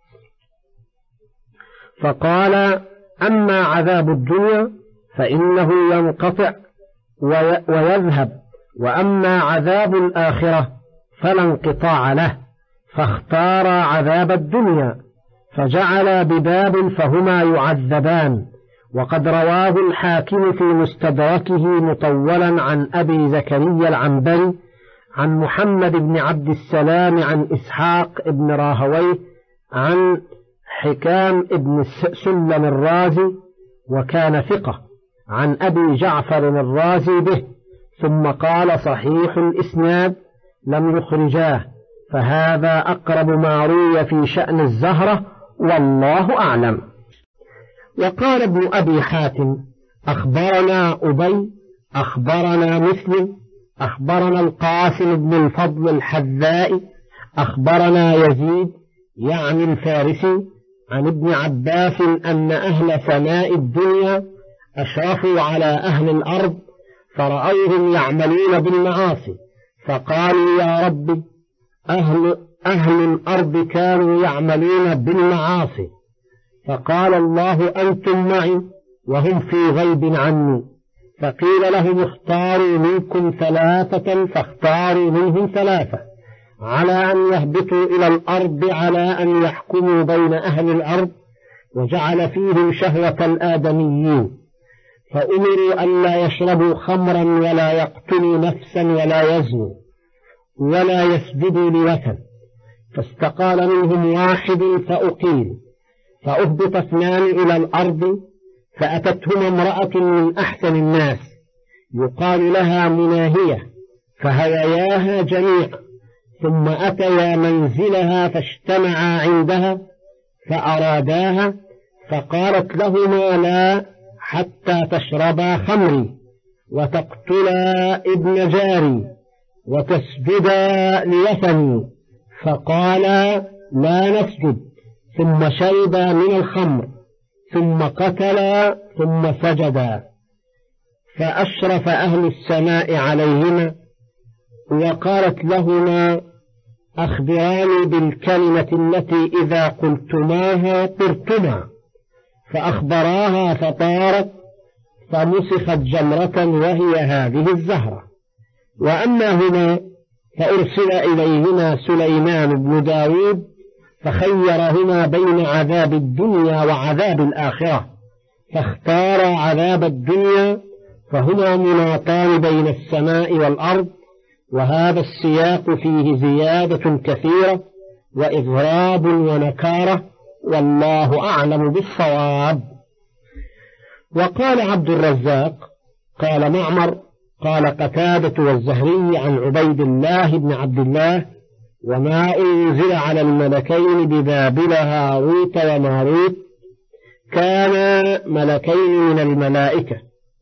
فقال: أما عذاب الدنيا فإنه ينقطع ويذهب، وأما عذاب الآخرة فلا انقطاع له. فاختار عذاب الدنيا، فجعل بباب فهما يعذبان. وقد رواه الحاكم في مستدركه مطولا عن أبي زكريا العنبري عن محمد بن عبد السلام عن إسحاق بن راهويه عن حكام بن سلم الرازي، وكان ثقة، عن أبي جعفر الرازي به، ثم قال: صحيح الإسناد، لم يخرجاه، فهذا أقرب ما روي في شأن الزهرة، والله أعلم. وقال ابن أبي حاتم: أخبرنا أبي، أخبرنا مسلم، أخبرنا القاسم بن الفضل الحذائي، أخبرنا يزيد يعني الفارسي عن ابن عباس أن أهل سماء الدنيا أشرفوا على أهل الأرض فرأوهم يعملون بالمعاصي، فقالوا: يا رب، أهل, أهل الأرض كانوا يعملون بالمعاصي. فقال الله: أنتم معي وهم في غيب عني. فقيل لهم: اختاروا منكم ثلاثة، فاختاروا منهم ثلاثة على أن يهبطوا إلى الأرض على أن يحكموا بين أهل الأرض، وجعل فيهم شهوة الآدميين، فأمروا أن لا يشربوا خمرا ولا يقتلوا نفسا ولا يزنوا ولا يسجدوا لوثن. فاستقال منهم واحد فأقيل، فأهبط اثنان إلى الأرض، فأتتهما امرأة من أحسن الناس يقال لها مناهية، فهوياها جميعا، ثم أتيا منزلها فاجتمعا عندها فأراداها، فقالت لهما: لا، حتى تشربا خمري وتقتلا ابن جاري وتسجدا لوثني. فقالا: لا نسجد، ثم شربا من الخمر، ثم قتلا، ثم سجدا. فأشرف أهل السماء عليهما، وقالت لهما: أخبراني بالكلمة التي إذا قلتماها طرتما. فأخبراها فطارت، فمسخت جمرة وهي هذه الزهرة. وأما هنا فأرسل إليهما سليمان بن داود فخيرهما بين عذاب الدنيا وعذاب الآخرة، فاختار عذاب الدنيا، فهما مناطان بين السماء والأرض. وهذا السياق فيه زيادة كثيرة وإغراب ونكارة، والله أعلم بالصواب. وقال عبد الرزاق قال معمر قال قتادة والزهري عن عبيد الله بن عبد الله: وما أنزل على الملكين ببابل هاروت وماروت كان ملكين من الملائكة،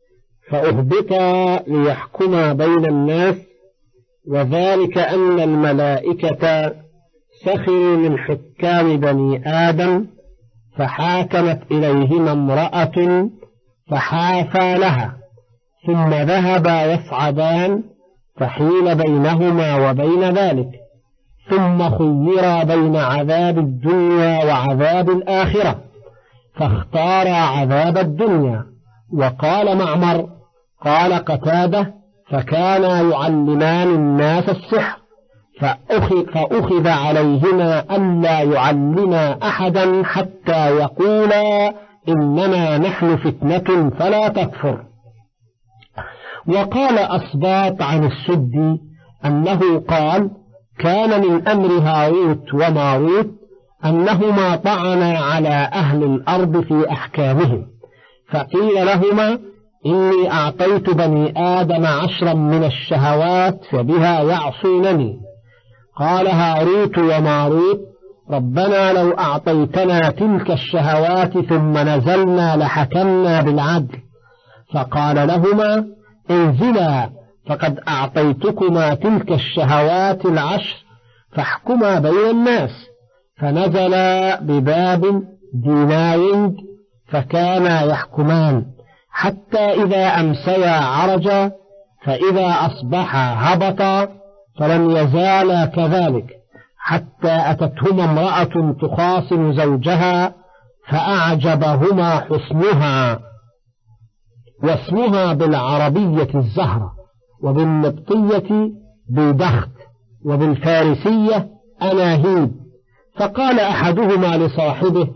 فأهبطا ليحكما بين الناس، وذلك أن الملائكة سخروا من حكام بني آدم، فحاكمت إليهما امرأة فحافا لها، ثم ذهبا يصعدان فحيل بينهما وبين ذلك، ثم خيرا بين عذاب الدنيا وعذاب الآخرة، فاختارا عذاب الدنيا. وقال معمر قال قتادة: فكانا يعلمان الناس السحر، فأخذ, فأخذ عليهما ألا يعلما أحدا حتى يقولا إنما نحن فتنة فلا تكفر. وقال أصباط عن السدي أنه قال: كان من أمر هاروت وماروت أنهما طعنا على أهل الأرض في أحكامهم، فقيل لهما: إني أعطيت بني آدم عشرا من الشهوات فبها يعصونني. قال هاروت وماروت: ربنا لو أعطيتنا تلك الشهوات ثم نزلنا لحكمنا بالعدل. فقال لهما: انزلا فقد أعطيتكما تلك الشهوات العشر فاحكما بين الناس. فنزلا بباب دينايند فكانا يحكمان، حتى إذا أمسيا عرجا، فإذا أصبحا هبطا، فلم يزالا كذلك حتى أتتهما امرأة تخاصم زوجها فأعجبهما حسنها، واسمها بالعربية الزهرة، وبالنبطية بيدخت، وبالفارسية أناهيد. فقال أحدهما لصاحبه: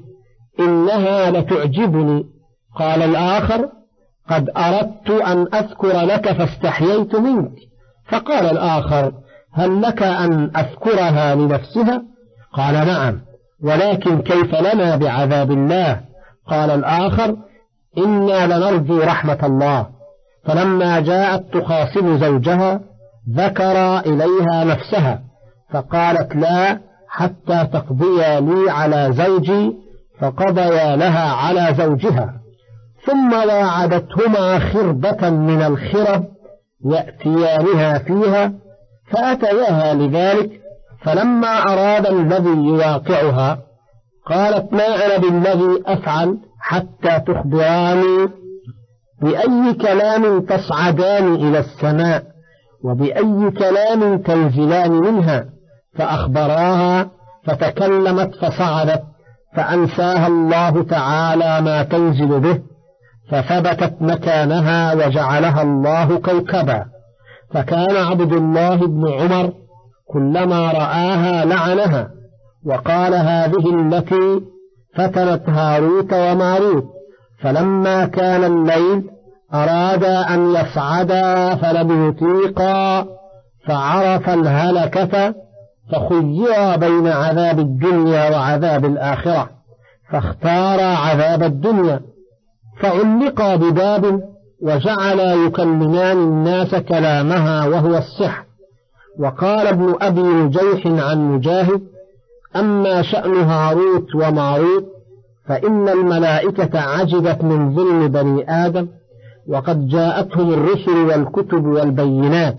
إنها لتعجبني. قال الآخر: قد أردت أن أذكر لك فاستحييت منك. فقال الآخر: هل لك أن أذكرها لنفسها؟ قال: نعم، ولكن كيف لنا بعذاب الله؟ قال الآخر: إنا لنرجو رحمة الله. فلما جاءت تخاصم زوجها ذكر إليها نفسها، فقالت: لا حتى تقضيا لي على زوجي، فقضيا لها على زوجها. ثم واعدتهما خربة من الخرب يأتيانها فيها، فأتياها لذلك. فلما أراد الذي يواقعها قالت: ما أنا بالذي أفعل حتى تخبراني بأي كلام تصعدان إلى السماء وبأي كلام تنزلان منها. فأخبراها فتكلمت فصعدت، فأنساها الله تعالى ما تنزل به، فثبتت مكانها وجعلها الله كوكبا. فكان عبد الله بن عمر كلما رآها لعنها، وقال: هذه التي فتنت هاروت وماروت. فلما كان الليل أرادا أن يصعدا فلم يطيقا، فعرف الهلكة، فخيرا بين عذاب الدنيا وعذاب الآخرة، فاختارا عذاب الدنيا، فعلقا بباب وجعلا يكلمان الناس كلامها وهو السحر. وقال ابن أبي نجيح عن مجاهد: أما شأن هاروت وماروت فإن الملائكة عجبت من ظلم بني آدم، وقد جاءتهم الرسل والكتب والبينات،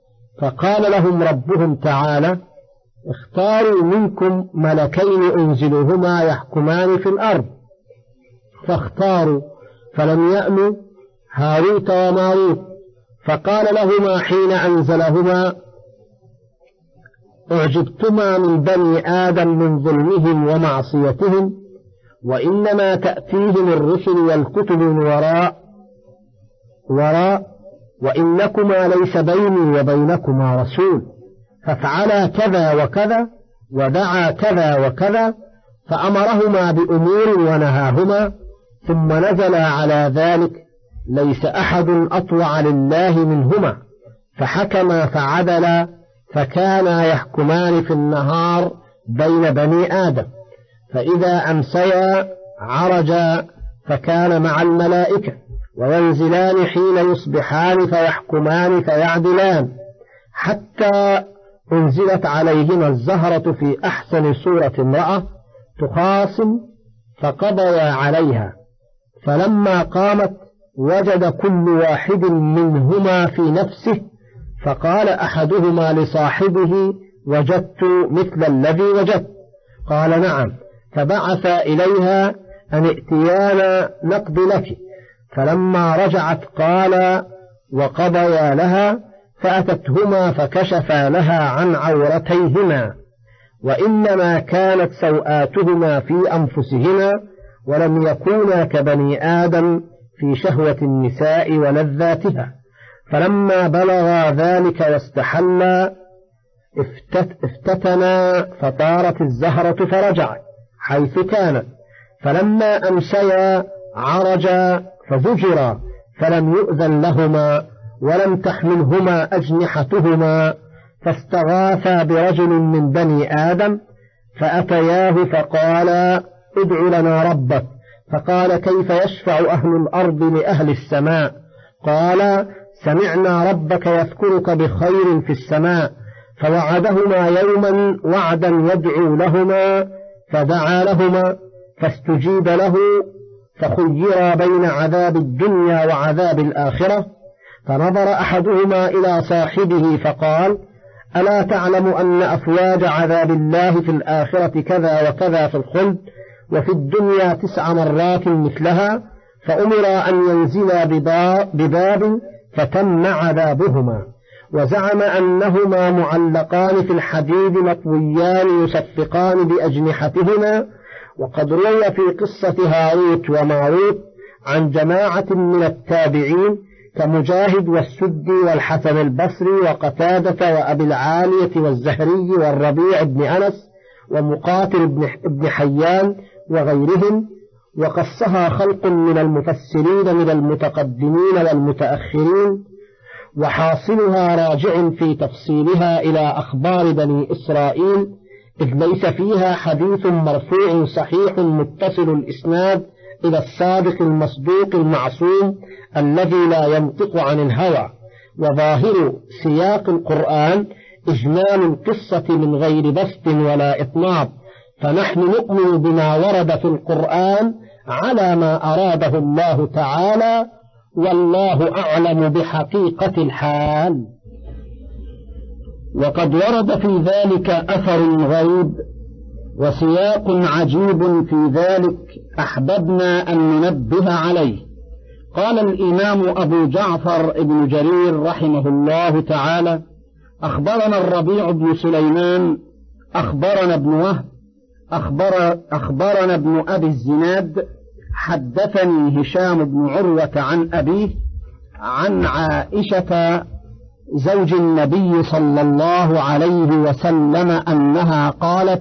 فقال لهم ربهم تعالى: اختاروا منكم ملكين أنزلهما يحكمان في الأرض. فاختاروا فلم يألوا هاروت وماروت. فقال لهما حين أنزلهما: أعجبتما من بني آدم من ظلمهم ومعصيتهم، وإنما تأتيهم الرسل والكتب من وراء وراء وإنكما ليس بيني وبينكما رسول، فافعلا كذا وكذا ودعا كذا وكذا، فأمرهما بأمور ونهاهما، ثم نزل على ذلك: ليس أحد أطوع لله منهما، فحكما فعدلا، فكانا يحكمان في النهار بين بني آدم، فإذا أمسيا عرجا فكان مع الملائكة، وينزلان حين يصبحان فيحكمان فيعدلان، حتى أنزلت عليهما الزهرة في أحسن صورة امرأة تخاصم، فقضيا عليها. فلما قامت وجد كل واحد منهما في نفسه، فقال أحدهما لصاحبه: وجدت مثل الذي وجدت. قال: نعم. فبعث إليها أن ائتيانا نقض لك. فلما رجعت قال وقضيا لها، فأتتهما فكشفا لها عن عورتيهما، وإنما كانت سوآتهما في أنفسهما، ولم يكونا كبني آدم في شهوة النساء ولذاتها. فلما بلغا ذلك واستحلا افتتنا، فطارت الزهرة فرجعت حيث كانت. فلما أمسيا عرجا فزجرا، فلم يؤذن لهما ولم تحملهما أجنحتهما، فاستغاثا برجل من بني آدم فأتياه فقالا: ادع لنا ربك. فقال: كيف يشفع أهل الأرض لأهل السماء؟ قال: سمعنا ربك يذكرك بخير في السماء. فوعدهما يوما وعدا يدعو لهما، فدعا لهما فاستجيب له، فخيرا بين عذاب الدنيا وعذاب الآخرة. فنظر أحدهما إلى صاحبه فقال: ألا تعلم أن أفواج عذاب الله في الآخرة كذا وكذا في الخلد، وفي الدنيا تسع مرات مثلها؟ فأمر أن ينزلا بباب فتم عذابهما. وزعم أنهما معلقان في الحديد مطويان يصفقان بأجنحتهما. وقد روي في قصة هاروت وماروت عن جماعة من التابعين كمجاهد والسدي والحسن البصري وقتادة وأبي العالية والزهري والربيع بن أنس ومقاتل بن حيان وغيرهم، وقصها خلق من المفسرين من المتقدمين والمتأخرين، وحاصلها راجع في تفصيلها إلى أخبار بني إسرائيل، إذ ليس فيها حديث مرفوع صحيح متصل الإسناد إلى الصادق المصدوق المعصوم الذي لا ينطق عن الهوى. وظاهر سياق القرآن إجمال القصة من غير بسط ولا إطناب، فنحن نؤمن بما ورد في القرآن على ما أراده الله تعالى، والله أعلم بحقيقة الحال. وقد ورد في ذلك أثر غريب وسياق عجيب في ذلك أحببنا أن ننبه عليه. قال الإمام أبو جعفر ابن جرير رحمه الله تعالى: أخبرنا الربيع بن سليمان أخبرنا ابن وهب أخبر أخبرنا ابن أبي الزناد حدثني هشام بن عروة عن أبيه عن عائشة زوج النبي صلى الله عليه وسلم أنها قالت: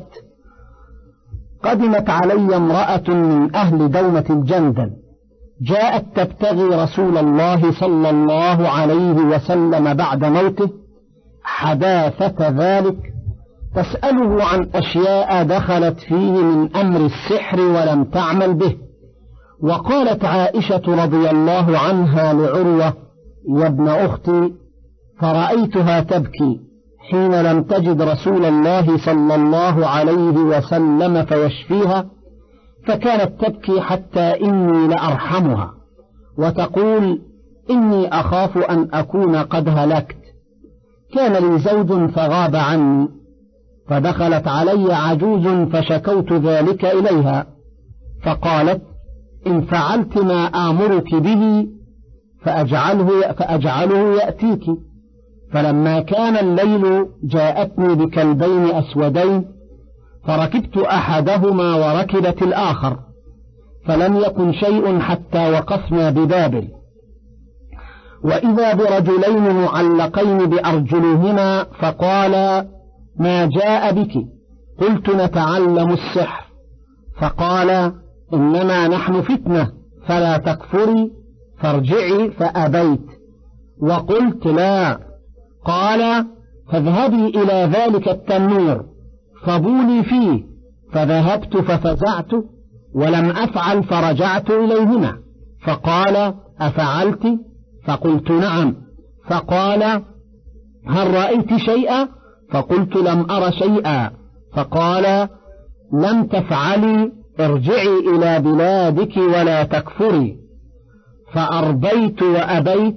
قدمت علي امرأة من أهل دومة الجندل، جاءت تبتغي رسول الله صلى الله عليه وسلم بعد موته حداثة ذلك، تسأله عن أشياء دخلت فيه من أمر السحر ولم تعمل به. وقالت عائشة رضي الله عنها لعروة: يا ابن أختي، فرأيتها تبكي حين لم تجد رسول الله صلى الله عليه وسلم فيشفيها، فكانت تبكي حتى إني لأرحمها، وتقول: إني أخاف أن أكون قد هلكت. كان لي زوج فغاب عني، فدخلت علي عجوز فشكوت ذلك إليها، فقالت: إن فعلت ما آمرك به فأجعله, فأجعله يأتيك. فلما كان الليل جاءتني بكلبين أسودين، فركبت أحدهما وركبت الآخر، فلم يكن شيء حتى وقفنا ببابل، وإذا برجلين معلقين بأرجلهما، فقالا: ما جاء بك؟ قلت: نتعلم السحر. فقال: إنما نحن فتنة فلا تكفري، فارجعي. فأبيت وقلت: لا. قال: فاذهبي إلى ذلك التنور فبولي فيه. فذهبت ففزعت ولم أفعل، فرجعت إليهما، فقال: أفعلت؟ فقلت: نعم. فقال: هل رأيت شيئا؟ فقلت: لم أر شيئا. فقال: لم تفعلي، ارجعي إلى بلادك ولا تكفري. فأربيت وأبيت،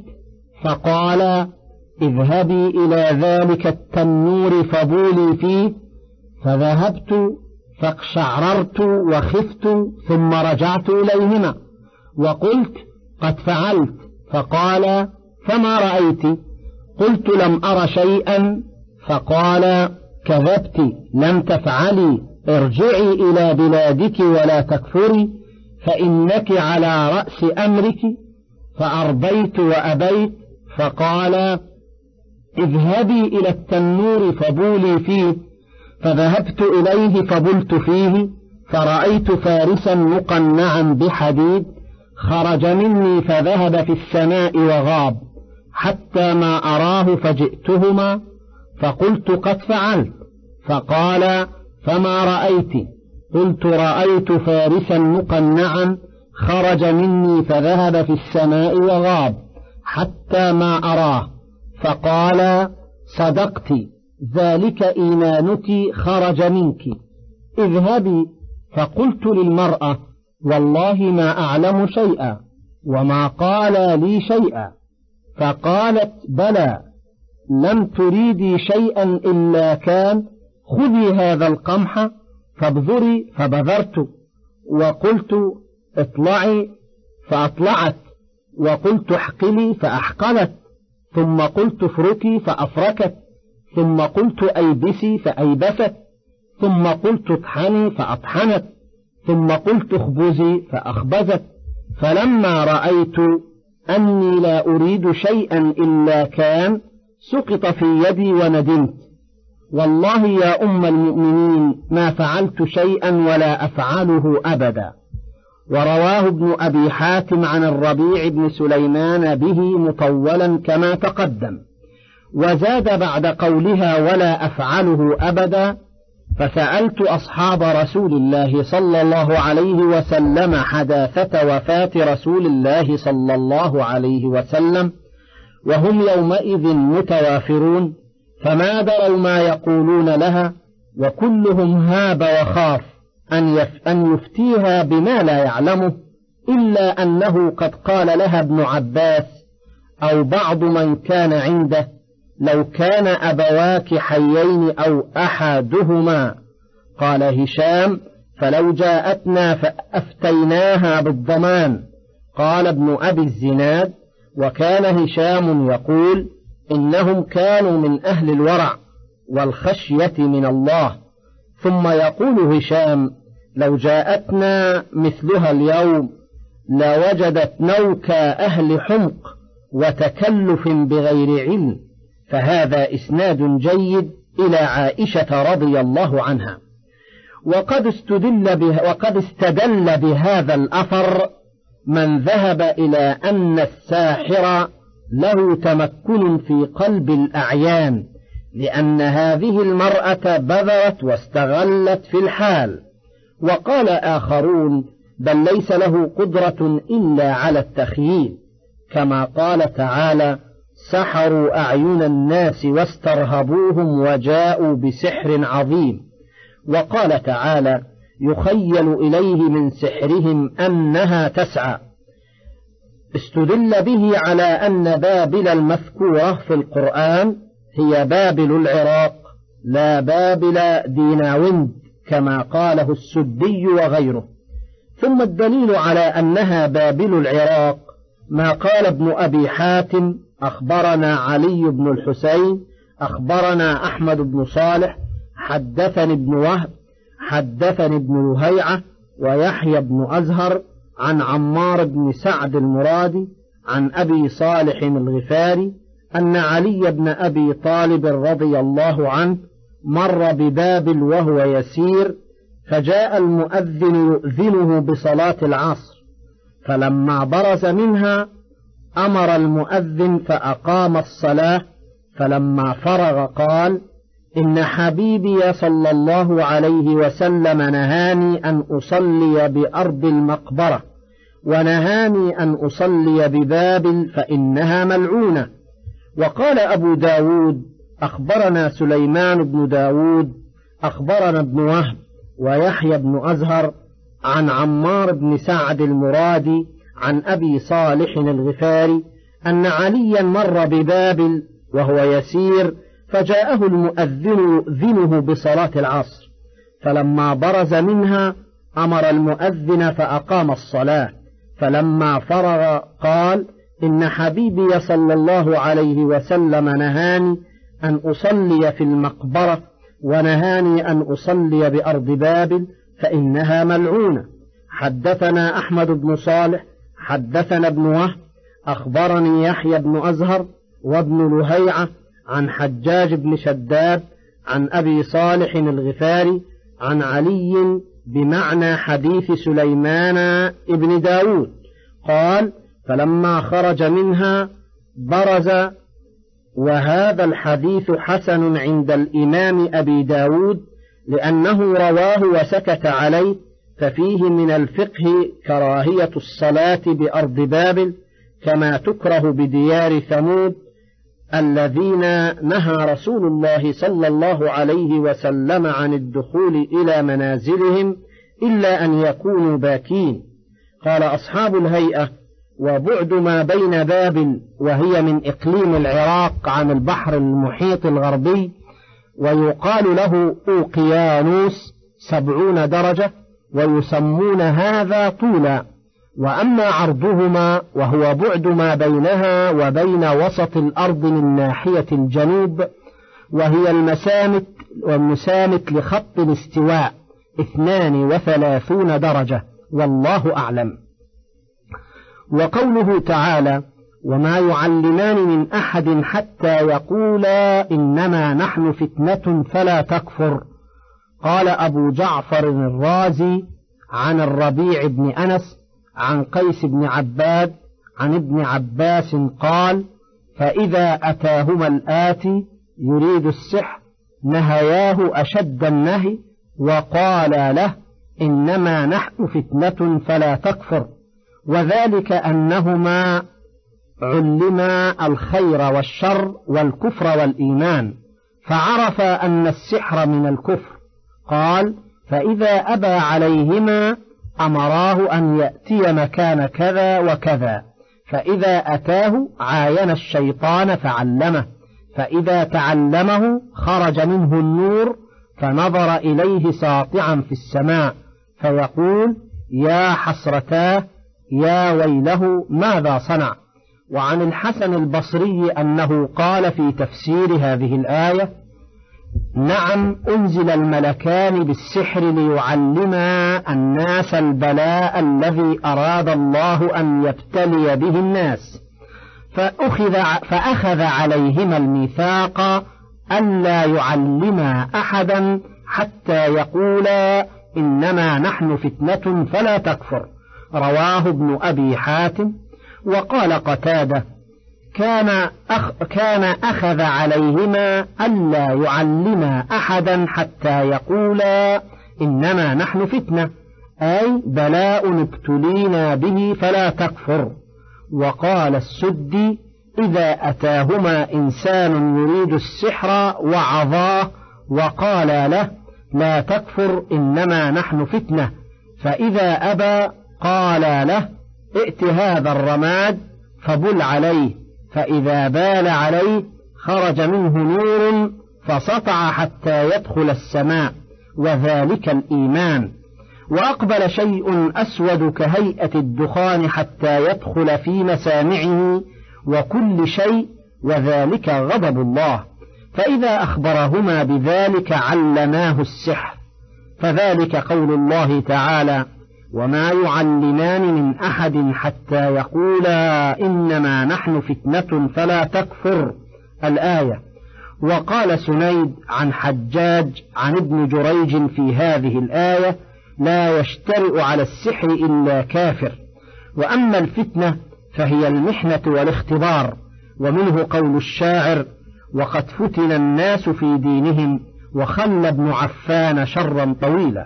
فقال: اذهبي إلى ذلك التنور فبولي فيه. فذهبت فاقشعررت وخفت، ثم رجعت إليهما وقلت: قد فعلت. فقال: فما رأيت؟ قلت: لم أر شيئا. فقال: كذبت، لم تفعلي، ارجعي إلى بلادك ولا تكفري، فإنك على رأس أمرك. فأربيت وأبيت، فقال: اذهبي إلى التنور فبولي فيه. فذهبت إليه فبلت فيه، فرأيت فارسا مقنعا بحديد، خرج مني فذهب في السماء وغاب، حتى ما أراه فجئتهما فقلت: قد فعلت. فقال: فما رأيت؟ قلت: رأيت فارسا مقنعا خرج مني فذهب في السماء وغاب، حتى ما أراه. فقال: صدقت، ذلك إيمانك خرج منك، اذهبي. فقلت للمرأة: والله ما أعلم شيئا، وما قال لي شيئا. فقالت: بلى، لم تريدي شيئا إلا كان، خذي هذا القمح فابذري. فبذرت، وقلت: اطلعي، فأطلعت، وقلت: احقلي، فأحقلت، ثم قلت: افركي، فأفركت، ثم قلت: أيبسي، فأيبست، ثم قلت: اطحني، فأطحنت، ثم قلت: اخبزي، فأخبزت. فلما رأيت أني لا أريد شيئا إلا كان، سقط في يدي وندمت. والله يا أم المؤمنين ما فعلت شيئا ولا أفعله أبدا. ورواه ابن أبي حاتم عن الربيع بن سليمان به مطولا كما تقدم، وزاد بعد قولها ولا أفعله أبدا: فسألت أصحاب رسول الله صلى الله عليه وسلم حداثة وفاة رسول الله صلى الله عليه وسلم، وهم يومئذ متوافرون، فما دروا ما يقولون لها، وكلهم هاب وخاف أن يفتيها بما لا يعلمه، إلا أنه قد قال لها ابن عباس أو بعض من كان عنده: لو كان أبواك حيين أو أحدهما. قال هشام: فلو جاءتنا فأفتيناها بالضمان. قال ابن أبي الزناد: وكان هشام يقول: إنهم كانوا من أهل الورع والخشية من الله. ثم يقول هشام: لو جاءتنا مثلها اليوم لوجدت نوك أهل حمق وتكلف بغير علم. فهذا إسناد جيد إلى عائشة رضي الله عنها. وقد استدل به وقد استدل بهذا الأثر من ذهب إلى أن الساحر له تمكن في قلب الأعيان، لأن هذه المرأة بذرت واستغلت في الحال. وقال آخرون: بل ليس له قدرة إلا على التخييل، كما قال تعالى: سحروا أعين الناس واسترهبوهم وجاءوا بسحر عظيم. وقال تعالى: يخيل إليه من سحرهم أنها تسعى. استدل به على أن بابل المذكورة في القرآن هي بابل العراق لا بابل ديناوند كما قاله السدي وغيره. ثم الدليل على أنها بابل العراق ما قال ابن أبي حاتم: أخبرنا علي بن الحسين أخبرنا أحمد بن صالح حدثني ابن وهب حدثني ابن لهيعة ويحيى بن أزهر عن عمار بن سعد المرادي عن أبي صالح الغفاري أن علي بن أبي طالب رضي الله عنه مر ببابل وهو يسير، فجاء المؤذن يؤذنه بصلاة العصر، فلما برز منها أمر المؤذن فأقام الصلاة، فلما فرغ قال: إن حبيبي صلى الله عليه وسلم نهاني أن أصلي بأرض المقبرة، ونهاني أن أصلي ببابل فإنها ملعونة. وقال أبو داود: أخبرنا سليمان بن داود أخبرنا ابن وهب ويحيى بن أزهر عن عمار بن سعد المرادي عن أبي صالح الغفاري أن عليا مر ببابل وهو يسير فجاءه المؤذن ذنه بصلاة العصر، فلما برز منها أمر المؤذن فأقام الصلاة، فلما فرغ قال: إن حبيبي صلى الله عليه وسلم نهاني أن أصلي في المقبرة، ونهاني أن أصلي بأرض بابل فإنها ملعونة. حدثنا أحمد بن صالح حدثنا ابن وهب أخبرني يحيى بن أزهر وابن لهيعة عن حجاج بن شداد عن أبي صالح الغفاري عن علي بمعنى حديث سليمان ابن داود قال: فلما خرج منها برز. وهذا الحديث حسن عند الإمام أبي داود لأنه رواه وسكت عليه، ففيه من الفقه كراهية الصلاة بأرض بابل كما تكره بديار ثمود الذين نهى رسول الله صلى الله عليه وسلم عن الدخول إلى منازلهم إلا أن يكونوا باكين. قال أصحاب الهيئة: وبعد ما بين بابل وهي من إقليم العراق عن البحر المحيط الغربي ويقال له أوقيانوس سبعون درجة، ويسمون هذا طولا. وأما عرضهما وهو بعد ما بينها وبين وسط الأرض من ناحية الجنوب وهي المسامت والمسامت لخط الاستواء اثنان وثلاثون درجة، والله أعلم. وقوله تعالى: وما يعلمان من أحد حتى يقولا إنما نحن فتنة فلا تكفر. قال أبو جعفر الرازي عن الربيع بن أنس عن قيس بن عباد عن ابن عباس قال: فإذا أتاهما الآتي يريد السحر نهياه أشد النهي وقال له: إنما نحن فتنة فلا تكفر. وذلك أنهما علما الخير والشر والكفر والإيمان، فعرف أن السحر من الكفر. قال: فإذا أبى عليهما أمراه أن يأتي مكان كذا وكذا، فإذا أتاه عاين الشيطان فعلمه، فإذا تعلمه خرج منه النور فنظر إليه ساطعا في السماء فيقول: يا حسرتاه، يا ويله، ماذا صنع؟ وعن الحسن البصري أنه قال في تفسير هذه الآية: نعم، أنزل الملكان بالسحر ليعلما الناس البلاء الذي أراد الله أن يبتلي به الناس، فأخذ, فأخذ عليهما الميثاق ألا يعلما أحدا حتى يقولا إنما نحن فتنة فلا تكفر. رواه ابن أبي حاتم. وقال قتادة: كان, أخ كان أخذ عليهما ألا يعلما أحدا حتى يقولا إنما نحن فتنة، أي بلاء ابتلينا به فلا تكفر. وقال السدي: إذا أتاهما إنسان يريد السحر وعظاه وقال له: لا تكفر إنما نحن فتنة، فإذا أبى قال له: ائت هذا الرماد فبل عليه، فإذا بال عليه خرج منه نور فسطع حتى يدخل السماء، وذلك الإيمان. وأقبل شيء أسود كهيئة الدخان حتى يدخل في مسامعه وكل شيء، وذلك غضب الله. فإذا أخبرهما بذلك علماه السحر، فذلك قول الله تعالى: وما يعلمان من أحد حتى يقولا إنما نحن فتنة فلا تكفر، الآية. وقال سنيد عن حجاج عن ابن جريج في هذه الآية: لا يشترئ على السحر إلا كافر. وأما الفتنة فهي المحنة والاختبار، ومنه قول الشاعر: وقد فتن الناس في دينهم وخلى ابن عفان شرا طويلا.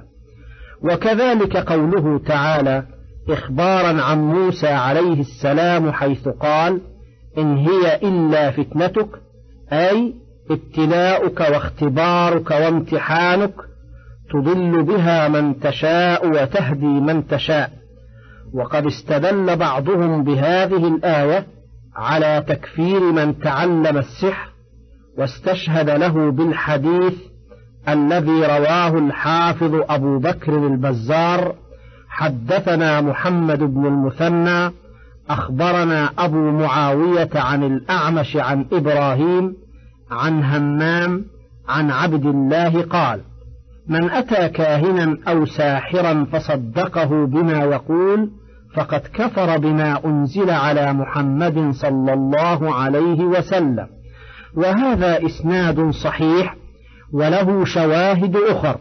وكذلك قوله تعالى إخبارا عن موسى عليه السلام حيث قال: إن هي إلا فتنتك، أي ابتلاؤك واختبارك وامتحانك، تضل بها من تشاء وتهدي من تشاء. وقد استدل بعضهم بهذه الآية على تكفير من تعلم السحر، واستشهد له بالحديث الذي رواه الحافظ أبو بكر البزار: حدثنا محمد بن المثنى أخبرنا أبو معاوية عن الأعمش عن إبراهيم عن همام عن عبد الله قال: من أتى كاهنا أو ساحرا فصدقه بما يقول فقد كفر بما أنزل على محمد صلى الله عليه وسلم. وهذا إسناد صحيح وله شواهد أخر.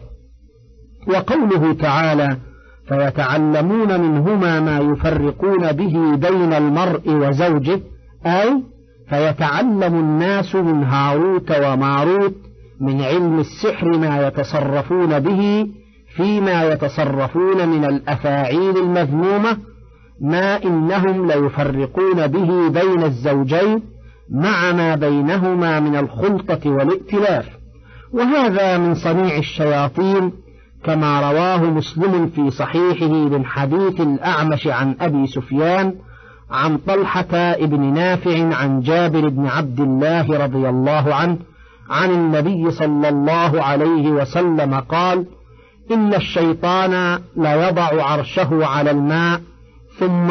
وقوله تعالى: فيتعلمون منهما ما يفرقون به بين المرء وزوجه، أي فيتعلم الناس من هاروت وماروت من علم السحر ما يتصرفون به فيما يتصرفون من الأفاعيل المذمومة، ما إنهم ليفرقون به بين الزوجين مع ما بينهما من الخلطة والائتلاف. وهذا من صنيع الشياطين، كما رواه مسلم في صحيحه من حديث الأعمش عن أبي سفيان عن طلحة بن نافع عن جابر بن عبد الله رضي الله عنه عن النبي صلى الله عليه وسلم قال: إن الشيطان ليضع عرشه على الماء ثم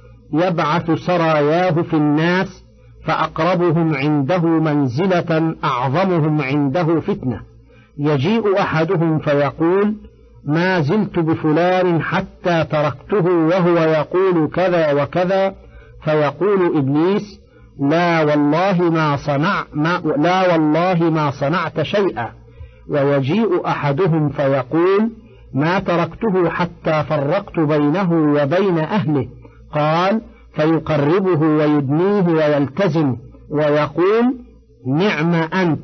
يبعث سراياه في الناس، فأقربهم عنده منزلة أعظمهم عنده فتنة، يجيء أحدهم فيقول: ما زلت بفلان حتى تركته وهو يقول كذا وكذا، فيقول إبليس: لا والله ما صنع ما لا والله ما صنعت شيئا. ويجيء أحدهم فيقول: ما تركته حتى فرقت بينه وبين أهله. قال: فيقربه ويدنيه ويلتزم ويقول: نعم أنت.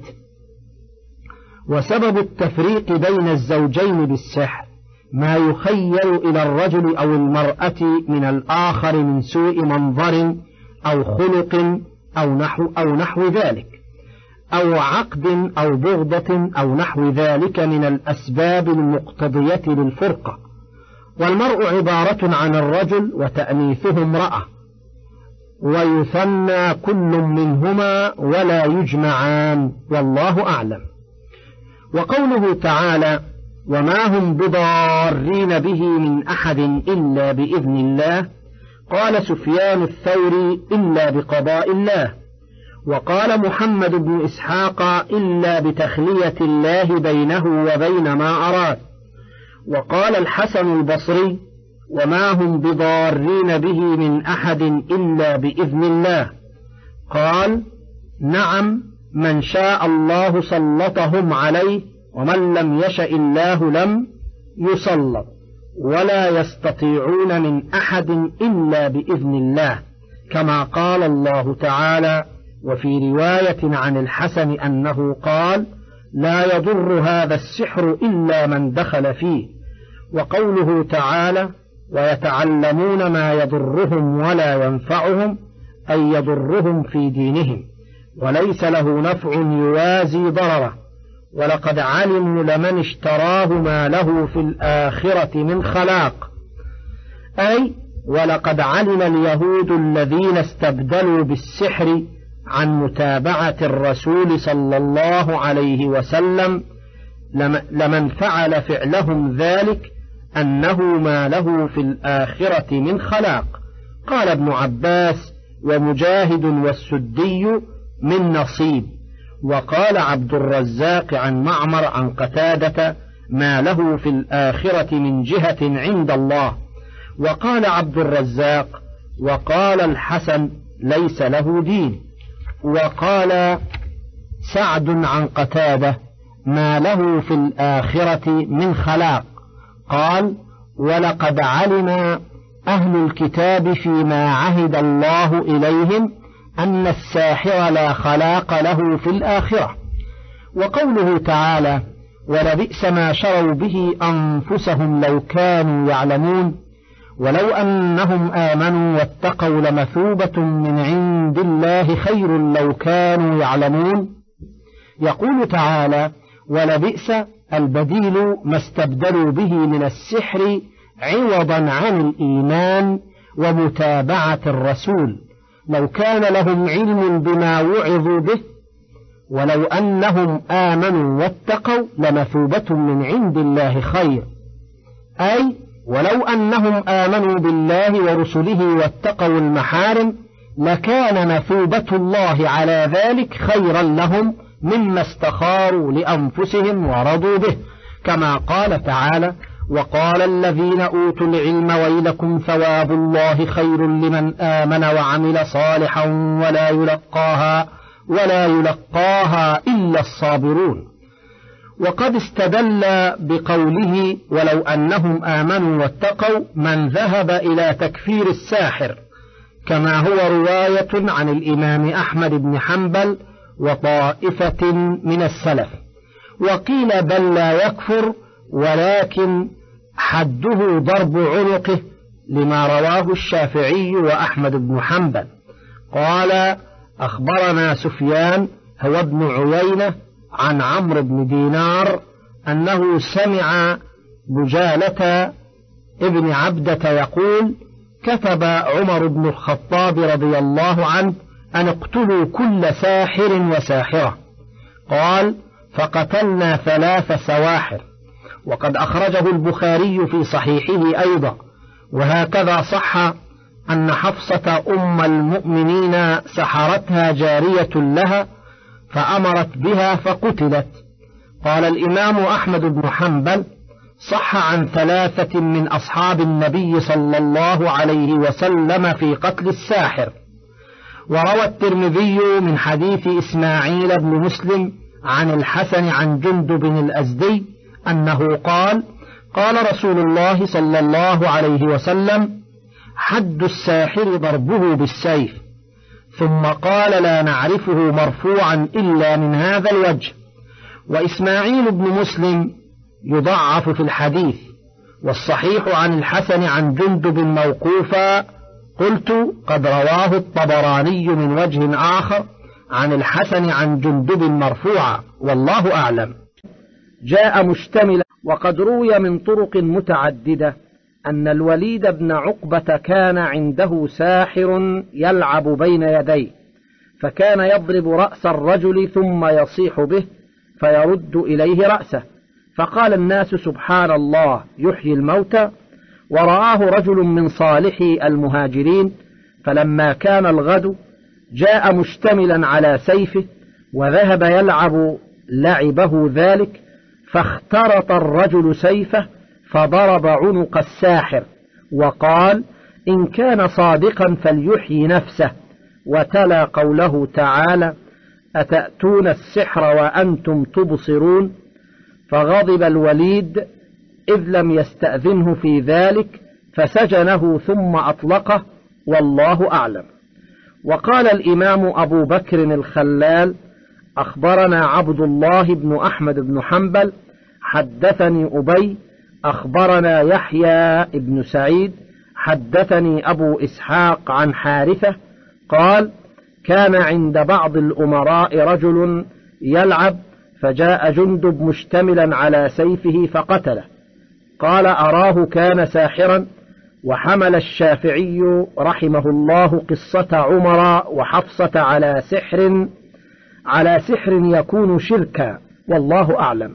وسبب التفريق بين الزوجين بالسحر ما يخيل إلى الرجل أو المرأة من الآخر من سوء منظر أو خلق أو نحو, أو نحو ذلك، أو عقد أو بغضة أو نحو ذلك من الأسباب المقتضية للفرقة. والمرء عبارة عن الرجل وتأنيثه امرأة، ويثنى كل منهما ولا يجمعان، والله أعلم. وقوله تعالى: وما هم بضارين به من أحد إلا بإذن الله، قال سفيان الثوري: إلا بقضاء الله. وقال محمد بن إسحاق: إلا بتخلية الله بينه وبين ما أراد. وقال الحسن البصري: وما هم بضارين به من أحد إلا بإذن الله. قال: نعم، من شاء الله سلطهم عليه، ومن لم يشأ الله لم يسلط، ولا يستطيعون من أحد إلا بإذن الله، كما قال الله تعالى. وفي رواية عن الحسن أنه قال: لا يضر هذا السحر إلا من دخل فيه. وقوله تعالى: ويتعلمون ما يضرهم ولا ينفعهم، أي يضرهم في دينهم، وليس له نفع يوازي ضرره. ولقد علموا لمن اشتراه ما له في الآخرة من خلاق، أي ولقد علم اليهود الذين استبدلوا بالسحر عن متابعة الرسول صلى الله عليه وسلم لمن فعل فعلهم ذلك أنه ما له في الآخرة من خلاق. قال ابن عباس ومجاهد والسدي: من نصيب. وقال عبد الرزاق عن معمر عن قتادة: ما له في الآخرة من جهة عند الله. وقال عبد الرزاق: وقال الحسن: ليس له دين. وقال سعد عن قتادة: ما له في الآخرة من خلاق. قال: ولقد علم أهل الكتاب فيما عهد الله إليهم أن الساحر لا خلاق له في الآخرة. وقوله تعالى: ولبئس ما شروا به أنفسهم لو كانوا يعلمون، ولو أنهم آمنوا واتقوا لمثوبة من عند الله خير لو كانوا يعلمون. يقول تعالى: ولبئس البديل ما استبدلوا به من السحر عوضا عن الإيمان ومتابعة الرسول، لو كان لهم علم بما وعظوا به، ولو أنهم آمنوا واتقوا لمثوبة من عند الله خير، أي ولو أنهم آمنوا بالله ورسله واتقوا المحارم لكان مثوبة الله على ذلك خيرا لهم مما استخاروا لأنفسهم ورضوا به، كما قال تعالى: وقال الذين أوتوا العلم ويلكم ثواب الله خير لمن آمن وعمل صالحا ولا يلقاها ولا يلقاها إلا الصابرون. وقد استدل بقوله ولو أنهم آمنوا واتقوا من ذهب إلى تكفير الساحر، كما هو رواية عن الإمام أحمد بن حنبل وطائفة من السلف. وقيل بل لا يكفر، ولكن حده ضرب عنقه، لما رواه الشافعي وأحمد بن حنبل. قال: أخبرنا سفيان هو ابن عيينة عن عمرو بن دينار أنه سمع بجالة ابن عبدة يقول: كتب عمر بن الخطاب رضي الله عنه أن اقتلوا كل ساحر وساحرة. قال: فقتلنا ثلاث سواحر. وقد أخرجه البخاري في صحيحه أيضا. وهكذا صح أن حفصة أم المؤمنين سحرتها جارية لها فأمرت بها فقتلت. قال الإمام أحمد بن حنبل: صح عن ثلاثة من أصحاب النبي صلى الله عليه وسلم في قتل الساحر. وروى الترمذي من حديث إسماعيل بن مسلم عن الحسن عن جندب الأزدي أنه قال: قال رسول الله صلى الله عليه وسلم: حد الساحر ضربه بالسيف. ثم قال: لا نعرفه مرفوعا إلا من هذا الوجه. وإسماعيل بن مسلم يضعف في الحديث، والصحيح عن الحسن عن جندب موقوفا. قلت: قد رواه الطبراني من وجه آخر عن الحسن عن جندب مرفوعا، والله أعلم. جاء مشتملا. وقد روي من طرق متعددة أن الوليد بن عقبة كان عنده ساحر يلعب بين يديه، فكان يضرب رأس الرجل ثم يصيح به فيرد إليه رأسه، فقال الناس: سبحان الله يحيي الموتى. ورآه رجل من صالحي المهاجرين، فلما كان الغد جاء مشتملا على سيفه وذهب يلعب لعبه ذلك، فاخترط الرجل سيفه فضرب عنق الساحر، وقال: إن كان صادقا فليحيي نفسه. وتلا قوله تعالى: أتأتون السحر وأنتم تبصرون. فغضب الوليد إذ لم يستأذنه في ذلك، فسجنه ثم أطلقه، والله أعلم. وقال الإمام أبو بكر الخلال: أخبرنا عبد الله بن أحمد بن حنبل حدثني أبي أخبرنا يحيى بن سعيد حدثني أبو إسحاق عن حارثة قال: كان عند بعض الأمراء رجل يلعب، فجاء جندب مشتملا على سيفه فقتله. قال: أراه كان ساحرا. وحمل الشافعي رحمه الله قصة عمر وحفصة على سحر على سحر يكون شركا، والله أعلم.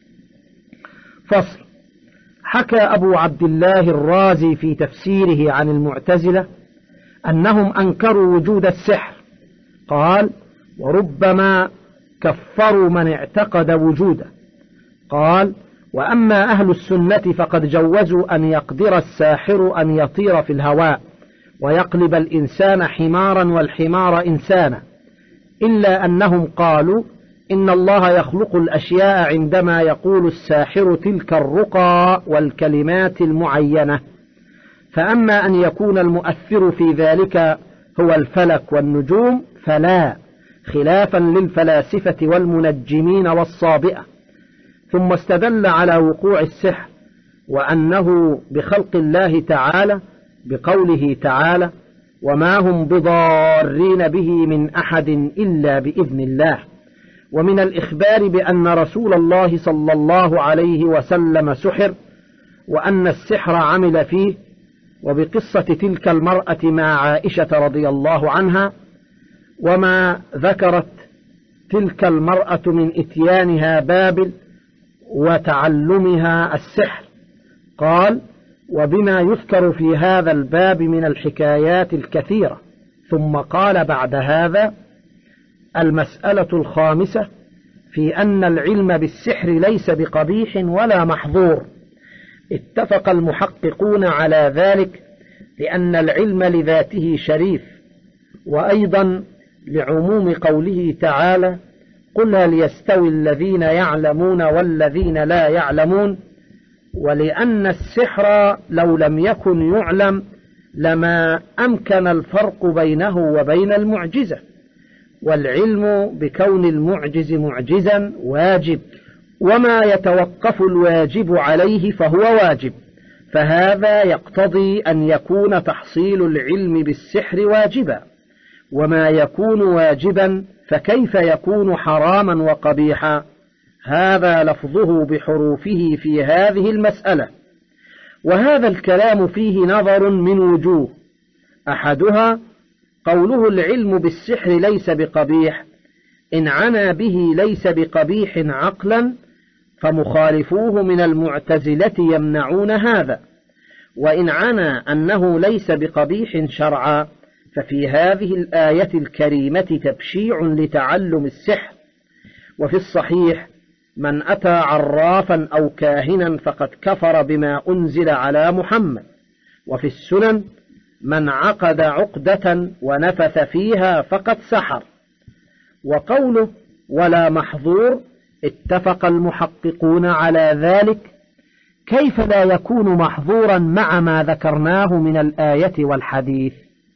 فصل. حكى أبو عبد الله الرازي في تفسيره عن المعتزلة أنهم أنكروا وجود السحر. قال: وربما كفروا من اعتقد وجوده. قال: وأما أهل السنة فقد جوزوا أن يقدر الساحر أن يطير في الهواء ويقلب الإنسان حمارا والحمار إنسانا، إلا أنهم قالوا إن الله يخلق الأشياء عندما يقول الساحر تلك الرقى والكلمات المعينة. فأما أن يكون المؤثر في ذلك هو الفلك والنجوم فلا، خلافا للفلاسفة والمنجمين والصابئة. ثم استدل على وقوع السحر وأنه بخلق الله تعالى بقوله تعالى: وما هم بضارين به من أحد إلا بإذن الله. ومن الإخبار بأن رسول الله صلى الله عليه وسلم سحر، وأن السحر عمل فيه، وبقصة تلك المرأة مع عائشة رضي الله عنها، وما ذكرت تلك المرأة من إتيانها بابل وتعلمها السحر. قال: وبما يذكر في هذا الباب من الحكايات الكثيرة. ثم قال بعد هذا: المسألة الخامسة في أن العلم بالسحر ليس بقبيح ولا محظور. اتفق المحققون على ذلك لأن العلم لذاته شريف، وأيضا لعموم قوله تعالى: قل هل يستوي الذين يعلمون والذين لا يعلمون، ولأن السحر لو لم يكن يعلم لما أمكن الفرق بينه وبين المعجزة، والعلم بكون المعجز معجزا واجب، وما يتوقف الواجب عليه فهو واجب، فهذا يقتضي أن يكون تحصيل العلم بالسحر واجبا، وما يكون واجبا فكيف يكون حراما وقبيحا؟ هذا لفظه بحروفه في هذه المسألة. وهذا الكلام فيه نظر من وجوه: أحدها قوله العلم بالسحر ليس بقبيح، إن عنا به ليس بقبيح عقلا فمخالفوه من المعتزلة يمنعون هذا، وإن عنا أنه ليس بقبيح شرعا ففي هذه الآية الكريمة تبشيع لتعلم السحر. وفي الصحيح: من أتى عرافا أو كاهنا فقد كفر بما أنزل على محمد. وفي السنن: من عقد عقدة ونفث فيها فقد سحر. وقوله ولا محظور اتفق المحققون على ذلك. كيف لا يكون محظورا مع ما ذكرناه من الآية والحديث؟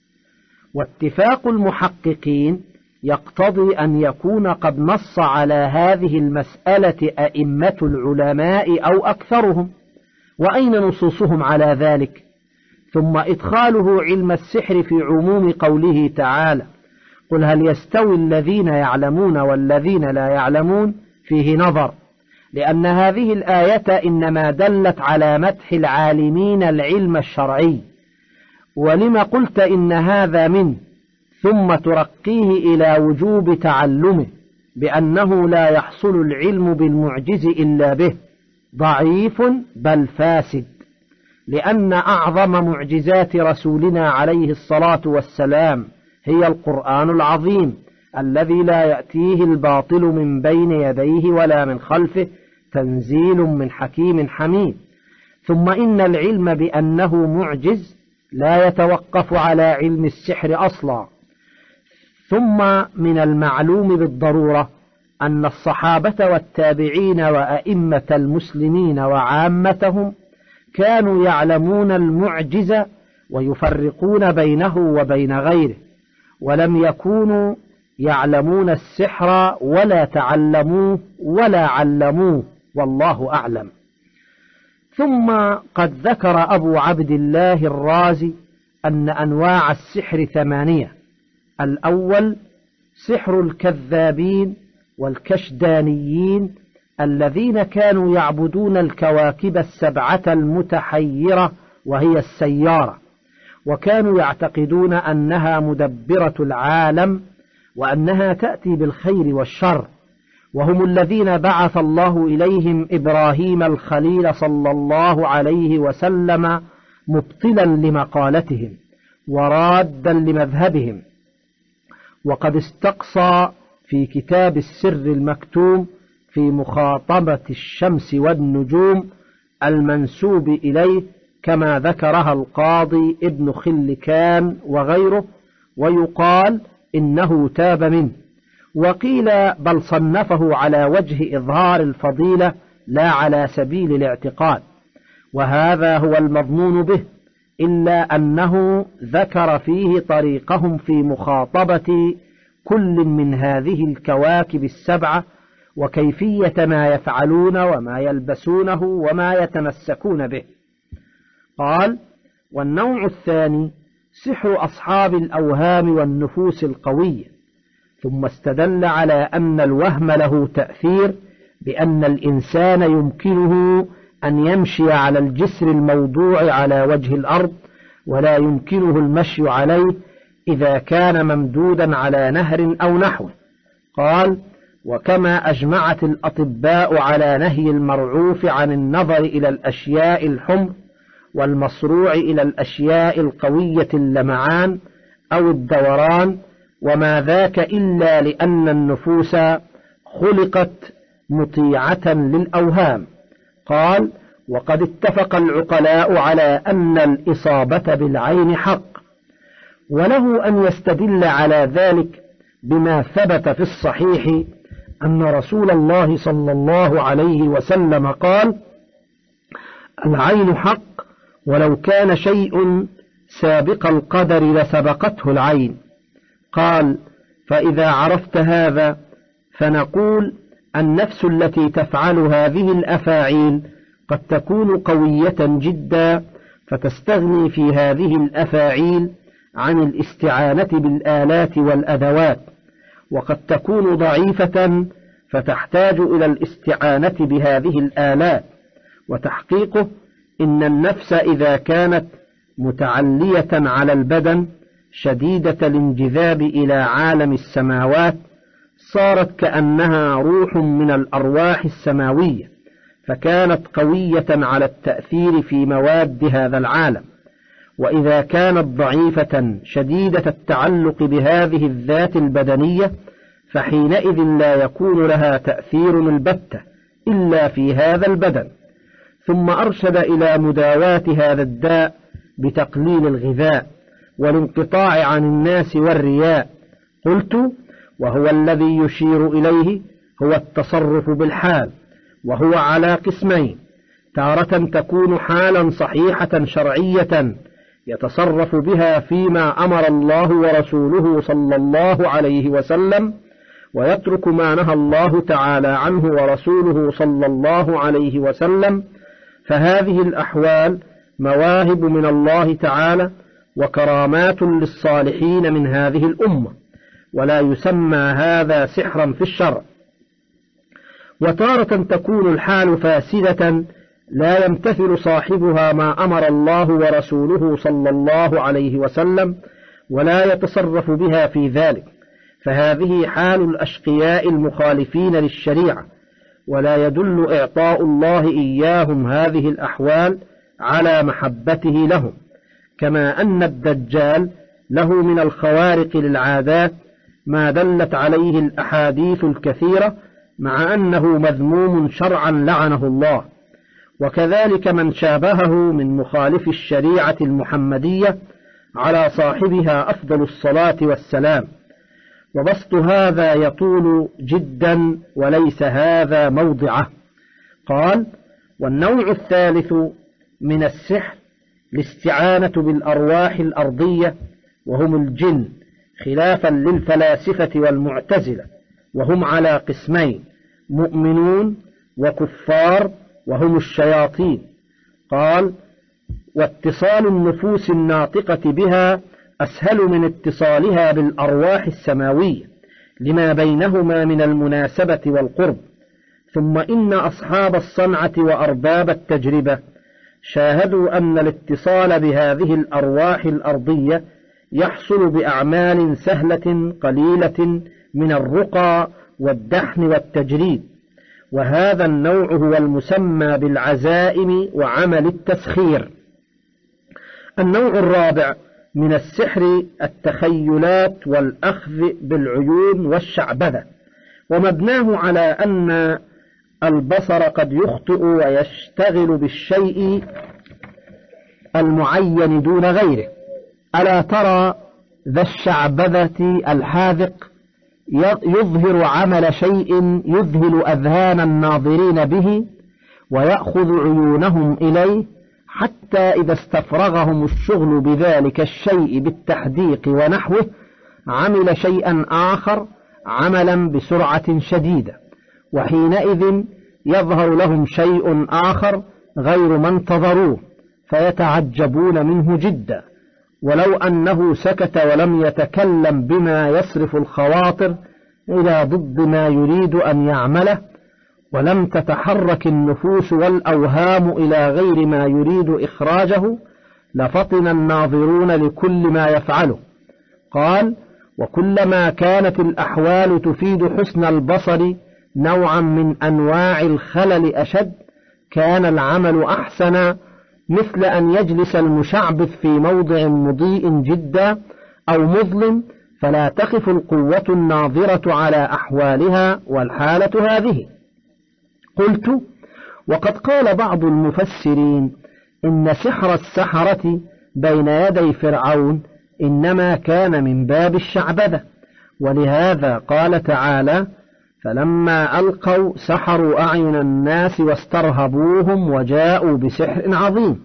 واتفاق المحققين يقتضي أن يكون قد نص على هذه المسألة أئمة العلماء أو أكثرهم، وأين نصوصهم على ذلك؟ ثم إدخاله علم السحر في عموم قوله تعالى: قل هل يستوي الذين يعلمون والذين لا يعلمون، فيه نظر، لأن هذه الآية إنما دلت على مدح العالمين العلم الشرعي، ولما قلت إن هذا منه ثم ترقيه إلى وجوب تعلمه بأنه لا يحصل العلم بالمعجز إلا به؟ ضعيف بل فاسد، لأن أعظم معجزات رسولنا عليه الصلاة والسلام هي القرآن العظيم الذي لا يأتيه الباطل من بين يديه ولا من خلفه، تنزيل من حكيم حميد. ثم إن العلم بأنه معجز لا يتوقف على علم السحر أصلا. ثم من المعلوم بالضرورة أن الصحابة والتابعين وأئمة المسلمين وعامتهم كانوا يعلمون المعجز ويفرقون بينه وبين غيره، ولم يكونوا يعلمون السحر ولا تعلموه ولا علموه، والله أعلم. ثم قد ذكر أبو عبد الله الرازي أن أنواع السحر ثمانية: الأول سحر الكذابين والكشدانيين الذين كانوا يعبدون الكواكب السبعة المتحيرة وهي السيارة، وكانوا يعتقدون أنها مدبرة العالم وأنها تأتي بالخير والشر، وهم الذين بعث الله إليهم إبراهيم الخليل صلى الله عليه وسلم مبطلا لمقالتهم ورادا لمذهبهم. وقد استقصى في كتاب السر المكتوم في مخاطبة الشمس والنجوم المنسوب إليه كما ذكرها القاضي ابن خلكان وغيره، ويقال إنه تاب منه، وقيل بل صنفه على وجه إظهار الفضيلة لا على سبيل الاعتقاد، وهذا هو المظنون به، إلا أنه ذكر فيه طريقهم في مخاطبة كل من هذه الكواكب السبعة وكيفية ما يفعلون وما يلبسونه وما يتمسكون به. قال: والنوع الثاني سحر أصحاب الأوهام والنفوس القوية. ثم استدل على أن الوهم له تأثير بأن الإنسان يمكنه أن يمشي على الجسر الموضوع على وجه الأرض ولا يمكنه المشي عليه إذا كان ممدودا على نهر أو نحوه. قال: وكما أجمعت الأطباء على نهي المرعوف عن النظر إلى الأشياء الحمر، والمصروع إلى الأشياء القوية اللمعان أو الدوران، وما ذاك إلا لأن النفوس خلقت مطيعة للأوهام. قال: وقد اتفق العقلاء على أن الإصابة بالعين حق، وله أن يستدل على ذلك بما ثبت في الصحيح أن رسول الله صلى الله عليه وسلم قال: العين حق، ولو كان شيء سابق القدر لسبقته العين. قال: فإذا عرفت هذا فنقول النفس التي تفعل هذه الأفاعيل قد تكون قوية جدا، فتستغني في هذه الأفاعيل عن الاستعانة بالآلات والأدوات، وقد تكون ضعيفة فتحتاج إلى الاستعانة بهذه الآلات. وتحقيقه إن النفس إذا كانت متعلية على البدن شديدة الانجذاب إلى عالم السماوات صارت كأنها روح من الأرواح السماوية، فكانت قوية على التأثير في مواد هذا العالم. وإذا كانت ضعيفة شديدة التعلق بهذه الذات البدنية فحينئذ لا يكون لها تأثير البتة إلا في هذا البدن. ثم أرشد إلى مداواة هذا الداء بتقليل الغذاء والانقطاع عن الناس والرياء. قلت: وهو الذي يشير إليه هو التصرف بالحال، وهو على قسمين: تارة تكون حالا صحيحة شرعية يتصرف بها فيما أمر الله ورسوله صلى الله عليه وسلم، ويترك ما نهى الله تعالى عنه ورسوله صلى الله عليه وسلم، فهذه الأحوال مواهب من الله تعالى وكرامات للصالحين من هذه الأمة، ولا يسمى هذا سحرا في الشرع. وتارة تكون الحال فاسدة لا يمتثل صاحبها ما أمر الله ورسوله صلى الله عليه وسلم، ولا يتصرف بها في ذلك، فهذه حال الأشقياء المخالفين للشريعة، ولا يدل إعطاء الله إياهم هذه الأحوال على محبته لهم. كما أن الدجال له من الخوارق للعادات ما دلت عليه الأحاديث الكثيرة، مع أنه مذموم شرعا لعنه الله. وكذلك من شابهه من مخالف الشريعة المحمدية على صاحبها أفضل الصلاة والسلام. وبسط هذا يطول جدا وليس هذا موضعه. قال: والنوع الثالث من السحر الاستعانة بالأرواح الأرضية، وهم الجن، خلافا للفلاسفة والمعتزلة، وهم على قسمين: مؤمنون وكفار، وهم الشياطين. قال: واتصال النفوس الناطقة بها أسهل من اتصالها بالأرواح السماوية لما بينهما من المناسبة والقرب. ثم إن أصحاب الصنعة وأرباب التجربة شاهدوا أن الاتصال بهذه الأرواح الأرضية يحصل بأعمال سهلة قليلة من الرقى والدحن والتجريد، وهذا النوع هو المسمى بالعزائم وعمل التسخير. النوع الرابع من السحر التخيلات والأخذ بالعيون والشعبذة، ومبناه على أن البصر قد يخطئ ويشتغل بالشيء المعين دون غيره. ألا ترى ذا الشعبذة الحاذق يظهر عمل شيء يذهل أذهان الناظرين به ويأخذ عيونهم إليه، حتى إذا استفرغهم الشغل بذلك الشيء بالتحديق ونحوه عمل شيئا آخر عملا بسرعة شديدة، وحينئذ يظهر لهم شيء آخر غير ما انتظروه فيتعجبون منه جدا، ولو أنه سكت ولم يتكلم بما يصرف الخواطر إلى ضد ما يريد أن يعمله، ولم تتحرك النفوس والأوهام إلى غير ما يريد إخراجه، لفطن الناظرون لكل ما يفعله. قال: وكلما كانت الأحوال تفيد حسن البصر نوعا من أنواع الخلل أشد كان العمل أحسن، مثل أن يجلس المشعبث في موضع مضيء جدا أو مظلم فلا تخف القوة الناظرة على أحوالها، والحالة هذه. قلت: وقد قال بعض المفسرين إن سحر السحرة بين يدي فرعون إنما كان من باب الشعبذة، ولهذا قال تعالى: فلما ألقوا سحروا أعين الناس واسترهبوهم وجاءوا بسحر عظيم.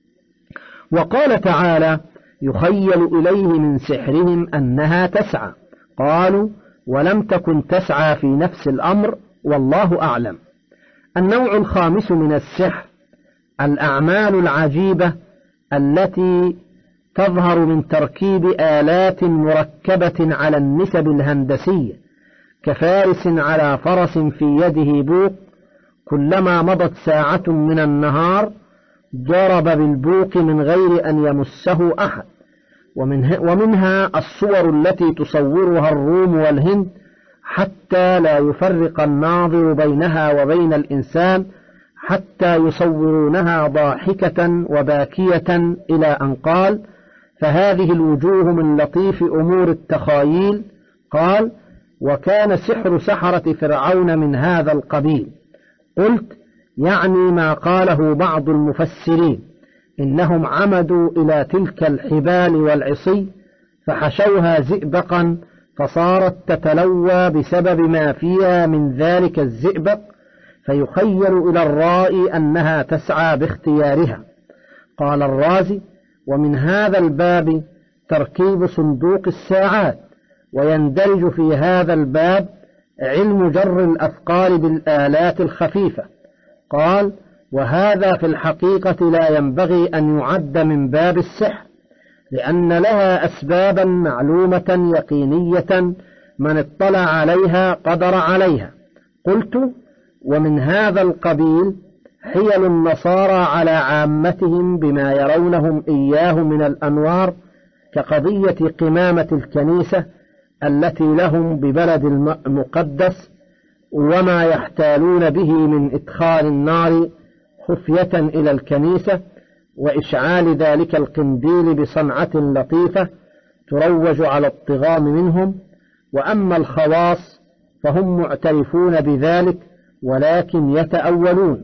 وقال تعالى: يخيل إليه من سحرهم أنها تسعى، قالوا ولم تكن تسعى في نفس الأمر والله أعلم. النوع الخامس من السحر الأعمال العجيبة التي تظهر من تركيب آلات مركبة على النسب الهندسية، كفارس على فرس في يده بوق، كلما مضت ساعة من النهار ضرب بالبوق من غير أن يمسه أحد. ومنها الصور التي تصورها الروم والهند حتى لا يفرق الناظر بينها وبين الإنسان، حتى يصورونها ضاحكة وباكية، إلى أن قال: فهذه الوجوه من لطيف أمور التخايل. قال: وكان سحر سحرة فرعون من هذا القبيل. قلت: يعني ما قاله بعض المفسرين إنهم عمدوا إلى تلك الحبال والعصي فحشوها زئبقا فصارت تتلوى بسبب ما فيها من ذلك الزئبق، فيخيل إلى الرائي أنها تسعى باختيارها. قال الرازي: ومن هذا الباب تركيب صندوق الساعات، ويندرج في هذا الباب علم جر الأثقال بالآلات الخفيفة. قال: وهذا في الحقيقة لا ينبغي أن يعد من باب السحر، لأن لها أسبابا معلومة يقينية من اطلع عليها قدر عليها. قلت: ومن هذا القبيل حيل النصارى على عامتهم بما يرونهم إياه من الأنوار، كقضية قمامة الكنيسة التي لهم ببلد المقدس، وما يحتالون به من إدخال النار خفية إلى الكنيسة وإشعال ذلك القنديل بصنعة لطيفة تروج على الطغام منهم. وأما الخواص فهم معترفون بذلك، ولكن يتأولون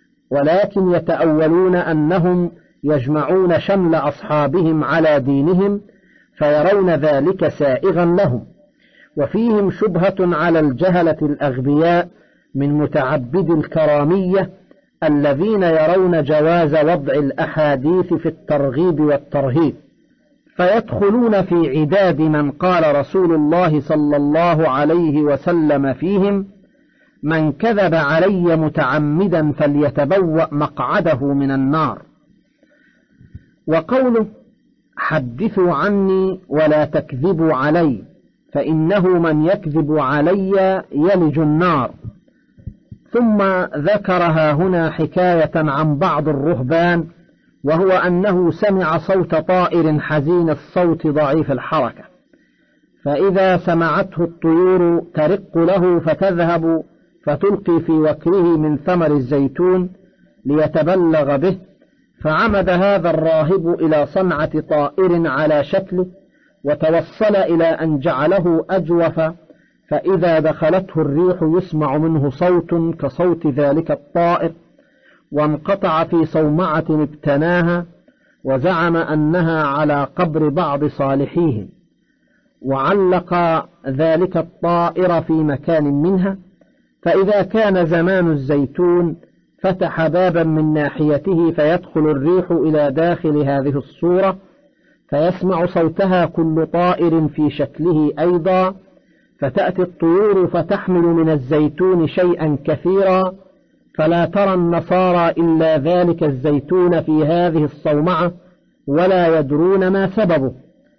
ولكن يتأولون أنهم يجمعون شمل أصحابهم على دينهم، فيرون ذلك سائغا لهم. وفيهم شبهة على الجهلة الأغبياء من متعبد الكرامية الذين يرون جواز وضع الأحاديث في الترغيب والترهيب، فيدخلون في عداد من قال رسول الله صلى الله عليه وسلم فيهم: من كذب علي متعمدا فليتبوأ مقعده من النار. وقوله: حدثوا عني ولا تكذبوا علي، فإنه من يكذب علي يلج النار. ثم ذكرها هنا حكاية عن بعض الرهبان، وهو أنه سمع صوت طائر حزين الصوت ضعيف الحركة، فإذا سمعته الطيور ترق له فتذهب فتلقي في وكره من ثمر الزيتون ليتبلغ به. فعمد هذا الراهب إلى صنعة طائر على شكله، وتوصل إلى أن جعله أجوف، فإذا دخلته الريح يسمع منه صوت كصوت ذلك الطائر، وانقطع في صومعة ابتناها، وزعم أنها على قبر بعض صالحيهم، وعلق ذلك الطائر في مكان منها. فإذا كان زمان الزيتون فتح بابا من ناحيته فيدخل الريح إلى داخل هذه الصورة، فيسمع صوتها كل طائر في شكله أيضا، فتأتي الطيور فتحمل من الزيتون شيئا كثيرا، فلا ترى النصارى إلا ذلك الزيتون في هذه الصومعة ولا يدرون ما سببه.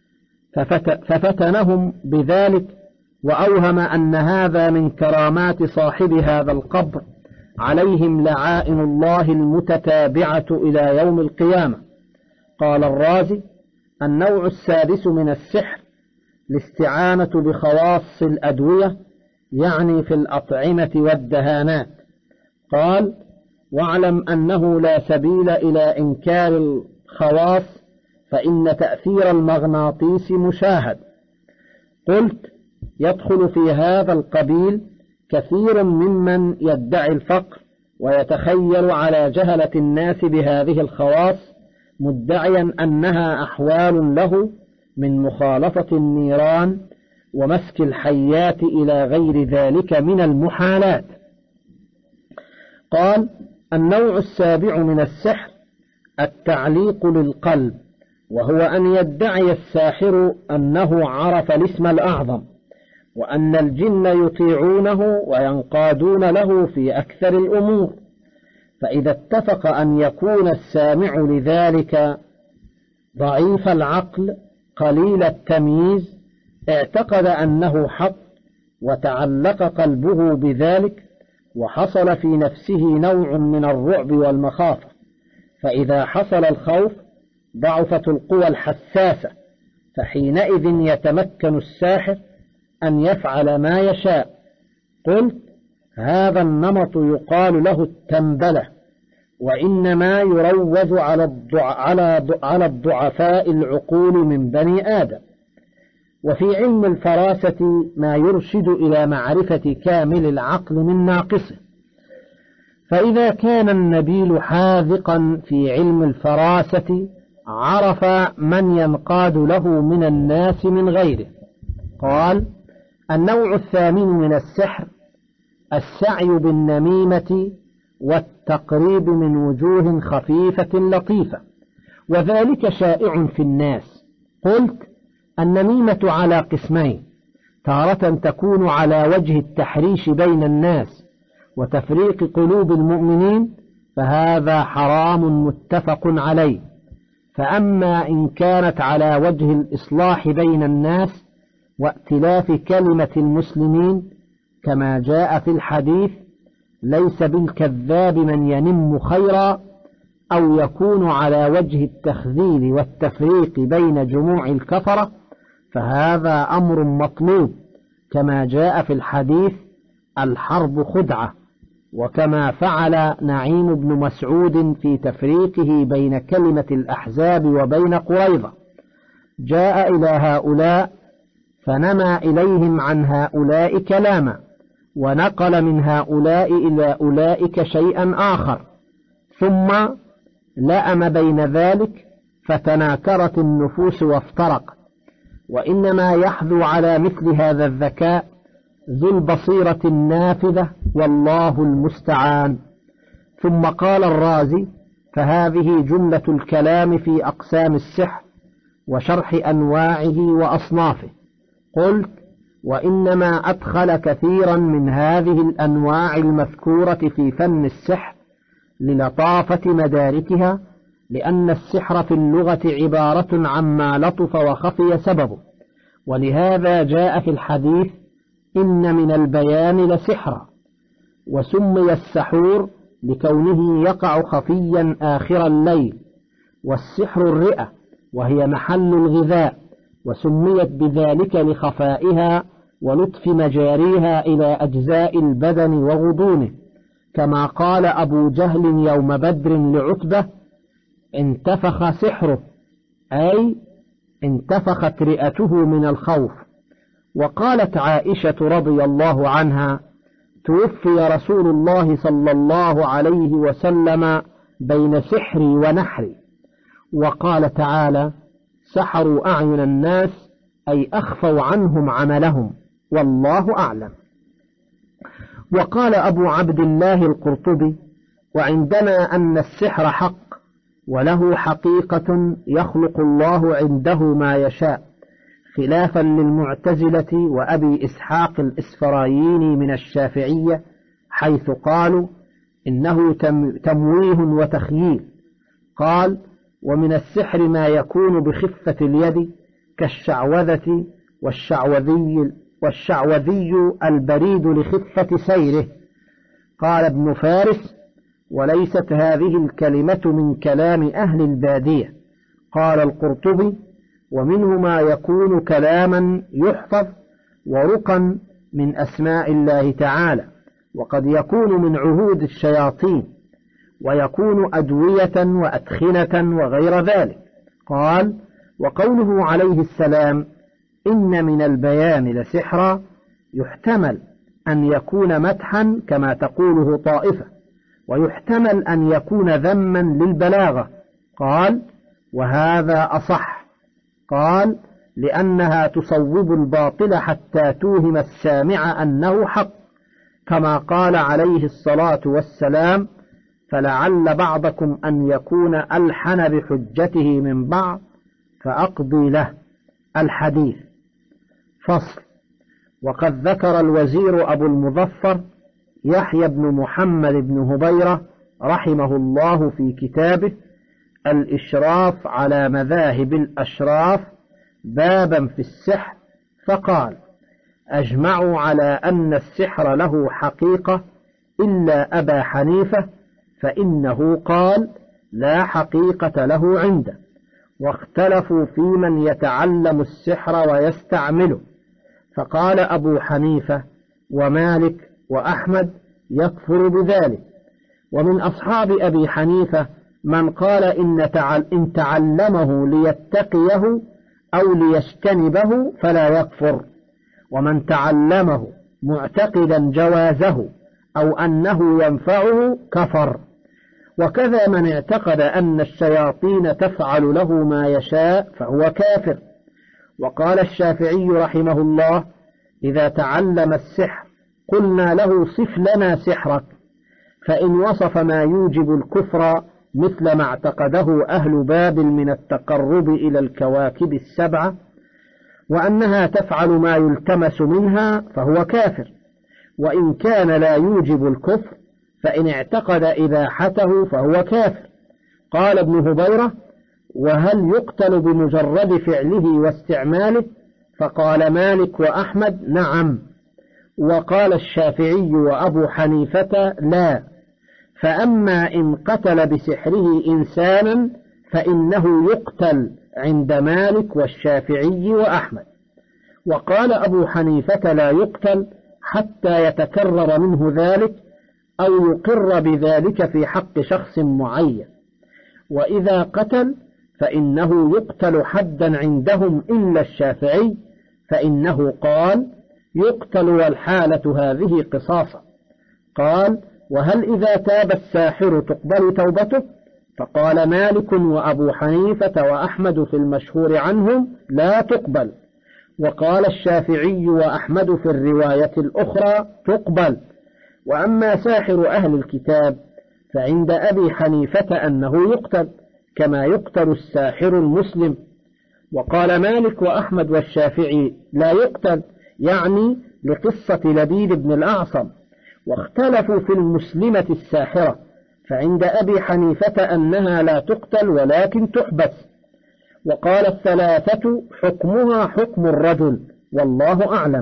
ففتنهم بذلك، وأوهم أن هذا من كرامات صاحب هذا القبر، عليهم لعائن الله المتتابعة إلى يوم القيامة. قال الرازي: النوع السادس من السحر الاستعانة بخواص الأدوية، يعني في الأطعمة والدهانات. قال: واعلم أنه لا سبيل إلى إنكار الخواص، فإن تأثير المغناطيس مشاهد. قلت: يدخل في هذا القبيل كثير ممن يدعي الفقر ويتخيل على جهلة الناس بهذه الخواص، مدعيا أنها أحوال له من مخالطة النيران ومسك الحيات إلى غير ذلك من المحالات. قال: النوع السابع من السحر التعليق للقلب، وهو أن يدعي الساحر أنه عرف الاسم الأعظم، وأن الجن يطيعونه وينقادون له في أكثر الأمور، فإذا اتفق أن يكون السامع لذلك ضعيف العقل قليل التمييز، اعتقد أنه حق وتعلق قلبه بذلك، وحصل في نفسه نوع من الرعب والمخافة. فإذا حصل الخوف ضعفت القوى الحساسة، فحينئذ يتمكن الساحر أن يفعل ما يشاء. قلت: هذا النمط يقال له التنبلة، وإنما يروج على على الضعفاء العقول من بني آدم. وفي علم الفراسة ما يرشد إلى معرفة كامل العقل من ناقصه، فإذا كان النبيل حاذقا في علم الفراسة عرف من ينقاد له من الناس من غيره. قال: النوع الثامن من السحر السعي بالنميمة والتقريب من وجوه خفيفة لطيفة، وذلك شائع في الناس. قلت: النميمة على قسمين: تارة تكون على وجه التحريش بين الناس وتفريق قلوب المؤمنين، فهذا حرام متفق عليه. فأما إن كانت على وجه الإصلاح بين الناس وائتلاف كلمة المسلمين كما جاء في الحديث: ليس بالكذاب من ينم خيرا، أو يكون على وجه التخذيل والتفريق بين جموع الكفرة، فهذا أمر مطلوب، كما جاء في الحديث: الحرب خدعة، وكما فعل نعيم بن مسعود في تفريقه بين كلمة الأحزاب وبين قريظة. جاء إلى هؤلاء فنمى إليهم عن هؤلاء كلاما، ونقل من هؤلاء إلى أولئك شيئا آخر، ثم لأم بين ذلك فتناكرت النفوس وافترقت. وإنما يحذو على مثل هذا الذكاء ذو البصيرة النافذة، والله المستعان. ثم قال الرازي: فهذه جملة الكلام في أقسام السحر وشرح أنواعه وأصنافه. قلت: وإنما أدخل كثيرا من هذه الأنواع المذكورة في فن السحر للطافة مداركها، لأن السحر في اللغة عبارة عما لطف وخفي سببه، ولهذا جاء في الحديث: إن من البيان لسحرا. وسمي السحور لكونه يقع خفيا آخر الليل. والسحر الرئة، وهي محل الغذاء، وسميت بذلك لخفائها ولطف مجاريها إلى أجزاء البدن وغضونه، كما قال أبو جهل يوم بدر لعتبة: انتفخ سحره، أي انتفخت رئته من الخوف. وقالت عائشة رضي الله عنها: توفي رسول الله صلى الله عليه وسلم بين سحري ونحري. وقال تعالى: سحروا أعين الناس، أي أخفوا عنهم عملهم، والله أعلم. وقال أبو عبد الله القرطبي: وعندنا أن السحر حق، وله حقيقة يخلق الله عنده ما يشاء، خلافا للمعتزلة وأبي إسحاق الإسفرايني من الشافعية، حيث قالوا إنه تمويه وتخييل. قال: ومن السحر ما يكون بخفة اليد كالشعوذة والشعوذي, والشعوذي البريد لخفة سيره. قال ابن فارس: وليست هذه الكلمة من كلام أهل البادية، قال القرطبي: ومنه ما يكون كلاما يحفظ ورقا من أسماء الله تعالى، وقد يكون من عهود الشياطين، ويكون أدوية وأدخنة وغير ذلك. قال: وقوله عليه السلام: إن من البيان لسحرا، يحتمل أن يكون مدحا كما تقوله طائفة، ويحتمل أن يكون ذما للبلاغة. قال: وهذا أصح. قال: لأنها تصوب الباطل حتى توهم السامع أنه حق، كما قال عليه الصلاة والسلام: فلعل بعضكم أن يكون ألحن بحجته من بعض فأقضي له. الحديث. فصل. وقد ذكر الوزير أبو المظفر يحيى بن محمد بن هبيرة رحمه الله في كتابه الإشراف على مذاهب الأشراف بابا في السحر، فقال: أجمعوا على أن السحر له حقيقة إلا أبا حنيفة، فإنه قال: لا حقيقة له عنده. واختلفوا في من يتعلم السحر ويستعمله، فقال أبو حنيفة ومالك وأحمد: يكفر بذلك. ومن أصحاب أبي حنيفة من قال إن تعلمه ليتقيه أو ليجتنبه فلا يكفر، ومن تعلمه معتقدا جوازه أو أنه ينفعه كفر، وكذا من اعتقد أن الشياطين تفعل له ما يشاء فهو كافر. وقال الشافعي رحمه الله: إذا تعلم السحر قلنا له: صف لنا سحرك، فإن وصف ما يوجب الكفر مثل ما اعتقده أهل بابل من التقرب إلى الكواكب السبعة وأنها تفعل ما يلتمس منها فهو كافر، وإن كان لا يوجب الكفر فإن اعتقد إباحته فهو كافر. قال ابن هبيرة: وهل يقتل بمجرد فعله واستعماله؟ فقال مالك وأحمد: نعم. وقال الشافعي وأبو حنيفة: لا. فأما إن قتل بسحره إنسانا فإنه يقتل عند مالك والشافعي وأحمد. وقال أبو حنيفة: لا يقتل حتى يتكرر منه ذلك أو يقر بذلك في حق شخص معين، وإذا قتل فإنه يقتل حدا عندهم إلا الشافعي، فإنه قال: يقتل والحالة هذه قصاصا. قال: وهل إذا تاب الساحر تقبل توبته؟ فقال مالك وأبو حنيفة وأحمد في المشهور عنهم: لا تقبل. وقال الشافعي وأحمد في الرواية الأخرى: تقبل. وأما ساحر أهل الكتاب فعند أبي حنيفة أنه يقتل كما يقتل الساحر المسلم. وقال مالك وأحمد والشافعي: لا يقتل، يعني لقصة لبيد بن الأعصم. واختلفوا في المسلمة الساحرة، فعند أبي حنيفة أنها لا تقتل ولكن تحبس. وقال الثلاثة: حكمها حكم الرجل، والله أعلم.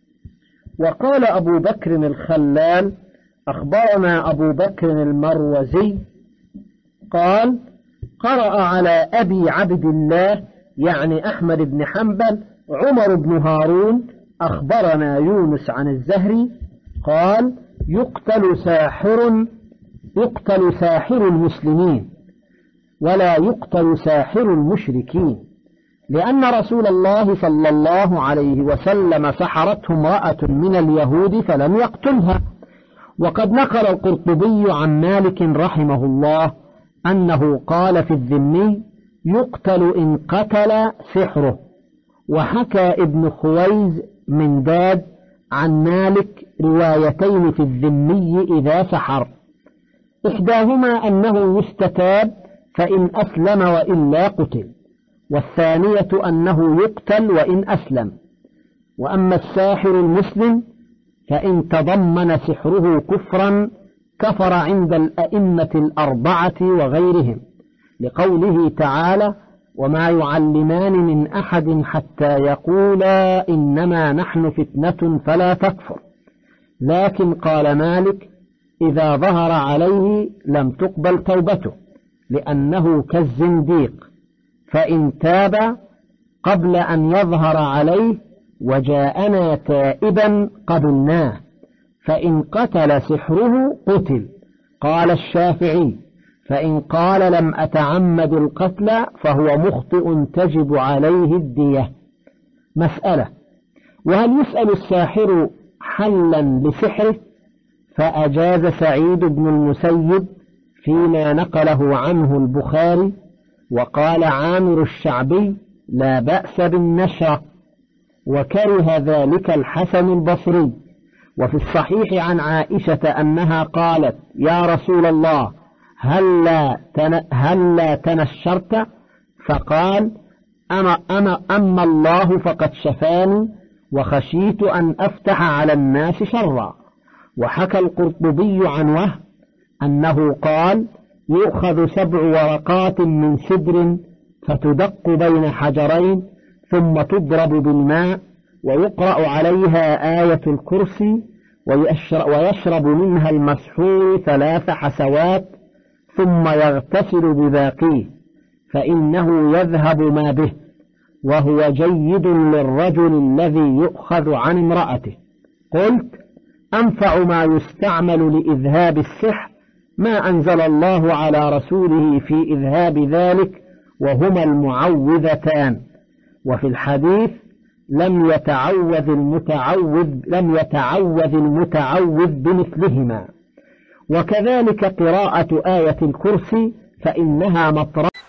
وقال أبو بكر الخلال: أخبرنا أبو بكر المروزي قال: قرأ على أبي عبد الله يعني أحمد بن حنبل عمر بن هارون: أخبرنا يونس عن الزهري قال: يقتل ساحر يقتل ساحر المسلمين ولا يقتل ساحر المشركين، لأن رسول الله صلى الله عليه وسلم سحرته امرأة من اليهود فلم يقتلها. وقد نقل القرطبي عن مالك رحمه الله أنه قال في الذمي: يقتل إن قتل سحره. وحكى ابن خويز من داد عن مالك روايتين في الذمي إذا سحر، إحداهما أنه يستتاب فإن أسلم وإلا قتل، والثانية أنه يقتل وإن أسلم. وأما الساحر المسلم فإن تضمن سحره كفرا كفر عند الأئمة الأربعة وغيرهم، لقوله تعالى: وما يعلمان من أحد حتى يقولا إنما نحن فتنة فلا تكفر. لكن قال مالك: إذا ظهر عليه لم تقبل توبته لأنه كالزنديق، فإن تاب قبل أن يظهر عليه وجاءنا تائبا قبلناه، فإن قتل سحره قتل. قال الشافعي: فإن قال لم أتعمد القتل فهو مخطئ تجب عليه الدية. مسألة: وهل يسأل الساحر حلا لسحره؟ فأجاز سعيد بن المسيب فيما نقله عنه البخاري، وقال عامر الشعبي: لا بأس بالنشرة، وكره ذلك الحسن البصري. وفي الصحيح عن عائشة أنها قالت: يا رسول الله، هلا تن... هلا تنشرت؟ فقال: أنا أنا أما الله فقد شفاني وخشيت أن أفتح على الناس شرا. وحكى القرطبي عن وهب أنه قال: يؤخذ سبع ورقات من سدر فتدق بين حجرين ثم تضرب بالماء ويقرأ عليها آية الكرسي ويشرب منها المسحور ثلاث حسوات ثم يغتسل بباقيه فإنه يذهب ما به، وهو جيد للرجل الذي يؤخذ عن امرأته. قلت: أنفع ما يستعمل لإذهاب السحر ما أنزل الله على رسوله في إذهاب ذلك، وهما المعوذتان. وفي الحديث: لم يتعوذ المتعوذ لم يتعوذ المتعوذ بمثلهما. وكذلك قراءة آية الكرسي فإنها مطرح